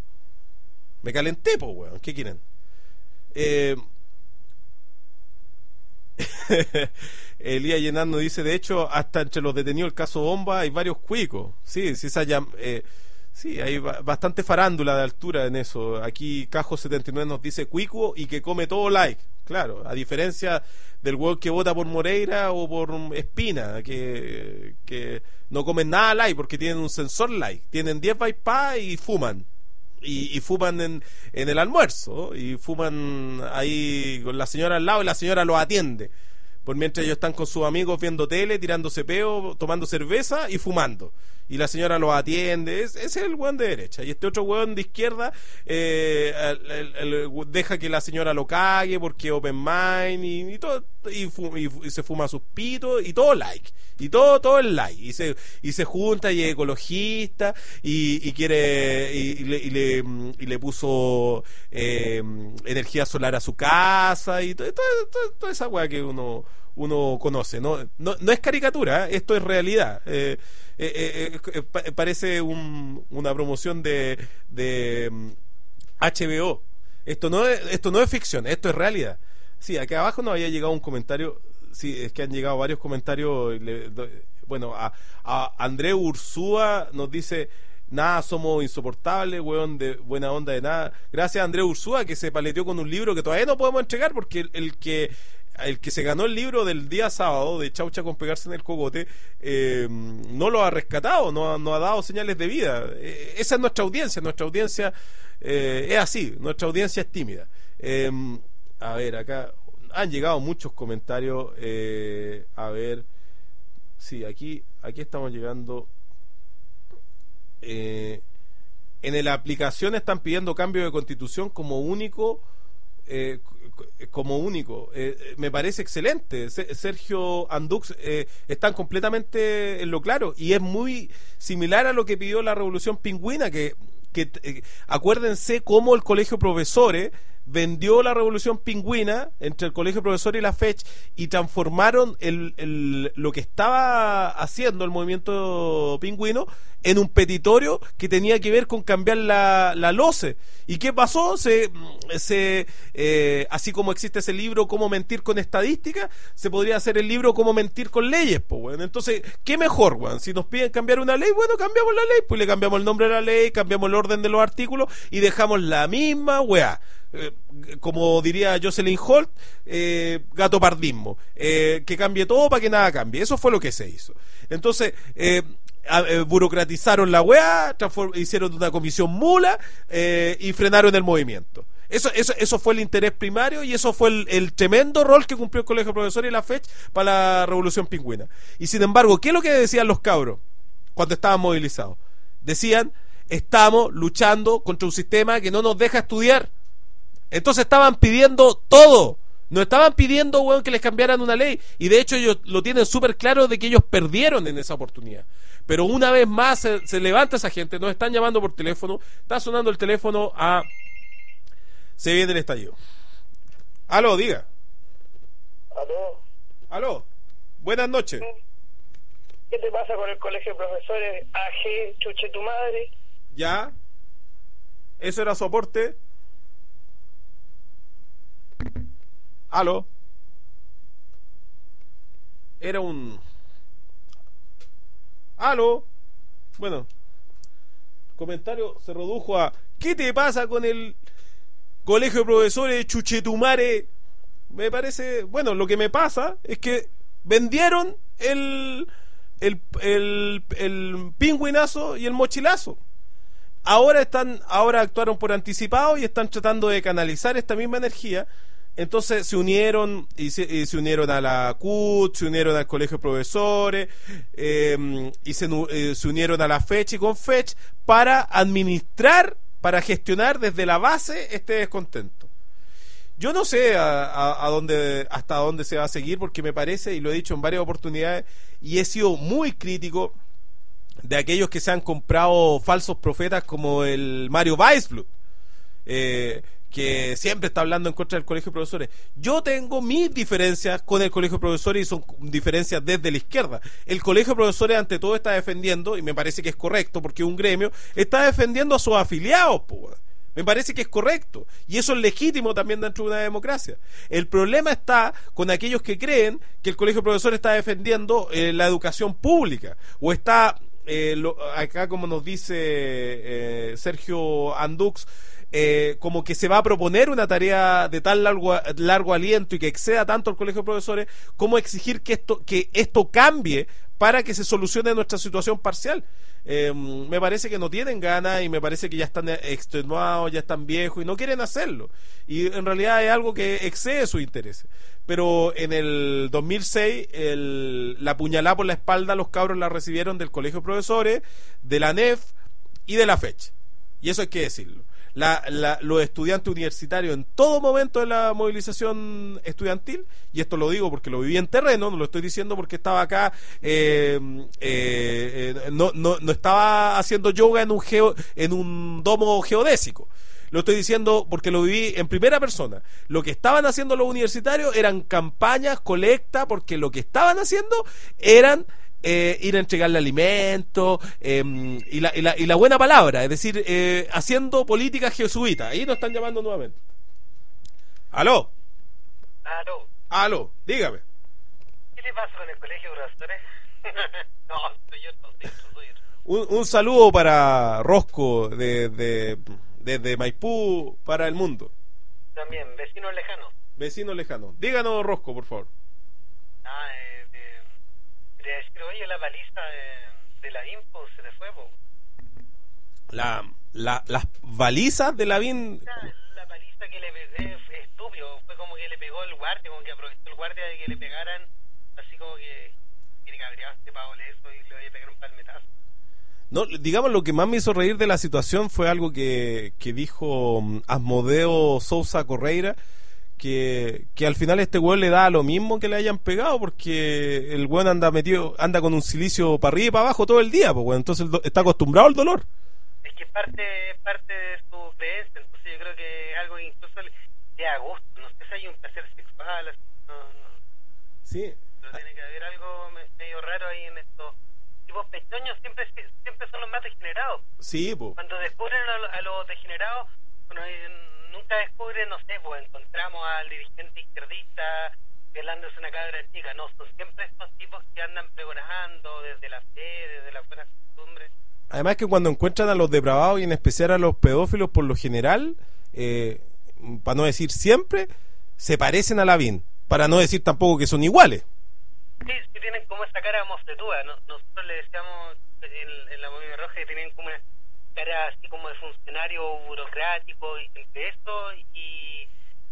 me calenté, pues, weón. ¿Qué quieren? Eh, Elías Llenando dice, de hecho, hasta entre los detenidos del caso Bomba hay varios cuicos. Sí, sí, esa llam- eh, sí, hay ba- bastante farándula de altura en eso. Aquí Cajo setenta y nueve nos dice cuico y que come todo like. Claro, a diferencia del hueón que vota por Moreira o por Espina, que, que no comen nada like porque tienen un sensor like. Tienen diez bypass y fuman. Y, y fuman en, en el almuerzo. Y fuman ahí con la señora al lado y la señora los atiende. Por mientras ellos están con sus amigos viendo tele, tirándose peo, tomando cerveza y fumando. Y la señora los atiende. Es, ese es el hueón de derecha. Y este otro hueón de izquierda eh, el, el, el, deja que la señora lo cague porque open mind y, y todo. Y, fu, y, y se fuma sus pitos y todo like. Y todo todo el like. Y se, y se junta y es ecologista y, y quiere. Y, y, le, y, le, y le puso eh, energía solar a su casa y todo, todo, todo, toda esa hueá que uno. uno conoce, ¿no? No, no es caricatura, ¿eh? Esto es realidad. Eh, eh, eh, eh, pa- parece un, una promoción de, de um, H B O. Esto no es, esto no es ficción, esto es realidad. Sí, acá abajo nos había llegado un comentario, sí, es que han llegado varios comentarios. Y le, do, bueno, a, a André Ursúa nos dice, nada, somos insoportables, weón, de buena onda de nada. Gracias a André Ursúa que se paleteó con un libro que todavía no podemos entregar porque el, el que el que se ganó el libro del día sábado de Chaucha con pegarse en el cogote eh, no lo ha rescatado, no ha, no ha dado señales de vida. Eh, esa es nuestra audiencia, nuestra audiencia eh, es así, nuestra audiencia es tímida. Eh, a ver, acá han llegado muchos comentarios. Eh, a ver, sí, aquí, aquí estamos llegando. Eh, en la aplicación están pidiendo cambio de constitución como único. Eh, como único, eh, me parece excelente. Sergio Andux eh, están completamente en lo claro y es muy similar a lo que pidió la Revolución Pingüina, que, que eh, acuérdense cómo el Colegio de Profesores vendió la Revolución Pingüina entre el Colegio de Profesores y la FECH y transformaron el, el, lo que estaba haciendo el movimiento pingüino en un petitorio que tenía que ver con cambiar la, la LOCE. ¿Y qué pasó? Se, se eh, así como existe ese libro Cómo mentir con estadística, se podría hacer el libro Cómo mentir con leyes, pues, bueno. Entonces, ¿qué mejor, weón? Si nos piden cambiar una ley, bueno, cambiamos la ley, pues le cambiamos el nombre de la ley, cambiamos el orden de los artículos y dejamos la misma weá. Eh, como diría Jocelyn Holt, eh, gatopardismo, eh, que cambie todo para que nada cambie. Eso fue lo que se hizo. Entonces, eh, a, eh, burocratizaron la weá, hicieron una comisión mula eh, y frenaron el movimiento. Eso, eso, eso fue el interés primario y eso fue el, el tremendo rol que cumplió el Colegio de Profesores y la FECH para la Revolución Pingüina. Y sin embargo, ¿qué es lo que decían los cabros cuando estaban movilizados? Decían, estamos luchando contra un sistema que no nos deja estudiar. Entonces estaban pidiendo todo. No estaban pidiendo, weón, que les cambiaran una ley. Y de hecho ellos lo tienen súper claro de que ellos perdieron en esa oportunidad. Pero una vez más se, se levanta esa gente. Nos están llamando por teléfono. Está sonando el teléfono a... Se viene el estallido. Aló, diga. Aló. Aló. Buenas noches. ¿Qué te pasa con el Colegio de Profesores A G, chuche tu madre? Ya. Eso era su aporte. Aló. Era un... Aló. Bueno. El comentario se redujo a... ¿Qué te pasa con el Colegio de Profesores Chuchetumare? Me parece... Bueno, lo que me pasa es que vendieron el... El, el, el pingüinazo y el mochilazo. Ahora están, ahora actuaron por anticipado y están tratando de canalizar esta misma energía. Entonces se unieron y se, y se unieron a la C U T, se unieron al Colegio de Profesores eh, y se, eh, se unieron a la FECH y con FECH para administrar, para gestionar desde la base este descontento. Yo no sé a, a, a dónde, hasta dónde se va a seguir, porque me parece, y lo he dicho en varias oportunidades, y he sido muy crítico de aquellos que se han comprado falsos profetas como el Mario Weisblut, eh, que siempre está hablando en contra del Colegio de Profesores. Yo tengo mis diferencias con el Colegio de Profesores y son diferencias desde la izquierda. El Colegio de Profesores ante todo está defendiendo, y me parece que es correcto porque es un gremio, está defendiendo a sus afiliados, po. Me parece que es correcto. Y eso es legítimo también dentro de una democracia. El problema está con aquellos que creen que el Colegio de Profesores está defendiendo eh, la educación pública. O está, eh, lo, acá como nos dice eh, Sergio Andux, eh, como que se va a proponer una tarea de tan largo, largo aliento y que exceda tanto al Colegio de Profesores, como exigir que esto, que esto cambie para que se solucione nuestra situación parcial. Eh, me parece que no tienen ganas y me parece que ya están extenuados, ya están viejos y no quieren hacerlo. Y en realidad es algo que excede sus intereses. Pero en el dos mil seis el, la puñalada por la espalda los cabros la recibieron del Colegio de Profesores, de la N E F y de la FECH. Y eso hay que decirlo. La, la, los estudiantes universitarios en todo momento de la movilización estudiantil, y esto lo digo porque lo viví en terreno, no lo estoy diciendo porque estaba acá, eh, eh, eh, no, no, no estaba haciendo yoga en un, geo, en un domo geodésico. Lo estoy diciendo porque lo viví en primera persona. Lo que estaban haciendo los universitarios eran campañas, colecta, porque lo que estaban haciendo eran Eh, ir a entregarle alimentos eh, y, la, y, la, y la buena palabra, es decir, eh, haciendo política jesuita. Ahí nos están llamando nuevamente. Aló. Aló. Aló, dígame. ¿Qué le pasa con el Colegio de Profesores? No, soy yo, soy yo, soy yo. Un, un saludo para Rosco de, de, de, de Maipú para el mundo. También, vecinos lejanos. Vecino lejano. Díganos, Rosco, por favor. Ah, eh. Decir, oye, la baliza de, de la Info se le fue, po. La, la, las balizas de la V I N. La, la baliza que le pegué fue estúpido, fue como que le pegó el guardia, como que aprovechó el guardia de que le pegaran, así como que tiene cabreado este pavo eso y le voy a pegar un palmetazo. No, digamos, lo que más me hizo reír de la situación fue algo que, que dijo Asmodeo Sousa Correira, que, que al final este weón le da lo mismo que le hayan pegado, porque el weón anda metido, anda con un silicio para arriba y para abajo todo el día, pues, weón, entonces está acostumbrado al dolor. Es que parte parte de su creencia, entonces yo creo que algo que incluso le da gusto, no sé si hay un placer sexual, no, no. Sí. Pero tiene que haber algo medio raro ahí en estos tipos pechoños, siempre siempre son los más degenerados. Sí, pues. Cuando descubren a, a los degenerados, bueno, nunca descubren, no sé, pues encontramos al dirigente izquierdista violándose una cabra chica, no, son siempre estos tipos que andan pregonando desde la fe, desde las buenas costumbres. Además que cuando encuentran a los depravados y en especial a los pedófilos, por lo general, eh, para no decir siempre, se parecen a la V I N, para no decir tampoco que son iguales. Sí, sí tienen como esa cara mofletúa, ¿no? Nosotros le decíamos en, en la movida roja que tenían como una cara así como de funcionario burocrático y entre eso y,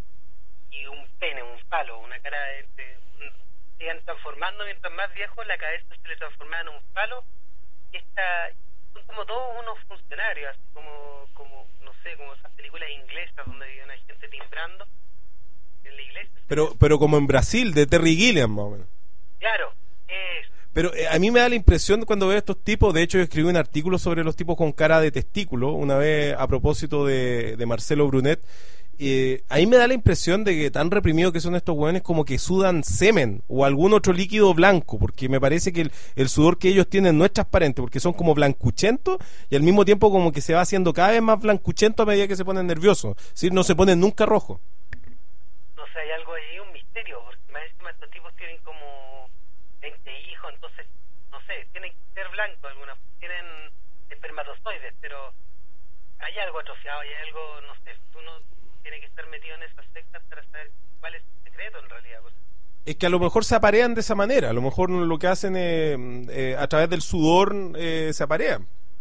y un pene, un palo, una cara de, de un, se iban transformando mientras más viejos, la cabeza se le transformaba en un palo y esta, son como todos unos funcionarios, así como, como no sé, como esas películas inglesas donde había una gente timbrando en la iglesia. Pero, pero como en Brasil, de Terry Gilliam más o menos. Claro, es... Pero eh, a mí me da la impresión cuando veo estos tipos, de hecho yo escribí un artículo sobre los tipos con cara de testículo, una vez a propósito de, de Marcelo Brunet, eh, ahí me da la impresión de que tan reprimidos que son estos hueones como que sudan semen o algún otro líquido blanco, porque me parece que el, el sudor que ellos tienen no es transparente, porque son como blancuchentos y al mismo tiempo como que se va haciendo cada vez más blancuchento a medida que se ponen nerviosos, es decir, no se ponen nunca rojos. No sé, hay algo ahí, un misterio, porque más encima estos tipos tienen como veinte hijos, entonces, no sé, tienen que ser blancos algunos, tienen espermatozoides, pero hay algo atrofiado, hay algo, no sé, uno tiene que estar metido en esas sectas para saber cuál es el secreto en realidad. Pues. Es que a lo mejor se aparean de esa manera, a lo mejor lo que hacen es, eh, a través del sudor eh, se aparean.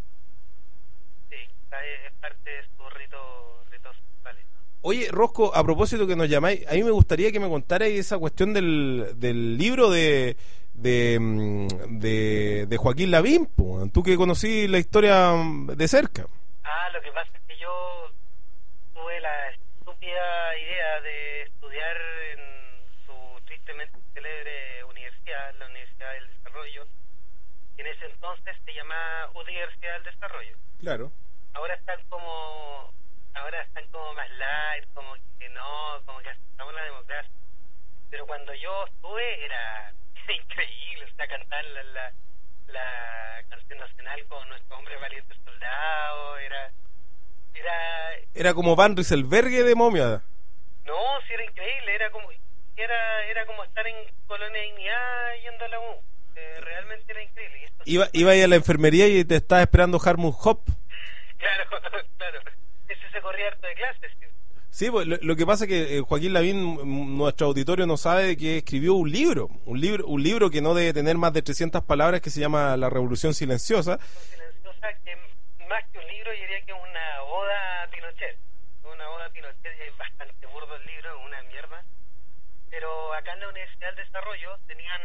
Sí, es parte de su rito, ritos sexuales. Oye, Rosco, a propósito que nos llamáis, a mí me gustaría que me contarais esa cuestión del, del libro de de, de, de Joaquín Lavín, po, tú que conocí la historia de cerca. Ah, lo que pasa es que yo tuve la estúpida idea de estudiar en su tristemente célebre universidad, la Universidad del Desarrollo, que en ese entonces se llamaba Universidad del Desarrollo. Claro. Ahora están como, ahora están como más light, como que no, como que aceptamos la democracia. Pero cuando yo estuve era increíble, o sea, cantar la, la, la canción nacional con nuestro hombre valiente soldado, era Era, Era como Van Rieselberghe de momia. no, sí era increíble, era como era era como estar en Colonia Dignidad yendo a la U. Eh, realmente era increíble. Y esto Iba, iba ahí a la enfermería y te estaba esperando Harmut Hop. Claro, claro. Ese se corría harto de clases. Sí. Sí, pues, lo, lo que pasa es que eh, Joaquín Lavín, nuestro auditorio no sabe de que escribió un libro, un libro, un libro que no debe tener más de trescientas palabras, que se llama La Revolución Silenciosa. Silenciosa, que más que un libro, yo diría que es una oda a Pinochet. Una oda a Pinochet, es bastante burdo el libro, es una mierda. Pero acá en la Universidad del Desarrollo tenían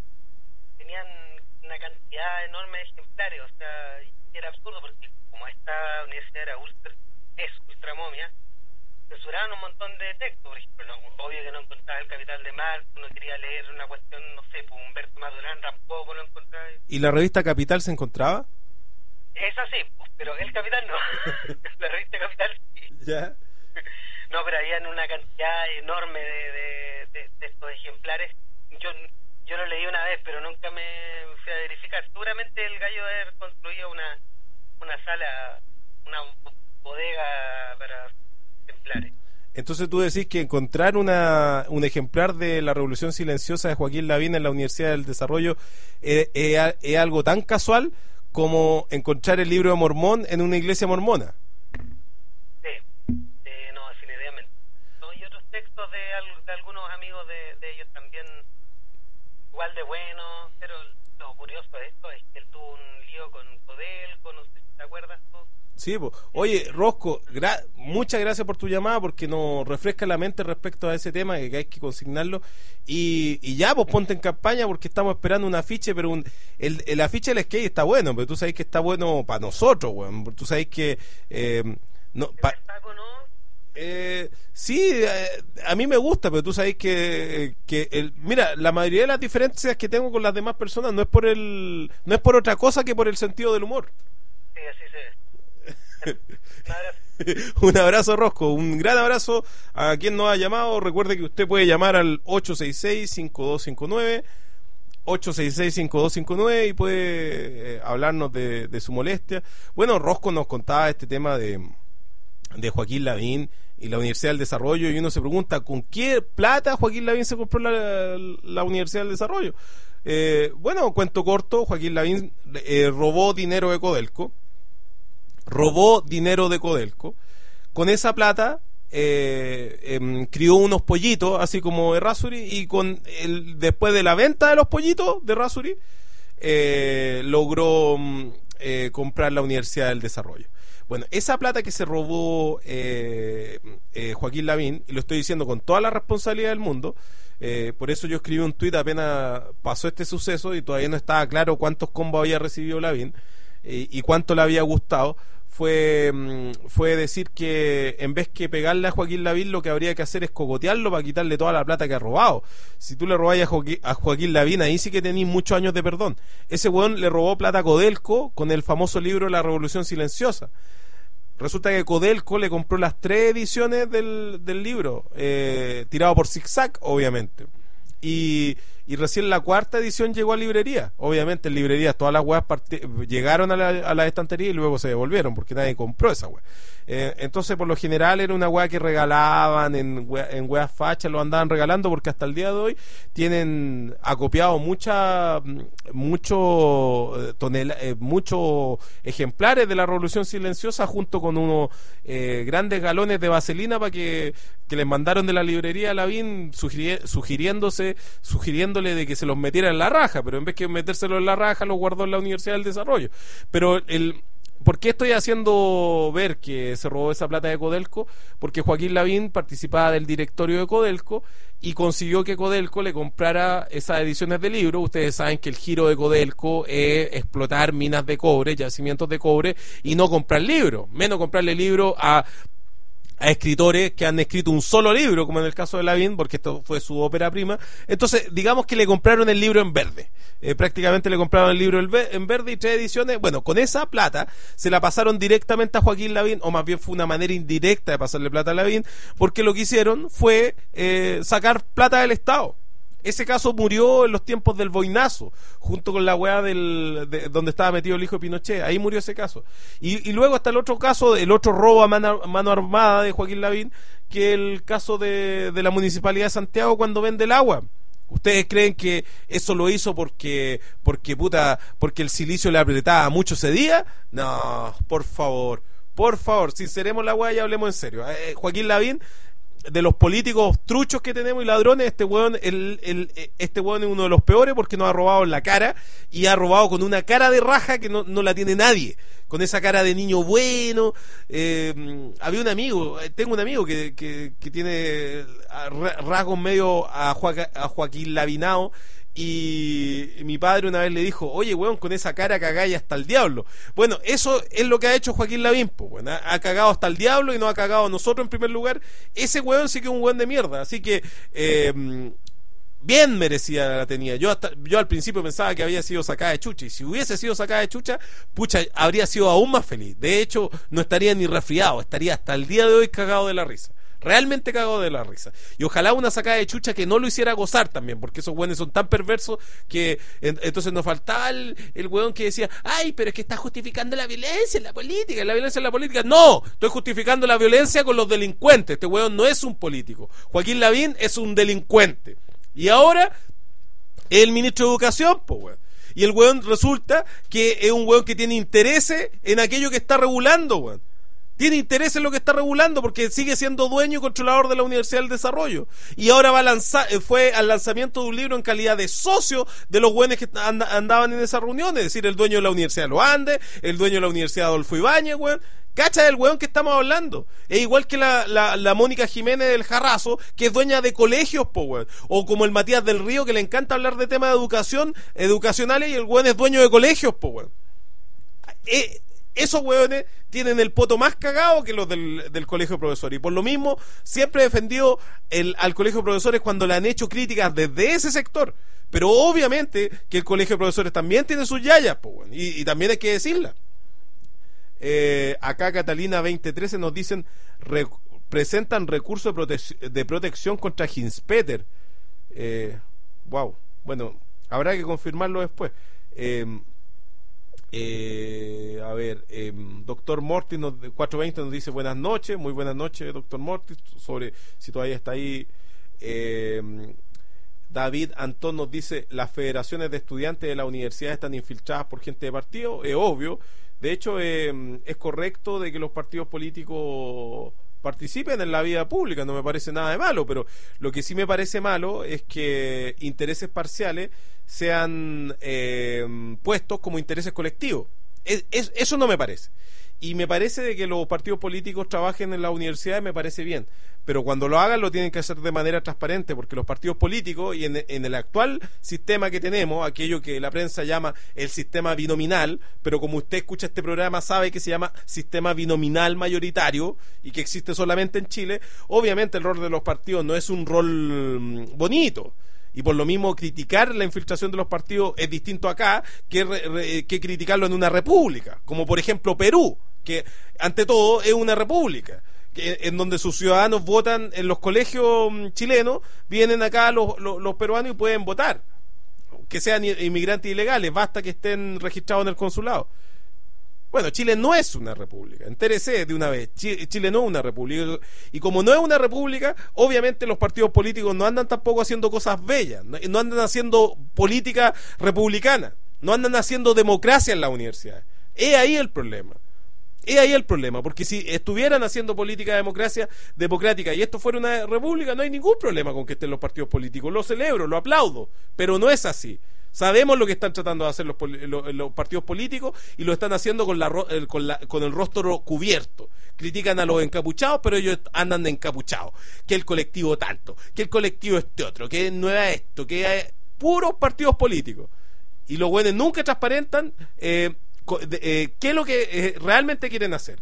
tenían una cantidad enorme de ejemplares, o sea, era absurdo porque como esta universidad era ultra, es ultramomia, censuraban un montón de textos. Por ejemplo, no, obvio que no encontraba El Capital de Marx, uno quería leer una cuestión, no sé, pues Humberto Madurán tampoco lo encontraba. ¿Y la revista Capital se encontraba? Es así, pues, pero El Capital no. La revista Capital sí. Ya. No, pero había una cantidad enorme de, de, de, de estos ejemplares. Yo yo lo leí una vez, pero nunca me fui a verificar. Seguramente el gallo debe haber construido una una sala, una bodega para ejemplares. Entonces tú decís que encontrar una, un ejemplar de La Revolución Silenciosa de Joaquín Lavín en la Universidad del Desarrollo es, es, es algo tan casual como encontrar el libro de Mormón en una iglesia mormona. Sí, eh, no, definitivamente. No, y otros textos de, al, de algunos amigos de, de ellos también igual de buenos, pero lo curioso de esto es que él tuvo un lío con Codelco, no sé si te acuerdas tú. Sí, pues. Oye, Rosco, gra muchas gracias por tu llamada, porque nos refresca la mente respecto a ese tema, que hay que consignarlo. Y, y ya, pues ponte en campaña, porque estamos esperando un afiche, pero un, el, el afiche del skate está bueno, pero tú sabes que está bueno para nosotros, weón. Tú sabes que... Eh, no, pa Taco, ¿no? Eh, sí, eh, a mí me gusta, pero tú sabes que, que el, mira, la mayoría de las diferencias que tengo con las demás personas no es por el, no es por otra cosa que por el sentido del humor. Sí, así se ve. Un abrazo. Un abrazo, Rosco, un gran abrazo a quien nos ha llamado. Recuerde que usted puede llamar al ocho seis seis, cinco dos cinco nueve, ocho seis seis, cinco dos cinco nueve, y puede eh, hablarnos de, de su molestia. Bueno, Rosco nos contaba este tema de, de Joaquín Lavín y la Universidad del Desarrollo, y uno se pregunta ¿con qué plata Joaquín Lavín se compró la, la Universidad del Desarrollo? Eh, bueno, cuento corto, Joaquín Lavín eh, robó dinero de Codelco, robó dinero de Codelco, con esa plata eh, eh, crió unos pollitos, así como Errázuri, y con el, después de la venta de los pollitos de Errázuri, eh, logró eh, comprar la Universidad del Desarrollo. Bueno, esa plata que se robó eh, eh, Joaquín Lavín, y lo estoy diciendo con toda la responsabilidad del mundo, eh, por eso yo escribí un tuit apenas pasó este suceso y todavía no estaba claro cuántos combos había recibido Lavín eh, y cuánto le había gustado, fue, fue decir que en vez que pegarle a Joaquín Lavín, lo que habría que hacer es cogotearlo para quitarle toda la plata que ha robado. Si tú le robáis a, Joaquín, a Joaquín Lavín, ahí sí que tenéis muchos años de perdón. Ese weón le robó plata a Codelco con el famoso libro La Revolución Silenciosa. Resulta que Codelco le compró las tres ediciones del, del libro, eh, tirado por Zigzag, obviamente. Y, y recién la cuarta edición llegó a librería. Obviamente en librerías todas las weas llegaron a la, a la estantería y luego se devolvieron porque nadie compró esa wea. Eh, entonces por lo general era una wea que regalaban en, wea, en weas fachas, lo andaban regalando, porque hasta el día de hoy tienen acopiado mucha mucho tonel, eh, muchos ejemplares de La Revolución Silenciosa junto con unos eh, grandes galones de vaselina para que, que les mandaron de la librería a Lavín sugiri sugiriéndose sugiriéndole de que se los metiera en la raja, pero en vez que metérselo en la raja los guardó en la Universidad del Desarrollo. Pero el ¿por qué estoy haciendo ver que se robó esa plata de Codelco? Porque Joaquín Lavín participaba del directorio de Codelco y consiguió que Codelco le comprara esas ediciones de libro. Ustedes saben que el giro de Codelco es explotar minas de cobre, yacimientos de cobre, y no comprar libros, menos comprarle libros a a escritores que han escrito un solo libro, como en el caso de Lavín, porque esto fue su ópera prima. Entonces, digamos que le compraron el libro en verde. Eh, prácticamente le compraron el libro en verde y tres ediciones. Bueno, con esa plata se la pasaron directamente a Joaquín Lavín, o más bien fue una manera indirecta de pasarle plata a Lavín, porque lo que hicieron fue eh, sacar plata del Estado. Ese caso murió en los tiempos del boinazo, junto con la weá del, de, donde estaba metido el hijo de Pinochet. Ahí murió ese caso. Y, y luego está el otro caso, el otro robo a mano, mano armada de Joaquín Lavín, que es el caso de, de la Municipalidad de Santiago cuando vende el agua. ¿Ustedes creen que eso lo hizo porque, porque puta, porque el silicio le apretaba mucho ese día? No, por favor, por favor, sinceremos la weá y hablemos en serio. Eh, Joaquín Lavín, de los políticos truchos que tenemos y ladrones, este weón, el, el, este weón es uno de los peores porque nos ha robado en la cara y ha robado con una cara de raja que no, no la tiene nadie, con esa cara de niño bueno. Eh, había un amigo, tengo un amigo que, que, que tiene rasgos medio a, Joaquín, a Joaquín Lavinao. Y mi padre una vez le dijo, oye, weón, con esa cara cagáis hasta el diablo. Bueno, eso es lo que ha hecho Joaquín Lavín, pues, weón. Ha, ha cagado hasta el diablo y nos ha cagado a nosotros en primer lugar. Ese weón sí que es un weón de mierda. Así que, eh, bien merecida la tenía. Yo hasta, yo al principio pensaba que había sido sacada de chucha. Y si hubiese sido sacada de chucha, pucha, habría sido aún más feliz. De hecho, no estaría ni resfriado. Estaría hasta el día de hoy cagado de la risa. Realmente cagado de la risa. Y ojalá una sacada de chucha que no lo hiciera gozar también, porque esos güeyes son tan perversos que en, entonces nos faltaba el, el güeyón que decía, ay, pero es que está justificando la violencia en la política, la violencia en la política. No, estoy justificando la violencia con los delincuentes. Este güeyón no es un político. Joaquín Lavín es un delincuente. Y ahora, el ministro de Educación, pues güey. Y el güeyón resulta que es un güeyón que tiene intereses en aquello que está regulando, güey. Tiene interés en lo que está regulando porque sigue siendo dueño y controlador de la Universidad del Desarrollo. Y ahora va a lanzar, fue al lanzamiento de un libro en calidad de socio de los güeyes que and, andaban en esa reunión, es decir, el dueño de la Universidad de los Andes, el dueño de la Universidad Adolfo Ibáñez, güey. Cacha del weón que estamos hablando. Es igual que la, la, la Mónica Jiménez del Jarrazo, que es dueña de colegios, po, weón. O como el Matías del Río, que le encanta hablar de temas de educación, educacionales, y el weón es dueño de colegios, po, weón. Eh, esos weones tienen el poto más cagado que los del, del colegio de profesores. Y por lo mismo, siempre he defendido el, al colegio de profesores cuando le han hecho críticas desde ese sector. Pero obviamente que el colegio de profesores también tiene sus yayas, po, weón. Y, y también hay que decirla. Eh, acá Catalina veinte trece nos dicen re, presentan recursos de, prote de protección contra Hinspeter. Eh, wow, bueno, habrá que confirmarlo después. Eh, eh, a ver, eh, doctor Mortis nos, cuatrocientos veinte nos dice buenas noches, muy buenas noches, doctor Mortis, sobre si todavía está ahí. eh, David Antón nos dice las federaciones de estudiantes de la universidad están infiltradas por gente de partido. Es obvio. De hecho, eh, es correcto de que los partidos políticos participen en la vida pública, no me parece nada de malo, pero lo que sí me parece malo es que intereses parciales sean eh, puestos como intereses colectivos. Es, es, eso no me parece. Y me parece de que los partidos políticos trabajen en las universidades, me parece bien, pero cuando lo hagan lo tienen que hacer de manera transparente, porque los partidos políticos y en, en el actual sistema que tenemos, aquello que la prensa llama el sistema binominal, pero como usted escucha este programa sabe que se llama sistema binominal mayoritario y que existe solamente en Chile, obviamente el rol de los partidos no es un rol bonito. Y por lo mismo criticar la infiltración de los partidos es distinto acá que, re, re, que criticarlo en una república, como por ejemplo Perú, que ante todo es una república, que, en donde sus ciudadanos votan en los colegios chilenos, vienen acá los, los, los peruanos y pueden votar, que sean inmigrantes ilegales, basta que estén registrados en el consulado. Bueno, Chile no es una república, entérese de una vez, Chile no es una república, y como no es una república, obviamente los partidos políticos no andan tampoco haciendo cosas bellas, no, no andan haciendo política republicana, no andan haciendo democracia en la universidad. Es ahí el problema, es ahí el problema, porque si estuvieran haciendo política de democracia democrática y esto fuera una república, no hay ningún problema con que estén los partidos políticos, lo celebro, lo aplaudo, pero no es así. Sabemos lo que están tratando de hacer los, los, los partidos políticos y lo están haciendo con, la, con, la, con el rostro cubierto. Critican a los encapuchados, pero ellos andan de encapuchados. Que el colectivo tanto, que el colectivo este otro, que no era esto, que hay puros partidos políticos. Y los buenos nunca transparentan eh, eh, qué es lo que eh, realmente quieren hacer.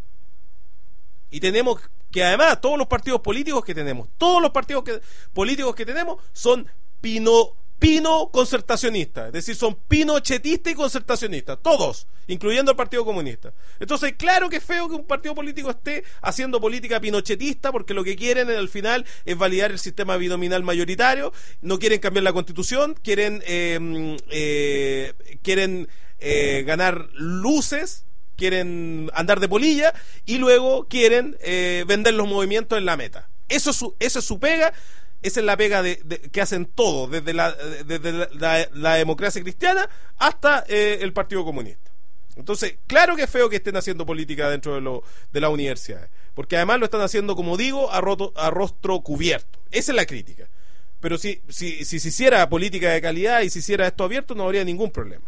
Y tenemos que además todos los partidos políticos que tenemos, todos los partidos que, políticos que tenemos son pino pino concertacionistas, es decir, son pinochetistas y concertacionistas, todos, incluyendo el Partido Comunista. Entonces, claro que es feo que un partido político esté haciendo política pinochetista, porque lo que quieren al final es validar el sistema binominal mayoritario, no quieren cambiar la Constitución, quieren eh, eh, quieren eh, ganar luces, quieren andar de polilla y luego quieren eh, vender los movimientos en la meta. Eso es su, eso es su pega. Esa es la pega de, de, que hacen todos, desde la, desde la, la, la democracia cristiana hasta eh, el Partido Comunista. Entonces, claro que es feo que estén haciendo política dentro de, lo, de las universidades, porque además lo están haciendo, como digo, a, roto, a rostro cubierto. Esa es la crítica. Pero si, si, si se hiciera política de calidad y se hiciera esto abierto, no habría ningún problema.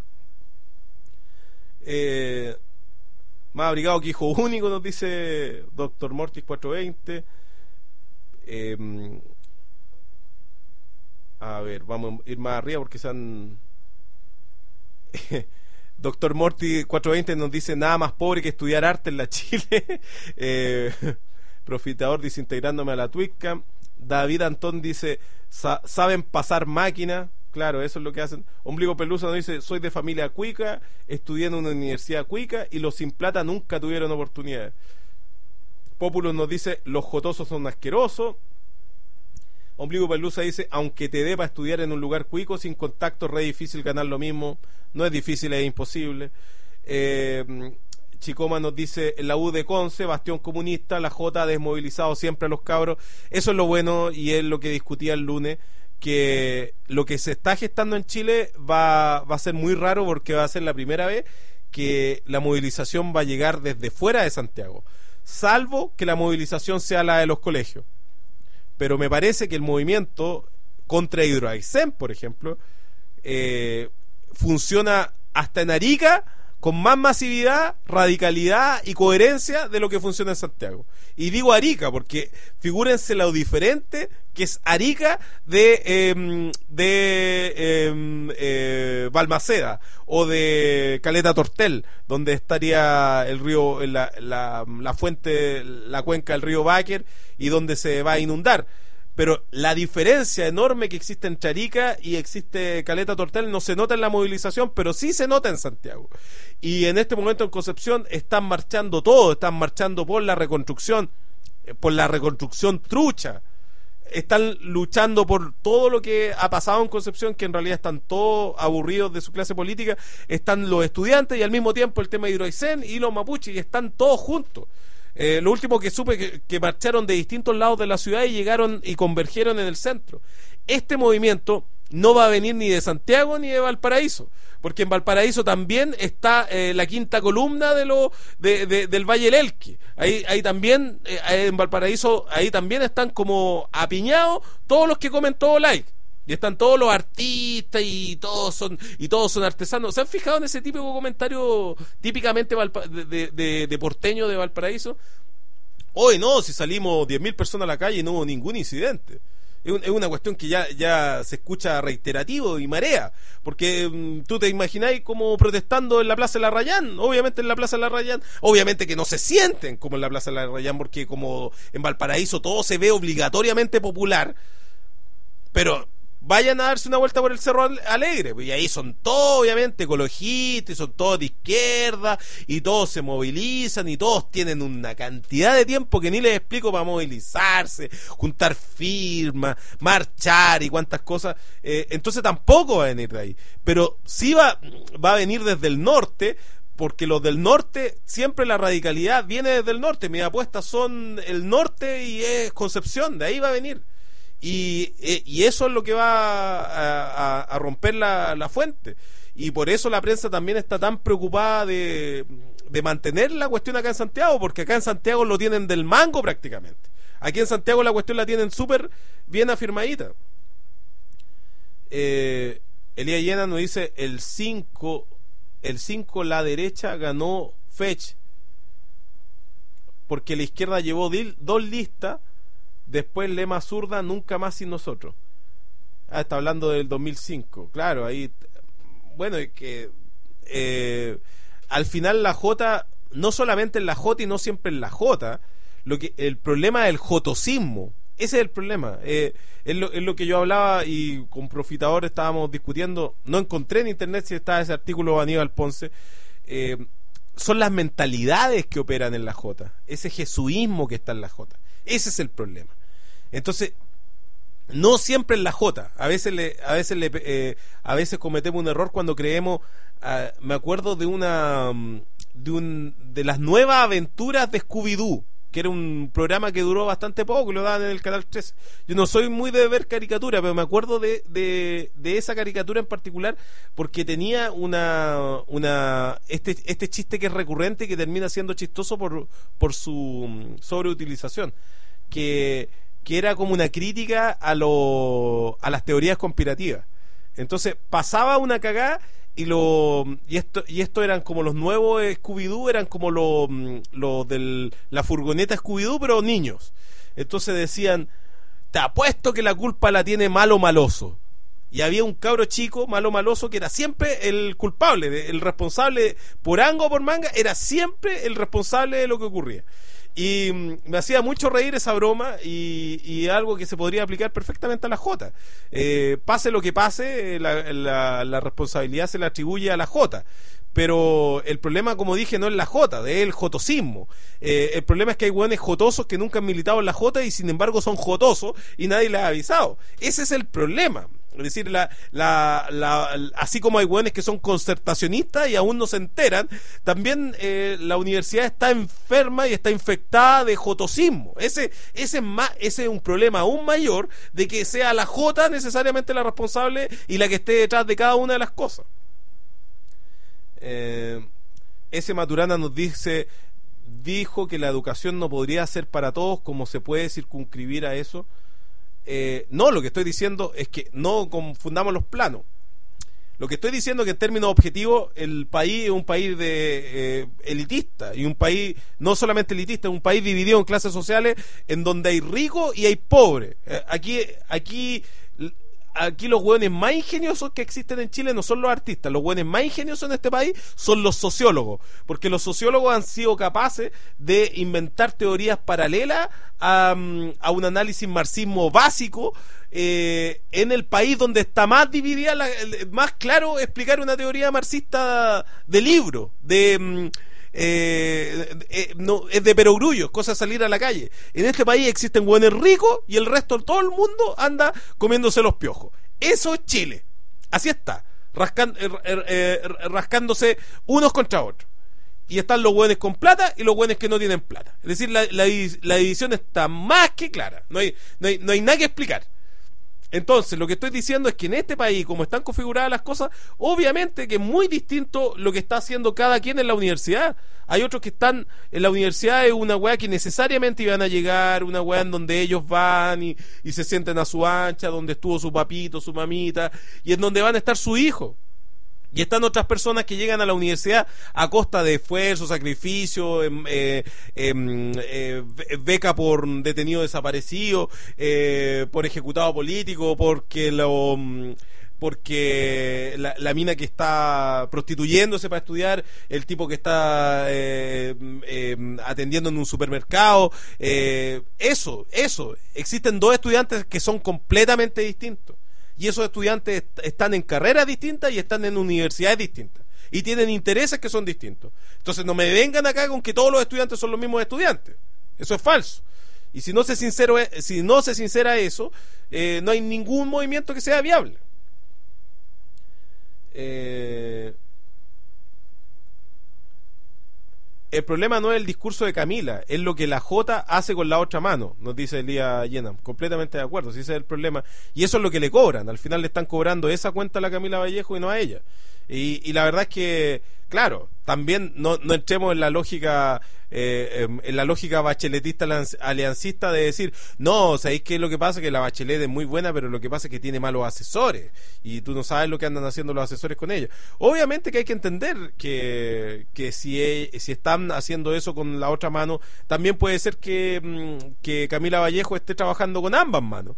Eh, más abrigado que hijo único, nos dice doctor Mortis cuatrocientos veinte. Eh, A ver, vamos a ir más arriba porque se han... doctor Morty cuatrocientos veinte nos dice: nada más pobre que estudiar arte en la Chile. eh, Profitador dice: integrándome a la Twitcam. David Antón dice: Sa saben pasar máquina. Claro, eso es lo que hacen. Ombligo Pelusa nos dice: soy de familia cuica, estudié en una universidad cuica y los sin plata nunca tuvieron oportunidades. Populus nos dice: los jotosos son asquerosos. Ombligo Pelusa dice: aunque te dé para estudiar en un lugar cuico, sin contacto, re difícil ganar lo mismo. No es difícil, es imposible. eh, Chicoma nos dice: en la U de Conce, bastión comunista, la J ha desmovilizado siempre a los cabros. Eso es lo bueno y es lo que discutía el lunes, que lo que se está gestando en Chile va, va a ser muy raro, porque va a ser la primera vez que la movilización va a llegar desde fuera de Santiago, salvo que la movilización sea la de los colegios. Pero me parece que el movimiento contra Hidroaicén, por ejemplo, eh, funciona hasta en Arica con más masividad, radicalidad y coherencia de lo que funciona en Santiago. Y digo Arica porque figúrense lo diferente que es Arica de eh, de eh, eh, Balmaceda o de Caleta Tortel, donde estaría el río, la, la, la fuente, la cuenca del río Báquer, y donde se va a inundar. Pero la diferencia enorme que existe entre Arica y existe Caleta Tortel no se nota en la movilización, pero sí se nota en Santiago. Y en este momento en Concepción están marchando todos, están marchando por la reconstrucción, por la reconstrucción trucha. Están luchando por todo lo que ha pasado en Concepción, que en realidad están todos aburridos de su clase política. Están los estudiantes y al mismo tiempo el tema de Hidroaicén y los mapuches, y están todos juntos. Eh, lo último que supe que, que marcharon de distintos lados de la ciudad y llegaron y convergieron en el centro. Este movimiento no va a venir ni de Santiago ni de Valparaíso, porque en Valparaíso también está eh, la quinta columna de lo, de, de, del Valle del Elqui. Ahí, ahí también, eh, en Valparaíso, ahí también están como apiñados todos los que comen todo like. Y están todos los artistas y todos son y todos son artesanos. ¿Se han fijado en ese típico comentario típicamente Valpa, de, de, de, de porteño de Valparaíso? Hoy no, si salimos diez mil personas a la calle y no hubo ningún incidente. Es, un, es una cuestión que ya, ya se escucha reiterativo y marea. Porque um, tú te imagináis como protestando en la Plaza de la Rayán. Obviamente en la Plaza de la Rayán. Obviamente que no se sienten como en la Plaza de la Rayán, porque como en Valparaíso todo se ve obligatoriamente popular. Pero vayan a darse una vuelta por el Cerro Alegre, y ahí son todos obviamente ecologistas, y son todos de izquierda, y todos se movilizan, y todos tienen una cantidad de tiempo que ni les explico para movilizarse, juntar firmas, marchar y cuantas cosas. Eh, entonces tampoco va a venir de ahí, pero sí va, va a venir desde el norte, porque los del norte, siempre la radicalidad viene desde el norte. Mis apuestas son el norte y es Concepción, de ahí va a venir. Y, y eso es lo que va a, a, a romper la, la fuente. Y por eso la prensa también está tan preocupada de, de mantener la cuestión acá en Santiago, porque acá en Santiago lo tienen del mango prácticamente. Aquí en Santiago la cuestión la tienen súper bien afirmadita. Eh, Elías Llena nos dice: el cinco, el cinco la derecha ganó Fech, porque la izquierda llevó dil, dos listas. Después Lema zurda, nunca más sin nosotros. Ah, está hablando del dos mil cinco. Claro, ahí. Bueno, es que eh, al final la J, no solamente en la J y no siempre en la J, lo que el problema del jotosismo Ese es el problema. Eh, es, lo, es lo que yo hablaba y con Profitador estábamos discutiendo. No encontré en internet si estaba ese artículo de Aníbal Ponce. Eh, son las mentalidades que operan en la J, ese jesuísmo que está en la J. Ese es el problema. Entonces, no siempre en la J. A veces le, a veces le, eh, a veces cometemos un error cuando creemos. Uh, me acuerdo de una de un de las nuevas aventuras de Scooby-Doo, que era un programa que duró bastante poco, lo daban en el canal trece. Yo no soy muy de ver caricatura, pero me acuerdo de, de, de esa caricatura en particular porque tenía una una este este chiste que es recurrente y que termina siendo chistoso por por su sobreutilización, que que era como una crítica a lo a las teorías conspirativas. Entonces pasaba una cagada y lo y esto y esto eran como los nuevos Scooby-Doo, eran como los lo de la furgoneta Scooby-Doo, pero niños. Entonces decían, te apuesto que la culpa la tiene Malo Maloso. Y había un cabro chico, Malo Maloso, que era siempre el culpable, el responsable, por anga o por manga, era siempre el responsable de lo que ocurría. Y me hacía mucho reír esa broma y, y algo que se podría aplicar perfectamente a la J. Eh, pase lo que pase, la, la, la responsabilidad se le atribuye a la J. Pero el problema, como dije, no es la J, es el jotosismo. Eh, el problema es que hay hueones jotosos que nunca han militado en la J y sin embargo son jotosos y nadie les ha avisado. Ese es el problema. Es decir, la, la, la, así como hay hueones que son concertacionistas y aún no se enteran, también eh, la universidad está enferma y está infectada de jotosismo. Ese, ese, es más, ese es un problema aún mayor de que sea la J necesariamente la responsable y la que esté detrás de cada una de las cosas. Eh, ese Maturana nos dice, dijo que la educación no podría ser para todos, ¿cómo se puede circunscribir a eso? Eh, no, lo que estoy diciendo es que no confundamos los planos. Lo que estoy diciendo es que en términos objetivos el país es un país de eh, elitista, y un país no solamente elitista, es un país dividido en clases sociales en donde hay ricos y hay pobres. Eh, aquí aquí aquí los hueones más ingeniosos que existen en Chile no son los artistas, los hueones más ingeniosos en este país son los sociólogos, porque los sociólogos han sido capaces de inventar teorías paralelas a, a un análisis marxismo básico eh, en el país donde está más dividida, la, más claro explicar una teoría marxista de libro, de... Eh, eh, no, es de perogrullo, es cosa de salir a la calle. En este país existen hueones ricos y el resto de todo el mundo anda comiéndose los piojos. Eso es Chile, así está, rascan, eh, eh, rascándose unos contra otros. Y están los hueones con plata y los hueones que no tienen plata. Es decir, la, la, la división está más que clara, no hay, no hay, no hay nada que explicar. Entonces, lo que estoy diciendo es que en este país, como están configuradas las cosas, obviamente que es muy distinto lo que está haciendo cada quien en la universidad. Hay otros que están en la universidad, es una weá que necesariamente iban a llegar, una weá en donde ellos van y, y se sienten a su ancha, donde estuvo su papito, su mamita, y en donde van a estar sus hijos. Y están otras personas que llegan a la universidad a costa de esfuerzo, sacrificio, eh, eh, eh, beca por detenido desaparecido, eh, por ejecutado político, porque lo porque la, la mina que está prostituyéndose para estudiar, el tipo que está eh, eh, atendiendo en un supermercado, eh, eso, eso. Existen dos estudiantes que son completamente distintos. Y esos estudiantes están en carreras distintas y están en universidades distintas y tienen intereses que son distintos. Entonces no me vengan acá con que todos los estudiantes son los mismos estudiantes. Eso es falso. Y si no se sincero, si no se sincera eso, eh, no hay ningún movimiento que sea viable. Eh... El problema no es el discurso de Camila, es lo que la J hace con la otra mano, nos dice Elías Yenam. Completamente de acuerdo, si ese es el problema. Y eso es lo que le cobran, al final le están cobrando esa cuenta a la Camila Vallejo y no a ella. Y, y la verdad es que, claro, también no, no entremos en la lógica eh, en la lógica bacheletista aliancista de decir, no, ¿sabéis qué es lo que pasa? Que la Bachelet es muy buena, pero lo que pasa es que tiene malos asesores y tú no sabes lo que andan haciendo los asesores con ella. Obviamente que hay que entender que, que si, si están haciendo eso con la otra mano, también puede ser que, que Camila Vallejo esté trabajando con ambas manos.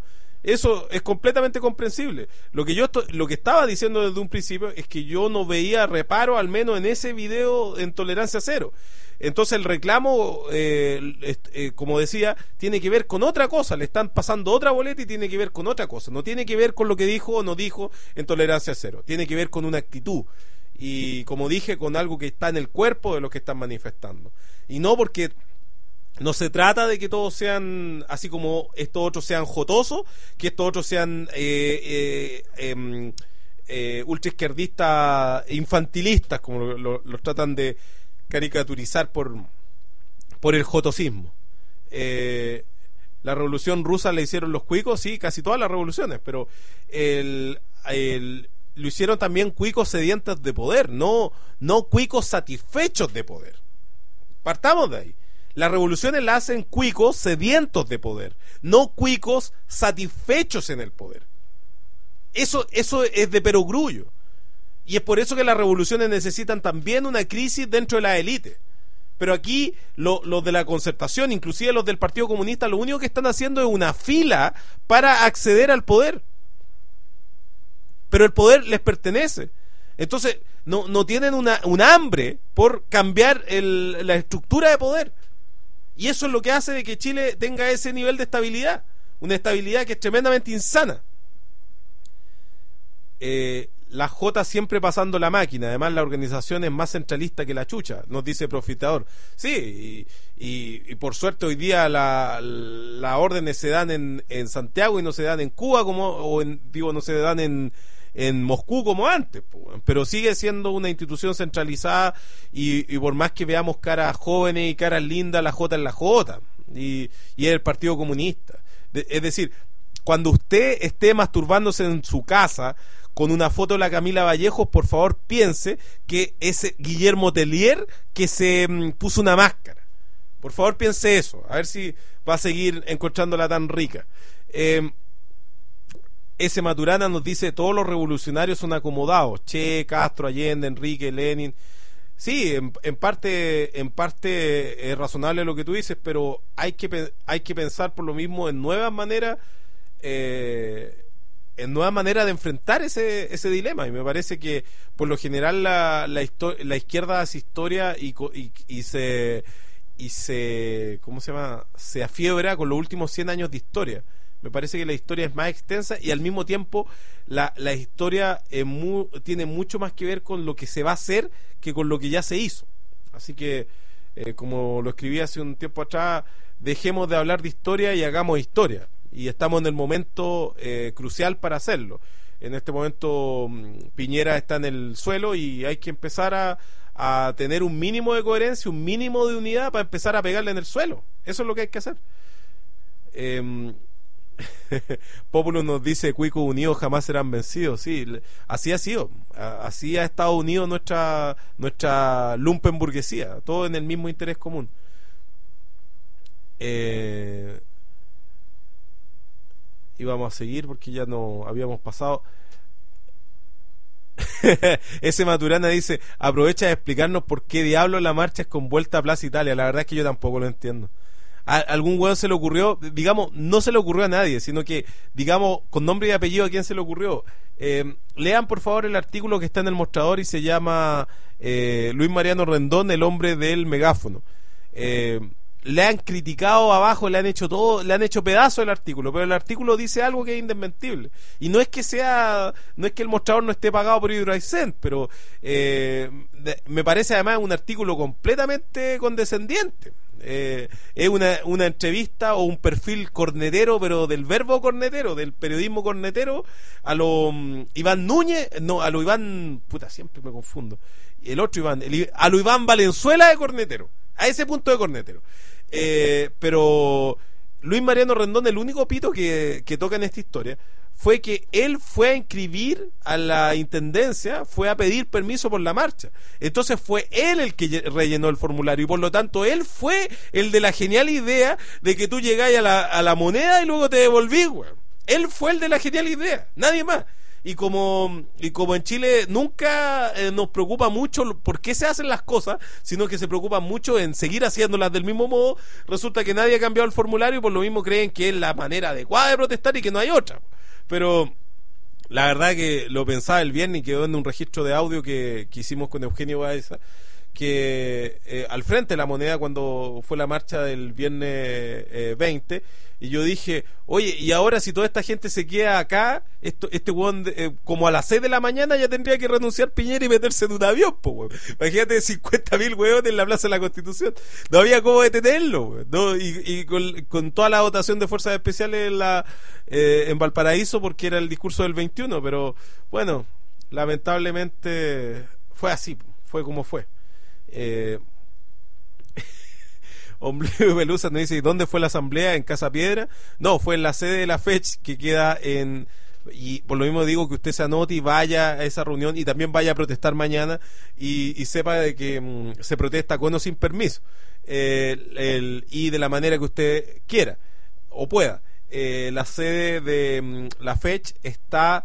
Eso es completamente comprensible. Lo que yo estoy, lo que estaba diciendo desde un principio es que yo no veía reparo, al menos en ese video, en tolerancia cero. Entonces el reclamo, eh, eh, como decía, tiene que ver con otra cosa. Le están pasando otra boleta y tiene que ver con otra cosa. No tiene que ver con lo que dijo o no dijo en tolerancia cero. Tiene que ver con una actitud. Y como dije, con algo que está en el cuerpo de los que están manifestando. Y no porque... No se trata de que todos sean, así como estos otros sean jotosos, que estos otros sean eh, eh, eh, eh, ultraizquierdistas infantilistas, como los lo, lo tratan de caricaturizar por, por el jotosismo. Eh, la revolución rusa la hicieron los cuicos, sí, casi todas las revoluciones, pero el, el, lo hicieron también cuicos sedientos de poder, no, no cuicos satisfechos de poder. Partamos de ahí. Las revoluciones las hacen cuicos sedientos de poder, no cuicos satisfechos en el poder. Eso, eso es de perogrullo. Y es por eso que las revoluciones necesitan también una crisis dentro de la élite. Pero aquí lo, los de la concertación, inclusive los del Partido Comunista, lo único que están haciendo es una fila para acceder al poder. Pero el poder les pertenece. Entonces no, no tienen una, un hambre por cambiar el, la estructura de poder. Y eso es lo que hace de que Chile tenga ese nivel de estabilidad. Una estabilidad que es tremendamente insana. Eh, la J siempre pasando la máquina. Además la organización es más centralista que la chucha, nos dice Profitador. Sí, y, y, y por suerte hoy día las la órdenes se dan en, en Santiago y no se dan en Cuba, como o en, digo, no se dan en en Moscú como antes, pero sigue siendo una institución centralizada y, y por más que veamos caras jóvenes y caras lindas, la J es la J y, y es el Partido Comunista. De, es decir, cuando usted esté masturbándose en su casa con una foto de la Camila Vallejos, por favor piense que es Guillermo Tellier que se mm, puso una máscara. Por favor piense eso, a ver si va a seguir encontrándola tan rica. Eh, Ese Maturana nos dice: todos los revolucionarios son acomodados, Che, Castro, Allende, Enrique, Lenin. Sí, en, en parte en parte es razonable lo que tú dices, pero hay que hay que pensar por lo mismo en nuevas maneras eh, en nuevas maneras de enfrentar ese ese dilema. Y me parece que por lo general la la, la izquierda hace historia y, y, y se y se ¿cómo se llama? Se afiebra con los últimos cien años de historia. Me parece que la historia es más extensa y al mismo tiempo la, la historia es mu, tiene mucho más que ver con lo que se va a hacer que con lo que ya se hizo. Así que, eh, como lo escribí hace un tiempo atrás, dejemos de hablar de historia y hagamos historia. Y estamos en el momento eh, crucial para hacerlo. En este momento Piñera está en el suelo y hay que empezar a, a tener un mínimo de coherencia, un mínimo de unidad para empezar a pegarle en el suelo. Eso es lo que hay que hacer. Eh, Populo nos dice: cuicos unidos jamás serán vencidos. Sí, así ha sido, así ha estado unido nuestra nuestra lumpenburguesía, todo en el mismo interés común. Eh, y vamos a seguir porque ya no habíamos pasado. Ese Maturana dice: aprovecha de explicarnos por qué diablos la marcha es con vuelta a Plaza Italia. La verdad es que yo tampoco lo entiendo. A algún weón se le ocurrió, digamos, no se le ocurrió a nadie, sino que, digamos, con nombre y apellido a quién se le ocurrió. Eh, lean por favor el artículo que está en el mostrador y se llama eh, Luis Mariano Rendón, el hombre del megáfono. Eh, le han criticado abajo, le han hecho todo, le han hecho pedazo el artículo, pero el artículo dice algo que es indesmentible. Y no es que sea, no es que el mostrador no esté pagado por Hidroaicén, pero eh, de, me parece además un artículo completamente condescendiente. Eh, es una, una entrevista o un perfil cornetero, pero del verbo cornetero, del periodismo cornetero, a lo um, Iván Núñez, no, a lo Iván, puta, siempre me confundo, el otro Iván, el, a lo Iván Valenzuela de cornetero, a ese punto de cornetero. Eh, pero Luis Mariano Rendón, el único pito que, que toca en esta historia fue que él fue a inscribir a la intendencia, fue a pedir permiso por la marcha. Entonces fue él el que rellenó el formulario y por lo tanto él fue el de la genial idea de que tú llegáis a la, a la moneda y luego te devolvís, güey. Él fue el de la genial idea, nadie más. y como y como en Chile nunca eh, nos preocupa mucho por qué se hacen las cosas, sino que se preocupan mucho en seguir haciéndolas del mismo modo, resulta que nadie ha cambiado el formulario y por lo mismo creen que es la manera adecuada de protestar y que no hay otra. Pero la verdad que lo pensaba el viernes y quedó en un registro de audio que, que hicimos con Eugenio Baeza, que eh, al frente de La Moneda cuando fue la marcha del viernes eh, veinte, y yo dije, oye, y ahora si toda esta gente se queda acá, esto, este hueón eh, como a las seis de la mañana ya tendría que renunciar Piñera y meterse en un avión, po, weón. Imagínate cincuenta mil hueones en la Plaza de la Constitución, no había cómo detenerlo, weón, ¿no? Y, y con, con toda la votación de fuerzas especiales en la eh, en Valparaíso, porque era el discurso del veintiuno, pero bueno, lamentablemente fue así, fue como fue. Eh, Ombligo Pelusa nos dice, ¿dónde fue la asamblea? ¿En Casa Piedra? No, fue en la sede de la FECH, que queda en... Y por lo mismo digo que usted se anote y vaya a esa reunión y también vaya a protestar mañana y, y sepa de que mmm, se protesta con o sin permiso, eh, el, y de la manera que usted quiera o pueda. Eh, la sede de mmm, la FECH está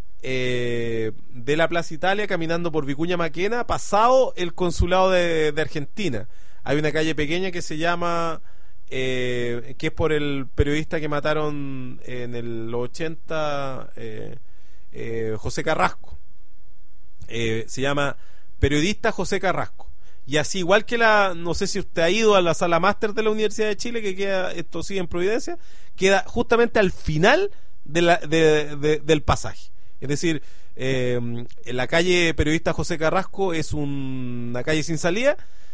eh, de la Plaza Italia, caminando por Vicuña Maquena, pasado el consulado de, de Argentina. Hay una calle pequeña que se llama, eh, que es por el periodista que mataron en el ochenta, eh, eh, José Carrasco. Eh, se llama Periodista José Carrasco. Y así, igual que la, no sé si usted ha ido a la sala máster de la Universidad de Chile, que queda, esto sigue en Providencia, queda justamente al final de la, de, de, del pasaje. Es decir, eh, en la calle Periodista José Carrasco es un, una calle sin salida.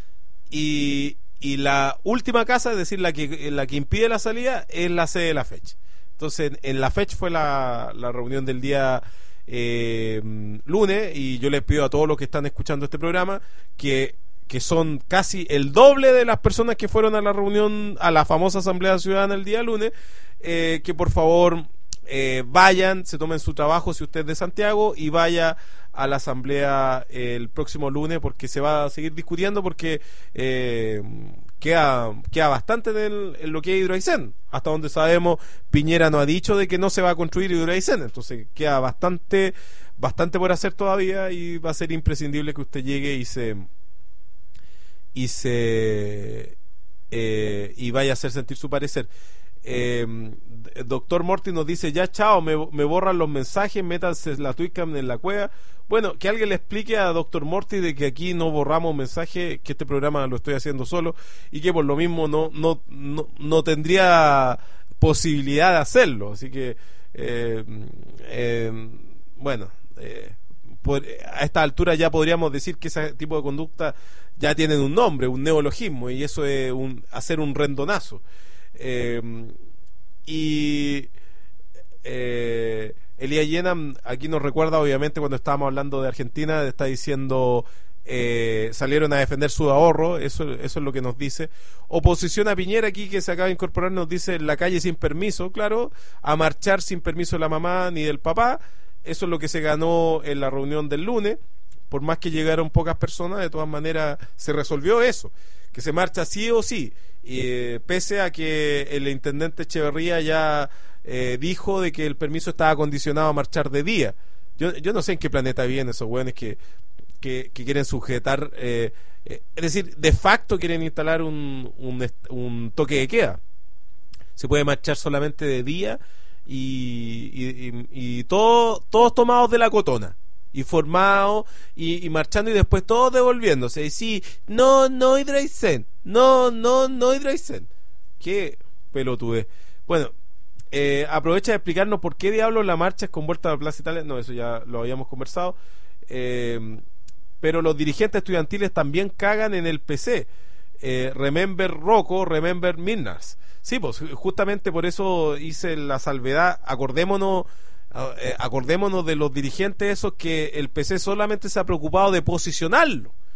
Y, y la última casa, es decir, la que la que impide la salida, es la sede de la FECH. Entonces, en, en la FECH fue la, la reunión del día eh, lunes, y yo les pido a todos los que están escuchando este programa, que, que son casi el doble de las personas que fueron a la reunión, a la famosa Asamblea Ciudadana el día lunes, eh, que por favor eh, vayan, se tomen su trabajo si usted es de Santiago, y vaya a la asamblea eh, el próximo lunes, porque se va a seguir discutiendo, porque eh, queda, queda bastante del, en lo que es Hidroaicén. Hasta donde sabemos, Piñera no ha dicho de que no se va a construir Hidroaicén, entonces queda bastante bastante por hacer todavía, y va a ser imprescindible que usted llegue y se y se eh, y vaya a hacer sentir su parecer. Eh, Doctor Morty nos dice, ya chao, me, me borran los mensajes, métanse la Twitcam en la cueva. Bueno, que alguien le explique a Doctor Morty de que aquí no borramos mensajes, que este programa lo estoy haciendo solo, y que por lo mismo no no no, no tendría posibilidad de hacerlo. Así que eh, eh, bueno, eh, por, a esta altura ya podríamos decir que ese tipo de conducta ya tienen un nombre, un neologismo, y eso es un, hacer un rendonazo. Eh, y eh, Elías Llena aquí nos recuerda, obviamente, cuando estábamos hablando de Argentina, está diciendo eh, salieron a defender su ahorro, eso, eso es lo que nos dice. Oposición a Piñera, aquí que se acaba de incorporar, nos dice la calle sin permiso, claro, a marchar sin permiso de la mamá ni del papá. Eso es lo que se ganó en la reunión del lunes. Por más que llegaron pocas personas, de todas maneras se resolvió eso, que se marcha sí o sí. Y, eh, pese a que el intendente Echeverría ya eh, dijo de que el permiso estaba condicionado a marchar de día. Yo, yo no sé en qué planeta viven esos güeyes que, que, que quieren sujetar, eh, eh, es decir, de facto quieren instalar un, un, un toque de queda. Se puede marchar solamente de día, y, y, y, y todo, todos tomados de la cotona, y formados, y, y marchando, y después todos devolviéndose. Y sí, no, no Hidroaicén, no, no, no Hidroaicén. Qué pelotudez. Bueno, eh, aprovecha de explicarnos por qué diablos la marcha es con vuelta a la Plaza Italia. No, eso ya lo habíamos conversado. Eh, pero los dirigentes estudiantiles también cagan en el P C. Eh, remember Rocco, remember Midnars. Sí, pues justamente por eso hice la salvedad. Acordémonos, eh, acordémonos de los dirigentes esos que el P C solamente se ha preocupado de posicionarlo.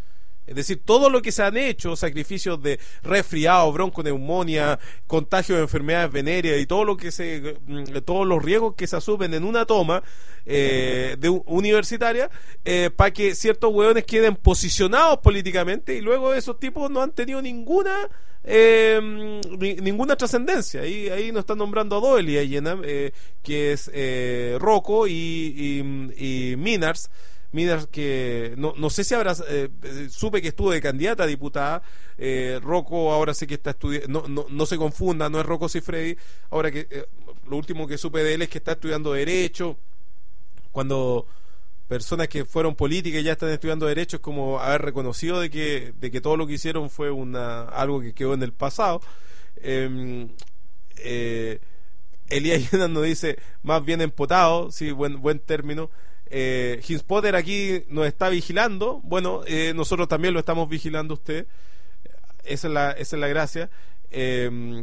Es decir, todo lo que se han hecho, sacrificios de resfriado, bronconeumonía, contagio de enfermedades venéreas y todo lo que se, todos los riesgos que se asumen en una toma eh, de universitaria, eh, para que ciertos hueones queden posicionados políticamente, y luego esos tipos no han tenido ninguna eh, ni, ninguna trascendencia. Ahí, ahí nos están nombrando a Doyle y a Yenam, eh, que es eh, Rocco y, y, y Minars. Minars que no, no sé si habrá, eh, supe que estuvo de candidata a diputada. eh, Rocco ahora sé que está estudiando, no, no, no se confunda, no es Rocco Siffredi. Ahora que eh, lo último que supe de él es que está estudiando Derecho. Cuando personas que fueron políticas y ya están estudiando Derecho, es como haber reconocido de que, de que todo lo que hicieron fue una algo que quedó en el pasado. eh, eh, Elías Llenas nos dice más bien empotado, sí, buen, buen término. Eh, Hinspotter aquí nos está vigilando. Bueno, eh, nosotros también lo estamos vigilando a usted. Esa es la, esa es la gracia. Eh,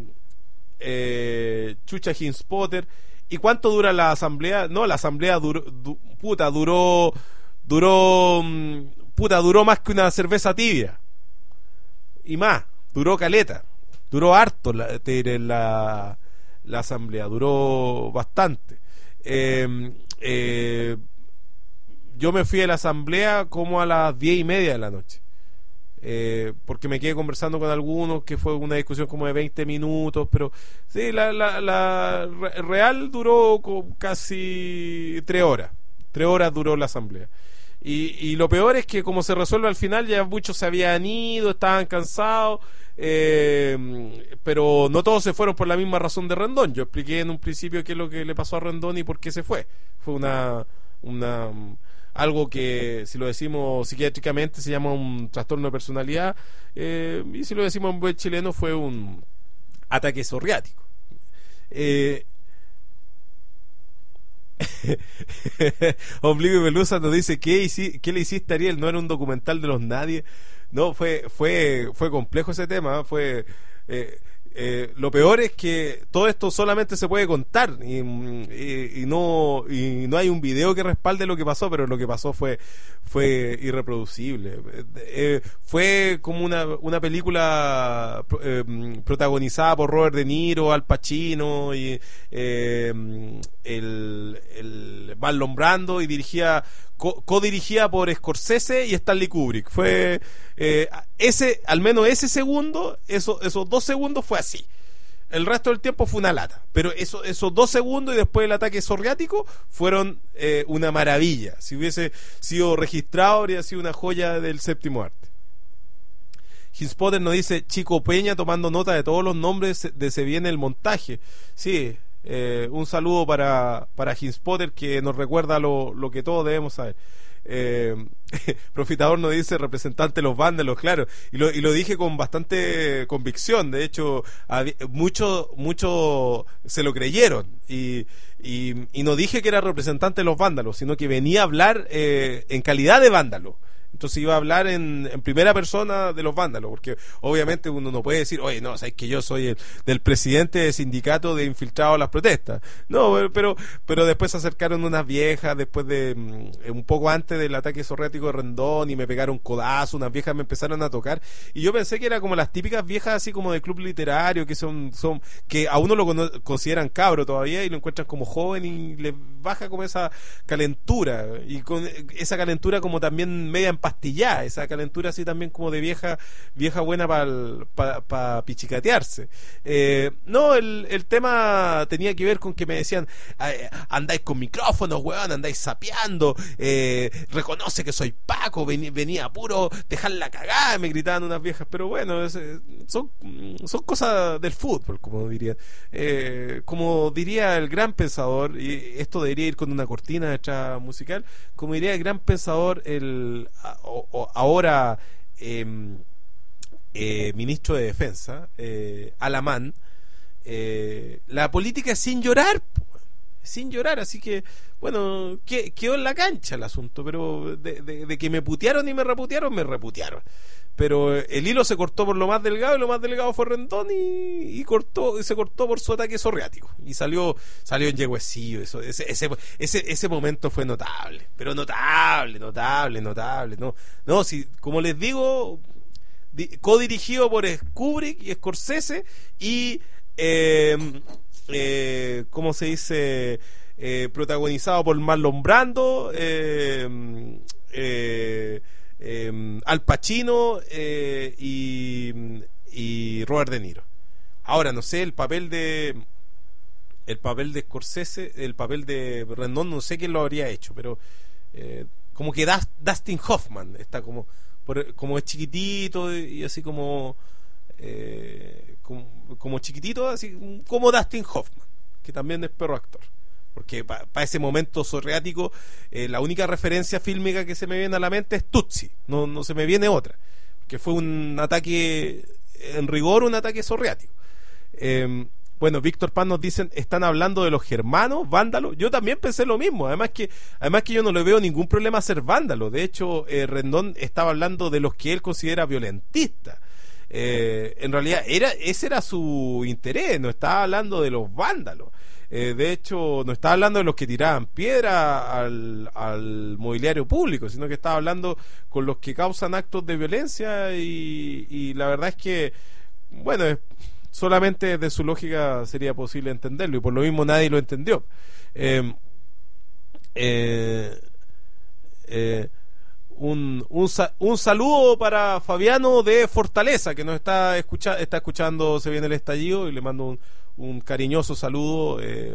eh, Chucha Hinspotter. ¿Y cuánto dura la asamblea? No, la asamblea duró, du, puta, duró, duró, puta, duró más que una cerveza tibia. Y más, duró caleta. Duró harto la, te diré, la, la asamblea, duró bastante. Eh, eh, yo me fui a la asamblea como a las diez y media de la noche, eh, porque me quedé conversando con algunos, que fue una discusión como de veinte minutos, pero sí, la, la, la real duró casi tres horas, tres horas duró la asamblea. Y, y lo peor es que como se resuelve al final, ya muchos se habían ido, estaban cansados, eh, pero no todos se fueron por la misma razón de Rendón. Yo expliqué en un principio qué es lo que le pasó a Rendón y por qué se fue. Fue una... una algo que, si lo decimos psiquiátricamente, se llama un trastorno de personalidad, eh, y si lo decimos en buen chileno, fue un ataque psoriático. Eh, Obligo y Pelusa nos dice: ¿qué, hici- ¿qué le hiciste, Ariel? No era un documental de los nadie. No, fue fue fue complejo ese tema. Fue eh, eh, lo peor es que todo esto solamente se puede contar, y, y, y no y no hay un video que respalde lo que pasó, pero lo que pasó fue fue irreproducible. Eh, fue como una, una película eh, protagonizada por Robert De Niro, Al Pacino y eh, el, el Marlon Brando, y dirigía co- codirigida por Scorsese y Stanley Kubrick. Fue eh, ese, al menos ese segundo, eso, esos dos segundos fue así. El resto del tiempo fue una lata, pero eso, esos dos segundos y después el ataque psoriático fueron eh, una maravilla. Si hubiese sido registrado, habría sido una joya del séptimo arte. Hinspotter nos dice: Chico Peña tomando nota de todos los nombres de Se Viene el Montaje. Sí, eh, un saludo para, para Hinspotter, que nos recuerda lo, lo que todos debemos saber. Eh, Profitador nos dice: representante de los vándalos, claro, y lo, y lo dije con bastante convicción. De hecho, muchos mucho se lo creyeron, y, y, y no dije que era representante de los vándalos, sino que venía a hablar eh, en calidad de vándalo. Entonces iba a hablar en, en primera persona de los vándalos, porque obviamente uno no puede decir: oye, no, sabes que yo soy el del presidente del sindicato de infiltrados a las protestas. No, pero pero después se acercaron unas viejas, después de un poco antes del ataque psoriático de Rendón, y me pegaron codazo, unas viejas me empezaron a tocar, y yo pensé que era como las típicas viejas así como de club literario, que son son que a uno lo cono- consideran cabro todavía, y lo encuentran como joven, y le baja como esa calentura, y con esa calentura como también media pastillada, esa calentura así también como de vieja vieja buena para pa, pa pichicatearse. Eh, no, el, el tema tenía que ver con que me decían: andáis con micrófonos, weón, andáis sapeando, eh, reconoce que soy Paco, ven, venía puro dejar la cagada, me gritaban unas viejas. Pero bueno, es, son, son cosas del fútbol, como diría eh, como diría el gran pensador, y esto debería ir con una cortina detrás musical, como diría el gran pensador, el O, o ahora eh, eh, ministro de Defensa, eh, Alamán: eh, la política es sin llorar, sin llorar. Así que, bueno, que, quedó en la cancha el asunto, pero de, de, de que me putearon y me reputearon, me reputearon. pero el hilo se cortó por lo más delgado y lo más delgado fue Rendón y, y cortó y se cortó por su ataque psoriático y salió salió enyeguecido. Eso ese, ese ese ese momento fue notable, pero notable, notable, notable. No, no, si como les digo, di, codirigido por Kubrick y Scorsese y eh, eh, ¿cómo se dice? Eh, protagonizado por Marlon Brando, eh, eh, eh, Al Pacino eh, y, y Robert De Niro. Ahora no sé el papel de el papel de Scorsese, el papel de Rendón, no sé quién lo habría hecho, pero eh, como que Dust, Dustin Hoffman está como por, como es chiquitito y así como, eh, como como chiquitito, así como Dustin Hoffman, que también es perro actor. Porque para pa ese momento sorreático, eh, la única referencia fílmica que se me viene a la mente es Tutsi, no, no se me viene otra, que fue un ataque, en rigor, un ataque sorreático. Eh, bueno, Víctor Pan nos dicen, están hablando de los germanos, vándalos. Yo también pensé lo mismo, además que además que yo no le veo ningún problema a ser vándalo. De hecho, eh, Rendón estaba hablando de los que él considera violentistas. Eh, en realidad, era ese era su interés, no estaba hablando de los vándalos. Eh, de hecho, no estaba hablando de los que tiraban piedra al, al mobiliario público, sino que estaba hablando con los que causan actos de violencia y, y la verdad es que, bueno, es, solamente desde su lógica sería posible entenderlo y por lo mismo nadie lo entendió. Eh, eh, eh, un, un, un saludo para Fabiano de Fortaleza, que nos está, escucha, está escuchando, se viene el estallido, y le mando un un cariñoso saludo. eh,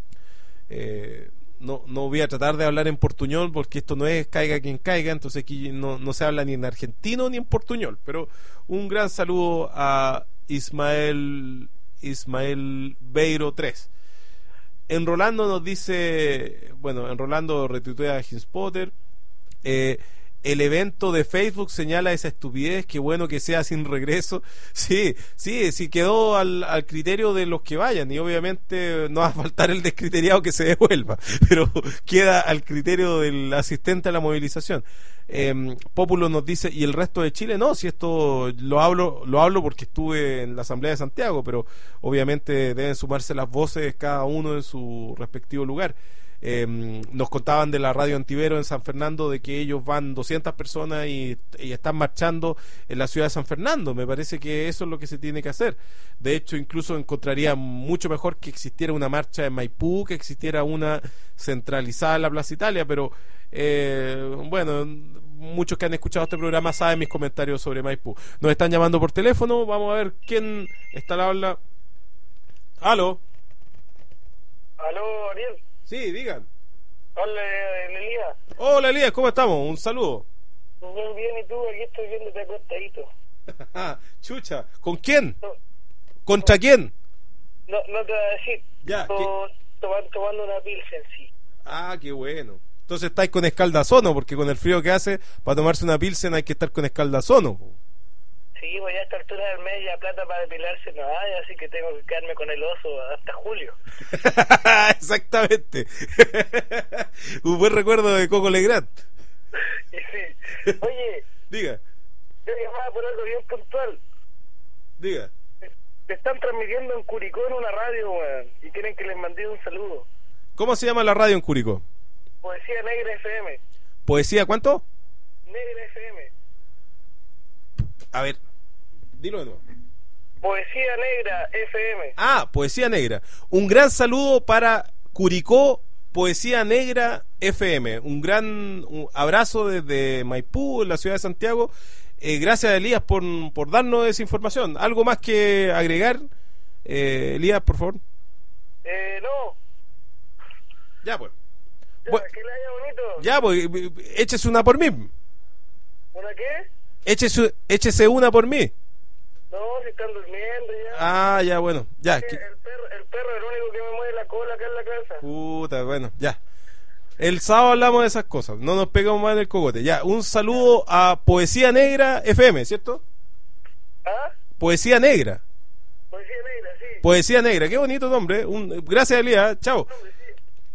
eh, no, no voy a tratar de hablar en portuñol porque esto no es caiga quien caiga, entonces aquí no, no se habla ni en argentino ni en portuñol, pero un gran saludo a Ismael Ismael Beiro tres. En Rolando nos dice, bueno, en Rolando retuitea a Hinspotter, eh, el evento de Facebook señala esa estupidez, qué bueno que sea sin regreso. Sí, sí, sí quedó al, al criterio de los que vayan y obviamente no va a faltar el descriteriado que se devuelva, pero queda al criterio del asistente a la movilización. Eh, Pópulo nos dice, ¿y el resto de Chile? No, si esto lo hablo, lo hablo porque estuve en la Asamblea de Santiago, pero obviamente deben sumarse las voces cada uno en su respectivo lugar. Eh, nos contaban de la radio Antivero en San Fernando de que ellos van doscientas personas y, y están marchando en la ciudad de San Fernando. Me parece que eso es lo que se tiene que hacer. De hecho, incluso encontraría mucho mejor que existiera una marcha en Maipú, que existiera una centralizada en la Plaza Italia, pero eh, bueno, muchos que han escuchado este programa saben mis comentarios sobre Maipú. Nos están llamando por teléfono, vamos a ver quién está al habla. ¿Aló? ¿Aló, Ariel? Sí, digan. Hola, Elías. Hola, Elías, ¿cómo estamos? Un saludo. Bien, bien, ¿y tú? Aquí estoy viéndote acostadito. Chucha, ¿con quién? No, ¿Contra no, quién? No, no te voy a decir. Ya, To, tomando, tomando una pilsen, sí. Ah, qué bueno. Entonces estáis con escaldazono, porque con el frío que hace, para tomarse una pilsen hay que estar con escaldazono. Sí, pues ya a esta altura del mes ya plata para depilarse no hay, así que tengo que quedarme con el oso hasta julio. Exactamente. Un buen recuerdo de Coco Legrand. Y sí. Oye, diga. Yo llamaba por algo bien puntual. Diga. Te están transmitiendo en Curicó en una radio, weón, y quieren que les mande un saludo. ¿Cómo se llama la radio en Curicó? Poesía Negra F M. ¿Poesía cuánto? Negra F M. A ver, dilo de nuevo. Poesía Negra F M. Ah, Poesía Negra. Un gran saludo para Curicó, Poesía Negra F M. Un gran un abrazo desde Maipú, en la ciudad de Santiago. Eh, gracias, Elías, por, por darnos esa información. ¿Algo más que agregar? Eh, Elías, por favor. Eh, no. Ya, pues. Ya, Bueno, que le haya bonito. ya, pues, échese una por mí. ¿Una qué? Échese, échese una por mí. No, si están durmiendo ya. Ah, ya, bueno, ya. Sí, que... el perro, el perro es el único que me mueve la cola acá en la casa. Puta, bueno, ya. El sábado hablamos de esas cosas, no nos pegamos más en el cogote. Ya, un saludo a Poesía Negra F M, ¿cierto? ¿Ah? Poesía Negra. Poesía Negra, sí. Poesía Negra, qué bonito nombre. Un... Gracias, Elías, chao. Hombre, sí.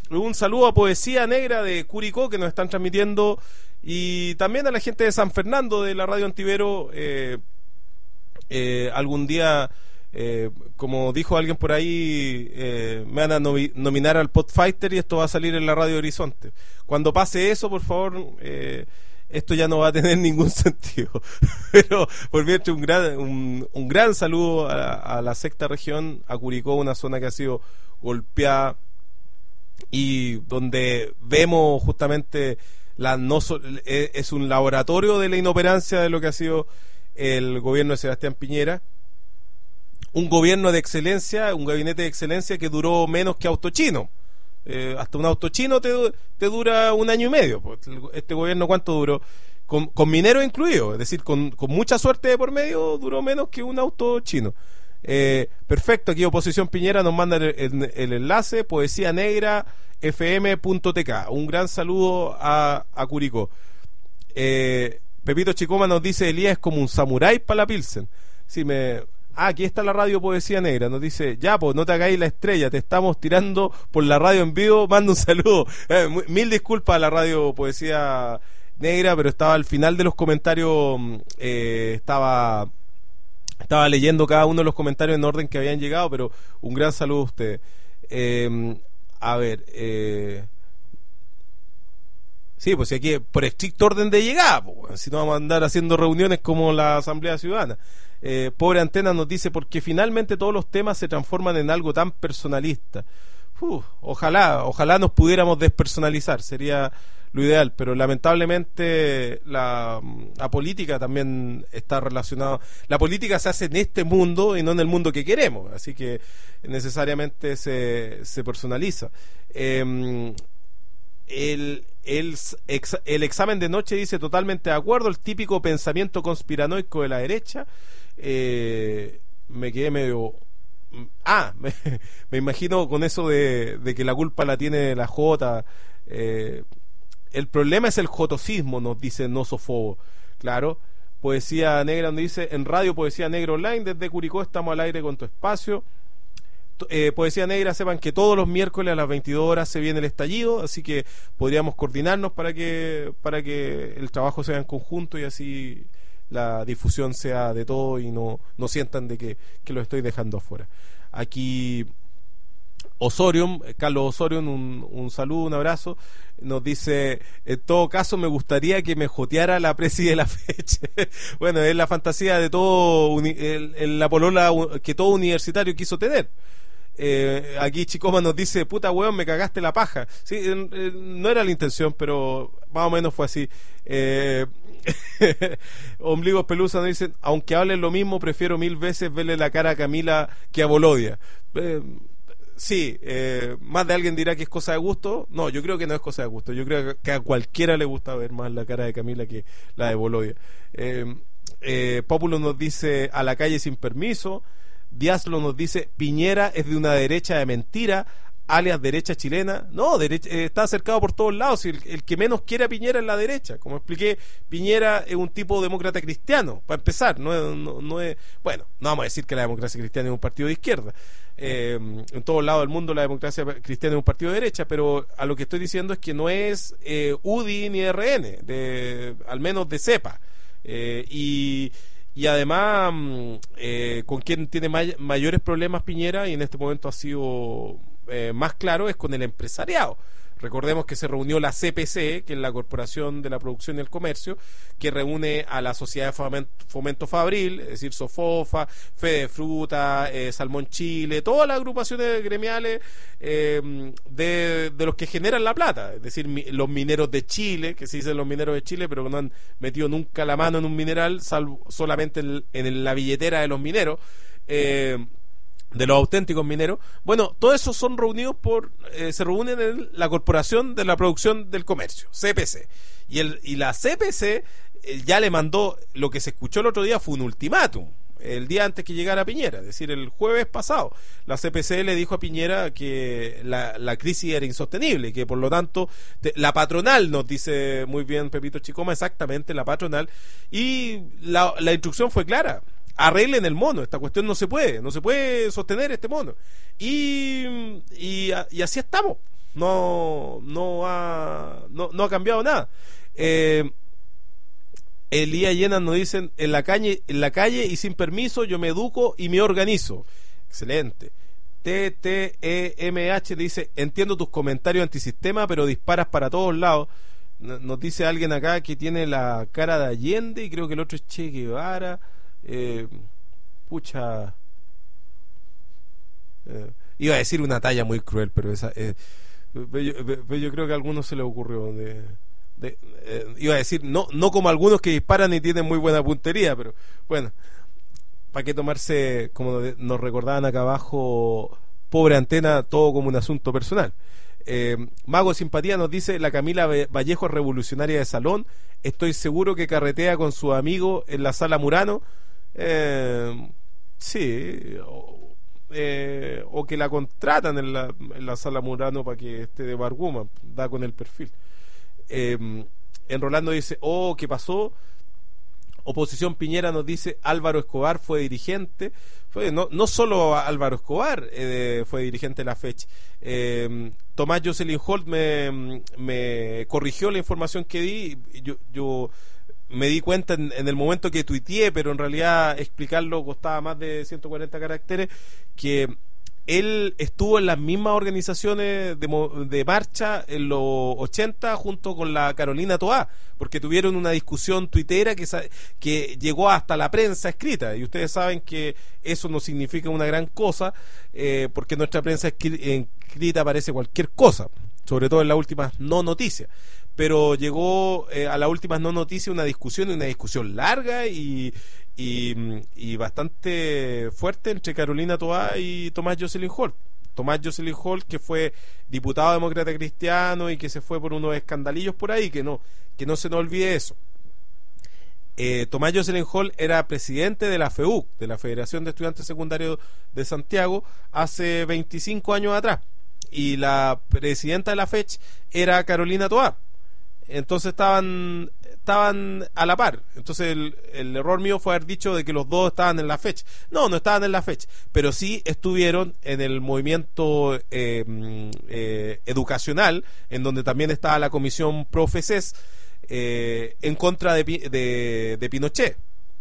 un saludo a Poesía Negra de Curicó, que nos están transmitiendo, y también a la gente de San Fernando de la Radio Antivero. eh, eh, algún día, eh, como dijo alguien por ahí, eh, me van a nomi- nominar al Podfighter y esto va a salir en la Radio Horizonte. Cuando pase eso, por favor, eh, esto ya no va a tener ningún sentido. Pero por mientras, un gran, un, un gran saludo a, a la sexta región, a Curicó, una zona que ha sido golpeada y donde vemos justamente la no so, es un laboratorio de la inoperancia de lo que ha sido el gobierno de Sebastián Piñera, un gobierno de excelencia, un gabinete de excelencia que duró menos que Autochino. Eh, hasta un autochino te, te dura un año y medio. Este gobierno, ¿cuánto duró? Con, con minero incluido, es decir, con, con mucha suerte de por medio, duró menos que un auto chino. Eh, perfecto, aquí Oposición Piñera nos manda el, el, el enlace, Poesía Negra f m punto t k. Un gran saludo a, a Curicó. Eh, Pepito Chicoma nos dice: Elías es como un samurái para la Pilsen. Sí, me... Ah, aquí está la radio Poesía Negra. Nos dice: ya, pues no te hagáis la estrella, te estamos tirando por la radio en vivo. Manda un saludo. Eh, mil disculpas a la radio Poesía Negra, pero estaba al final de los comentarios. Eh, estaba estaba leyendo cada uno de los comentarios en orden que habían llegado, pero un gran saludo a ustedes. Eh, a ver, eh, sí, pues aquí por estricto orden de llegada, pues, si no vamos a andar haciendo reuniones como la Asamblea Ciudadana. Eh, pobre Antena nos dice: porque finalmente todos los temas se transforman en algo tan personalista. Uf, ojalá, ojalá nos pudiéramos despersonalizar, sería lo ideal, pero lamentablemente la, la política también está relacionada. La política se hace en este mundo y no en el mundo que queremos, así que necesariamente se, se personaliza. Eh, el, el, ex, el examen de noche dice: totalmente de acuerdo, el típico pensamiento conspiranoico de la derecha. Eh, me quedé medio... Ah, me, me imagino con eso de, de que la culpa la tiene la Jota. Eh, el problema es el jotocismo, nos dice Nosofobo. Claro. Poesía Negra nos dice: en Radio Poesía Negra Online, desde Curicó estamos al aire con tu espacio. Eh, Poesía Negra, sepan que todos los miércoles a las veintidós horas se viene el estallido, así que podríamos coordinarnos para que para que el trabajo sea en conjunto y así la difusión sea de todo y no, no sientan de que, que lo estoy dejando afuera. Aquí Osorio, Carlos Osorio, un, un saludo, un abrazo, nos dice: en todo caso me gustaría que me joteara la presi de la fecha. Bueno, es la fantasía de todo uni, el, el, la polola que todo universitario quiso tener. Eh, aquí Chicoma nos dice: puta weón, me cagaste la paja. Sí, eh, eh, no era la intención, pero más o menos fue así. eh, Ombligos Pelusa nos dicen: aunque hablen lo mismo, prefiero mil veces verle la cara a Camila que a Bolodia. eh, Sí, eh, más de alguien dirá que es cosa de gusto. No, yo creo que no es cosa de gusto. Yo creo que a cualquiera le gusta ver más la cara de Camila que la de Bolodia. eh, eh, Populo nos dice: a la calle sin permiso. Diazlo nos dice: Piñera es de una derecha de mentira, alias derecha chilena. No, derecha, eh, está acercado por todos lados. El, el que menos quiere a Piñera es la derecha. Como expliqué, Piñera es un tipo demócrata cristiano, para empezar. No, no, no es, bueno, no vamos a decir que la democracia cristiana es un partido de izquierda. Eh, en todos lados del mundo la democracia cristiana es un partido de derecha, pero a lo que estoy diciendo es que no es eh, U D I ni R N, de, al menos de cepa. Eh, y... Y además, eh, con quien tiene may- mayores problemas Piñera, y en este momento ha sido eh, más claro, es con el empresariado. Recordemos que se reunió la C P C, que es la Corporación de la Producción y el Comercio, que reúne a la Sociedad de Fomento, Fomento Fabril, es decir, Sofofa, Fede Fruta, eh, Salmón Chile, todas las agrupaciones gremiales eh, de, de los que generan la plata, es decir, mi, los mineros de Chile, que se dicen los mineros de Chile, pero que no han metido nunca la mano en un mineral, salvo solamente en, en la billetera de los mineros. Eh, de los auténticos mineros. Bueno, todos esos son reunidos por, eh, se reúnen en la Corporación de la Producción del Comercio, C P C, y, el, y la C P C eh, ya le mandó, lo que se escuchó el otro día fue un ultimátum, el día antes que llegara Piñera, es decir, el jueves pasado, la C P C le dijo a Piñera que la, la crisis era insostenible, que por lo tanto te, la patronal, nos dice muy bien Pepito Chicoma, exactamente la patronal, y la, la instrucción fue clara: arreglen el mono, esta cuestión no se puede, no se puede sostener este mono. Y, y, y así estamos. no no ha no, no ha cambiado nada. eh, Elías Llenas nos dicen: en la calle en la calle y sin permiso yo me educo y me organizo. Excelente. T T E M H dice: entiendo tus comentarios antisistema, pero disparas para todos lados. Nos dice alguien acá que tiene la cara de Allende, y creo que el otro es Che Guevara. eh, pucha eh, iba a decir una talla muy cruel, pero esa eh, pero yo, pero yo creo que a algunos se le ocurrió de, de, eh, iba a decir no no como algunos que disparan y tienen muy buena puntería, pero bueno, para qué tomarse, como nos recordaban acá abajo, pobre antena, todo como un asunto personal. eh, Mago de Simpatía nos dice: la Camila Vallejo es revolucionaria de salón, estoy seguro que carretea con su amigo en la sala Murano. eh, sí o, eh, o que la contratan en la, en la sala Murano para que esté de Barguma, da con el perfil. eh, en Rolando dice: oh, ¿qué pasó? Oposición Piñera nos dice: Álvaro Escobar fue dirigente. Fue, no, no solo Álvaro Escobar eh, fue dirigente de la fecha. Eh, Tomás Jocelyn Holt me, me corrigió la información que di. Yo, yo me di cuenta en, en el momento que tuiteé, pero en realidad explicarlo costaba más de ciento cuarenta caracteres, que él estuvo en las mismas organizaciones de, de marcha en los ochenta junto con la Carolina Toá, porque tuvieron una discusión tuitera que, que llegó hasta la prensa escrita, y ustedes saben que eso no significa una gran cosa, eh, porque nuestra prensa escrita aparece cualquier cosa, sobre todo en las últimas no noticias, pero llegó eh, a las últimas no noticias una discusión, una discusión larga y Y, y bastante fuerte entre Carolina Toá y Tomás Jocelyn Holt. Tomás Jocelyn Holt, que fue diputado demócrata cristiano y que se fue por unos escandalillos por ahí, que no, que no se nos olvide eso. Eh, Tomás Jocelyn Holt era presidente de la F E U C, de la Federación de Estudiantes Secundarios de Santiago, hace veinticinco años atrás, y la presidenta de la F E C H era Carolina Toá. Entonces estaban estaban a la par. Entonces el, el error mío fue haber dicho de que los dos estaban en la F E C H. No, no estaban en la F E C H, pero sí estuvieron en el movimiento eh, eh, educacional, en donde también estaba la comisión Profeces eh, en contra de, de, de Pinochet.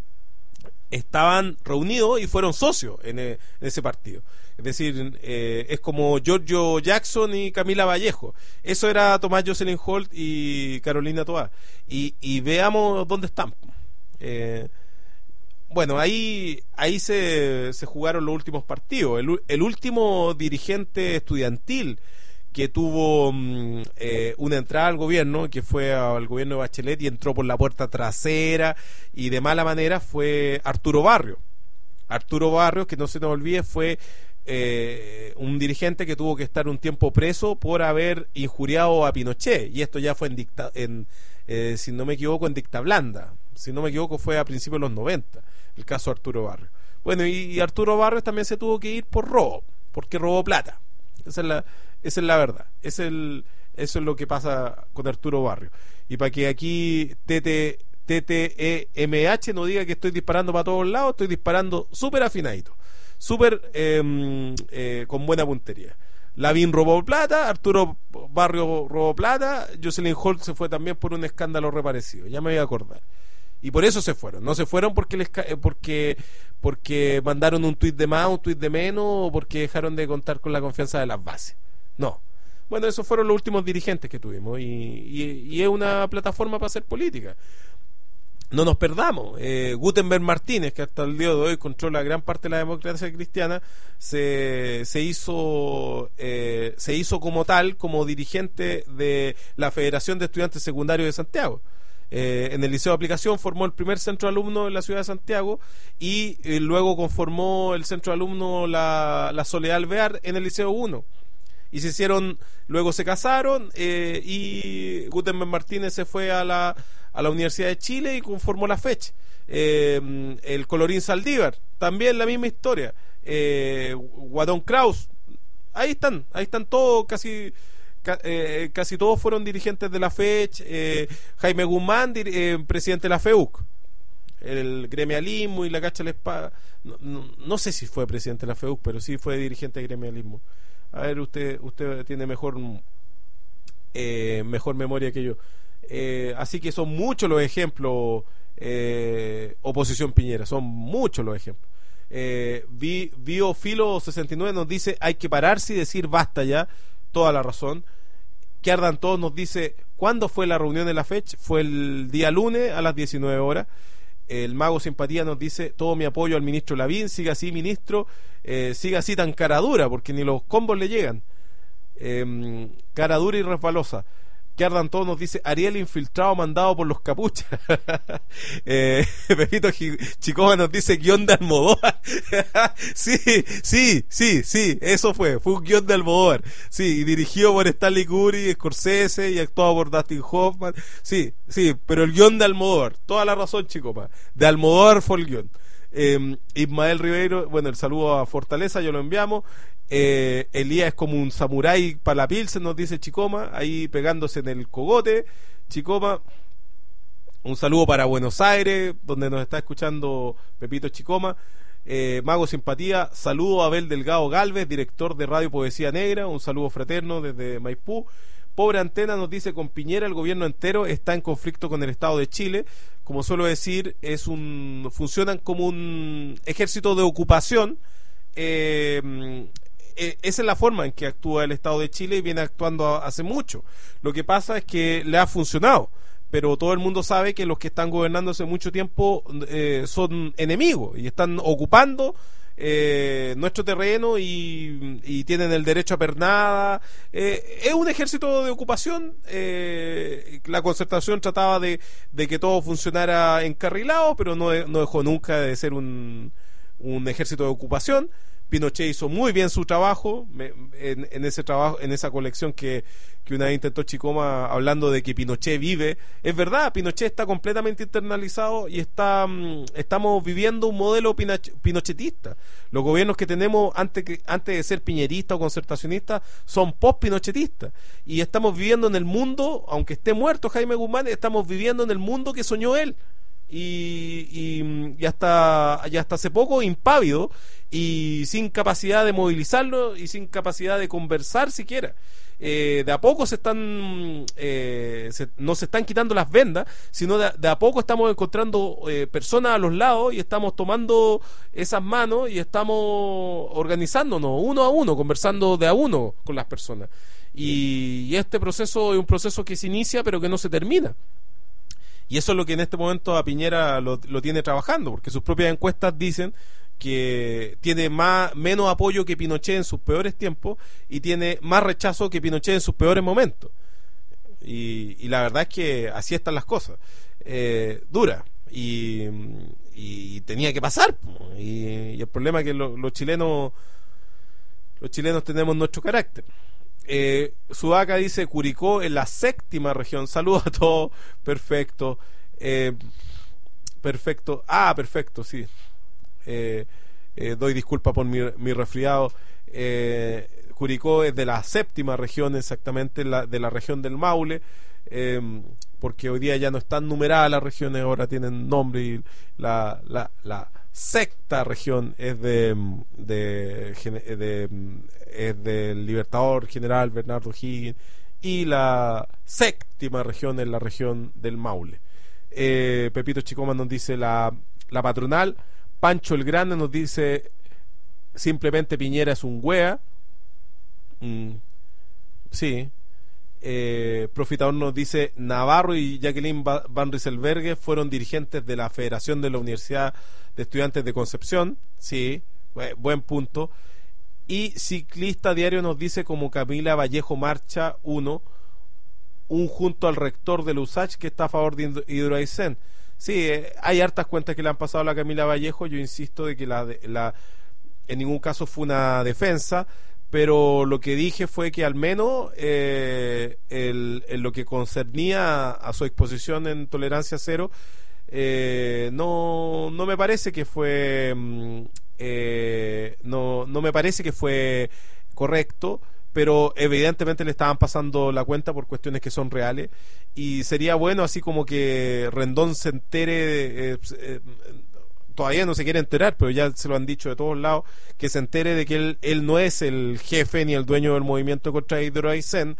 Estaban reunidos y fueron socios en, en ese partido. Es decir, eh, es como Giorgio Jackson y Camila Vallejo. Eso era Tomás Jocelyn Holt y Carolina Toá. Y, y veamos dónde están. Eh, bueno, ahí ahí se, se jugaron los últimos partidos. El, el último dirigente estudiantil que tuvo mm, eh, una entrada al gobierno, que fue al gobierno de Bachelet y entró por la puerta trasera y de mala manera, fue Arturo Barrios. Arturo Barrios, que no se nos olvide, fue eh, un dirigente que tuvo que estar un tiempo preso por haber injuriado a Pinochet, y esto ya fue en, dicta, en eh, si no me equivoco, en dicta blanda. Si no me equivoco, fue a principios de los noventa, el caso de Arturo Barrios. Bueno, y, y Arturo Barrios también se tuvo que ir por robo, porque robó plata. Esa es la, esa es la verdad. Es el, eso es lo que pasa con Arturo Barrios. Y para que aquí T T E M H no diga que estoy disparando para todos lados, estoy disparando súper afinadito, súper eh, eh, con buena puntería. Lavín robó plata, Arturo Barrios robó plata, Jocelyn Holt se fue también por un escándalo reparecido, ya me voy a acordar. Y por eso se fueron, no se fueron porque les porque porque mandaron un tuit de más, un tuit de menos, o porque dejaron de contar con la confianza de las bases. No. Bueno, esos fueron los últimos dirigentes que tuvimos, y, y, y es una plataforma para hacer política. No nos perdamos. eh, Gutenberg Martínez, que hasta el día de hoy controla gran parte de la democracia cristiana, se, se hizo eh, se hizo como tal, como dirigente de la Federación de Estudiantes Secundarios de Santiago. Eh, en el Liceo de Aplicación formó el primer centro de alumnos en la ciudad de Santiago, y eh, luego conformó el centro de alumnos la, la Soledad Alvear en el Liceo uno, y se hicieron, luego se casaron, eh, y Gutenberg Martínez se fue a la, a la Universidad de Chile y conformó la F E C H. eh, el Colorín Saldívar, también la misma historia. eh, Guadón Kraus, ahí están, ahí están todos, casi Eh, casi todos fueron dirigentes de la F E C H. eh, Jaime Guzmán, eh, presidente de la F E U C, el gremialismo y la cacha de la espada. No, no, no sé si fue presidente de la F E U C, pero sí fue dirigente de gremialismo. A ver, usted usted tiene mejor eh, mejor memoria que yo. Eh, así que son muchos los ejemplos, eh, oposición Piñera, son muchos los ejemplos. Eh, Vi, Biofilo sesenta y nueve nos dice hay que pararse y decir basta ya, toda la razón. Que ardan todos nos dice ¿cuándo fue la reunión de la fecha? Fue el día lunes a las diecinueve horas. El Mago Simpatía nos dice todo mi apoyo al ministro Lavín, siga así ministro, eh, siga así tan cara dura porque ni los combos le llegan. Eh, cara dura y resbalosa. Que ardan todos nos dice Ariel infiltrado mandado por los capuchas. eh, Pepito Chicoma nos dice guión de Almodóvar. sí, sí, sí, sí, eso fue, fue un guión de Almodóvar. Sí, y dirigido por Stanley Kubrick, Scorsese y actuado por Dustin Hoffman. Sí, sí, pero el guión de Almodóvar, toda la razón, Chicoma. De Almodóvar fue el guión. Eh, Ismael Ribeiro, bueno, el saludo a Fortaleza, yo lo enviamos. Eh, Elías es como un samurái para la Pilsen, nos dice Chicoma, ahí pegándose en el cogote. Chicoma, un saludo para Buenos Aires, donde nos está escuchando Pepito Chicoma. eh, Mago Simpatía, saludo a Abel Delgado Galvez, director de Radio Poesía Negra, un saludo fraterno desde Maipú. Pobre Antena nos dice con Piñera el gobierno entero está en conflicto con el Estado de Chile. Como suelo decir, es un funcionan como un ejército de ocupación. eh, Esa es la forma en que actúa el Estado de Chile y viene actuando hace mucho. Lo que pasa es que le ha funcionado, pero todo el mundo sabe que los que están gobernando hace mucho tiempo eh, son enemigos y están ocupando eh, nuestro terreno y, y tienen el derecho a pernada. Eh, es un ejército de ocupación. Eh, la Concertación trataba de, de que todo funcionara encarrilado, pero no, no dejó nunca de ser un, un ejército de ocupación. Pinochet hizo muy bien su trabajo me, en, en ese trabajo, en esa colección que, que una vez intentó Chicoma hablando de que Pinochet vive. Es verdad, Pinochet está completamente internalizado y está estamos viviendo un modelo pinochetista. Los gobiernos que tenemos antes, que, antes de ser piñeristas o concertacionistas son post-pinochetistas. Y estamos viviendo en el mundo, aunque esté muerto Jaime Guzmán, estamos viviendo en el mundo que soñó él. Y, y, y hasta y hasta hace poco impávido y sin capacidad de movilizarlo y sin capacidad de conversar siquiera. Eh, de a poco se están eh, se, no se están quitando las vendas, sino de, de a poco estamos encontrando eh, personas a los lados y estamos tomando esas manos y estamos organizándonos uno a uno, conversando de a uno con las personas. Y, y este proceso es un proceso que se inicia pero que no se termina. Y eso es lo que en este momento a Piñera lo, lo tiene trabajando, porque sus propias encuestas dicen que tiene más menos apoyo que Pinochet en sus peores tiempos y tiene más rechazo que Pinochet en sus peores momentos. Y, y la verdad es que así están las cosas. Eh, dura. Y, y tenía que pasar. Y, y el problema es que lo, los chilenos los chilenos tenemos nuestro carácter. Eh, Sudaca dice Curicó en la séptima región. Saludos a todos. Perfecto. Eh, perfecto. Ah, perfecto, sí. Eh, eh, doy disculpas por mi, mi resfriado. Eh, Curicó es de la séptima región, exactamente, la, de la región del Maule. Eh, porque hoy día ya no están numeradas las regiones, ahora tienen nombre. Y la, la, la sexta región es de, de, de, de es del Libertador General Bernardo Higgins y la séptima región es la región del Maule. eh, Pepito Chicoma nos dice la, la patronal. Pancho el Grande nos dice simplemente Piñera es un wea. mm, sí. eh, Profitador nos dice Navarro y Jacqueline Van Rieselberghe fueron dirigentes de la Federación de la Universidad de Estudiantes de Concepción. Sí, buen punto. Y Ciclista Diario nos dice como Camila Vallejo Marcha uno, un junto al rector de la U S A C que está a favor de Hidroaicén. Sí, eh, hay hartas cuentas que le han pasado a la Camila Vallejo. Yo insisto de que la, la en ningún caso fue una defensa, pero lo que dije fue que al menos eh, el, en lo que concernía a su exposición en Tolerancia Cero, eh, no, no me parece que fue... Eh, no, no me parece que fue correcto, pero evidentemente le estaban pasando la cuenta por cuestiones que son reales y sería bueno así como que Rendón se entere, eh, eh, todavía no se quiere enterar, pero ya se lo han dicho de todos lados, que se entere de que él, él no es el jefe ni el dueño del movimiento contra Hidroaicén,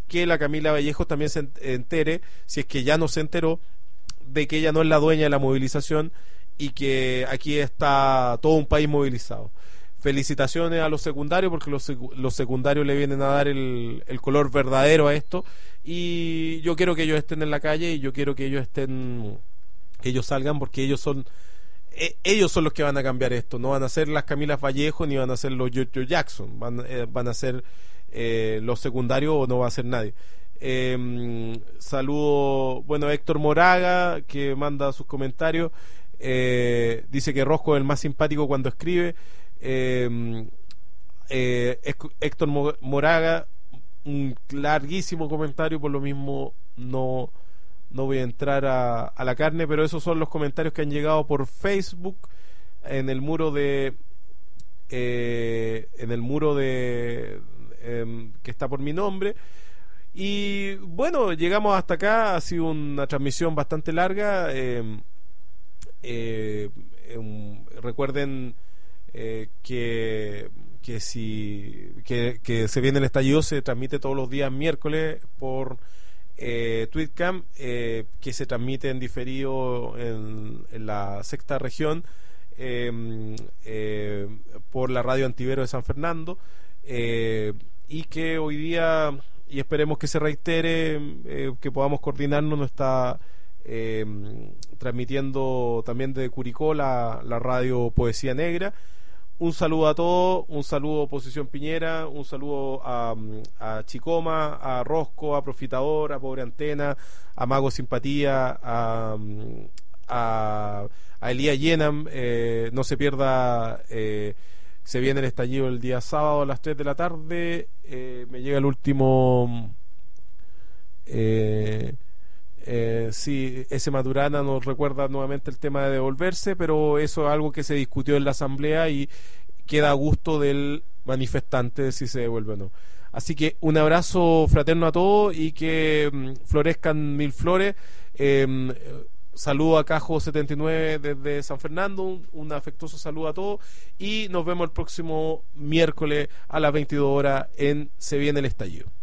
que la Camila Vallejos también se entere, si es que ya no se enteró, de que ella no es la dueña de la movilización y que aquí está todo un país movilizado. Felicitaciones a los secundarios, porque los, los secundarios le vienen a dar el, el color verdadero a esto, y yo quiero que ellos estén en la calle, y yo quiero que ellos estén, que ellos salgan, porque ellos son eh, ellos son los que van a cambiar esto. No van a ser las Camilas Vallejo ni van a ser los Giorgio Jackson, van, eh, van a ser eh, los secundarios, o no va a ser nadie. Eh, saludo, bueno, Héctor Moraga, que manda sus comentarios, eh, dice que Rosco es el más simpático cuando escribe. Eh, eh, Héctor Moraga, un larguísimo comentario, por lo mismo no, no voy a entrar a, a la carne, pero esos son los comentarios que han llegado por Facebook en el muro de eh, en el muro de eh, que está por mi nombre. Y bueno, llegamos hasta acá. Ha sido una transmisión bastante larga. eh, eh, um, recuerden Eh, que que si que, que se viene el estallido, se transmite todos los días miércoles por eh, Tweetcam, eh, que se transmite en diferido en, en la sexta región, eh, eh, por la radio Antivero de San Fernando, eh, y que hoy día, y esperemos que se reitere, eh, que podamos coordinarnos, nos está eh, transmitiendo también de Curicó la, la radio Poesía Negra. Un saludo a todos, un saludo a Oposición Piñera, un saludo a, a Chicoma, a Rosco, a Profitador, a Pobre Antena, a Mago Simpatía, a, a, a Elías Yenam. Eh, no se pierda, eh, se viene el estallido el día sábado a las tres de la tarde. Eh, me llega el último... Eh, Eh, sí, ese Maturana nos recuerda nuevamente el tema de devolverse, pero eso es algo que se discutió en la asamblea y queda a gusto del manifestante si se devuelve o no. Así que un abrazo fraterno a todos y que mm, florezcan mil flores. Eh, saludo a Cajo setenta y nueve desde San Fernando, un, un afectuoso saludo a todos, y nos vemos el próximo miércoles a las veintidós horas en Se Viene el Estallido.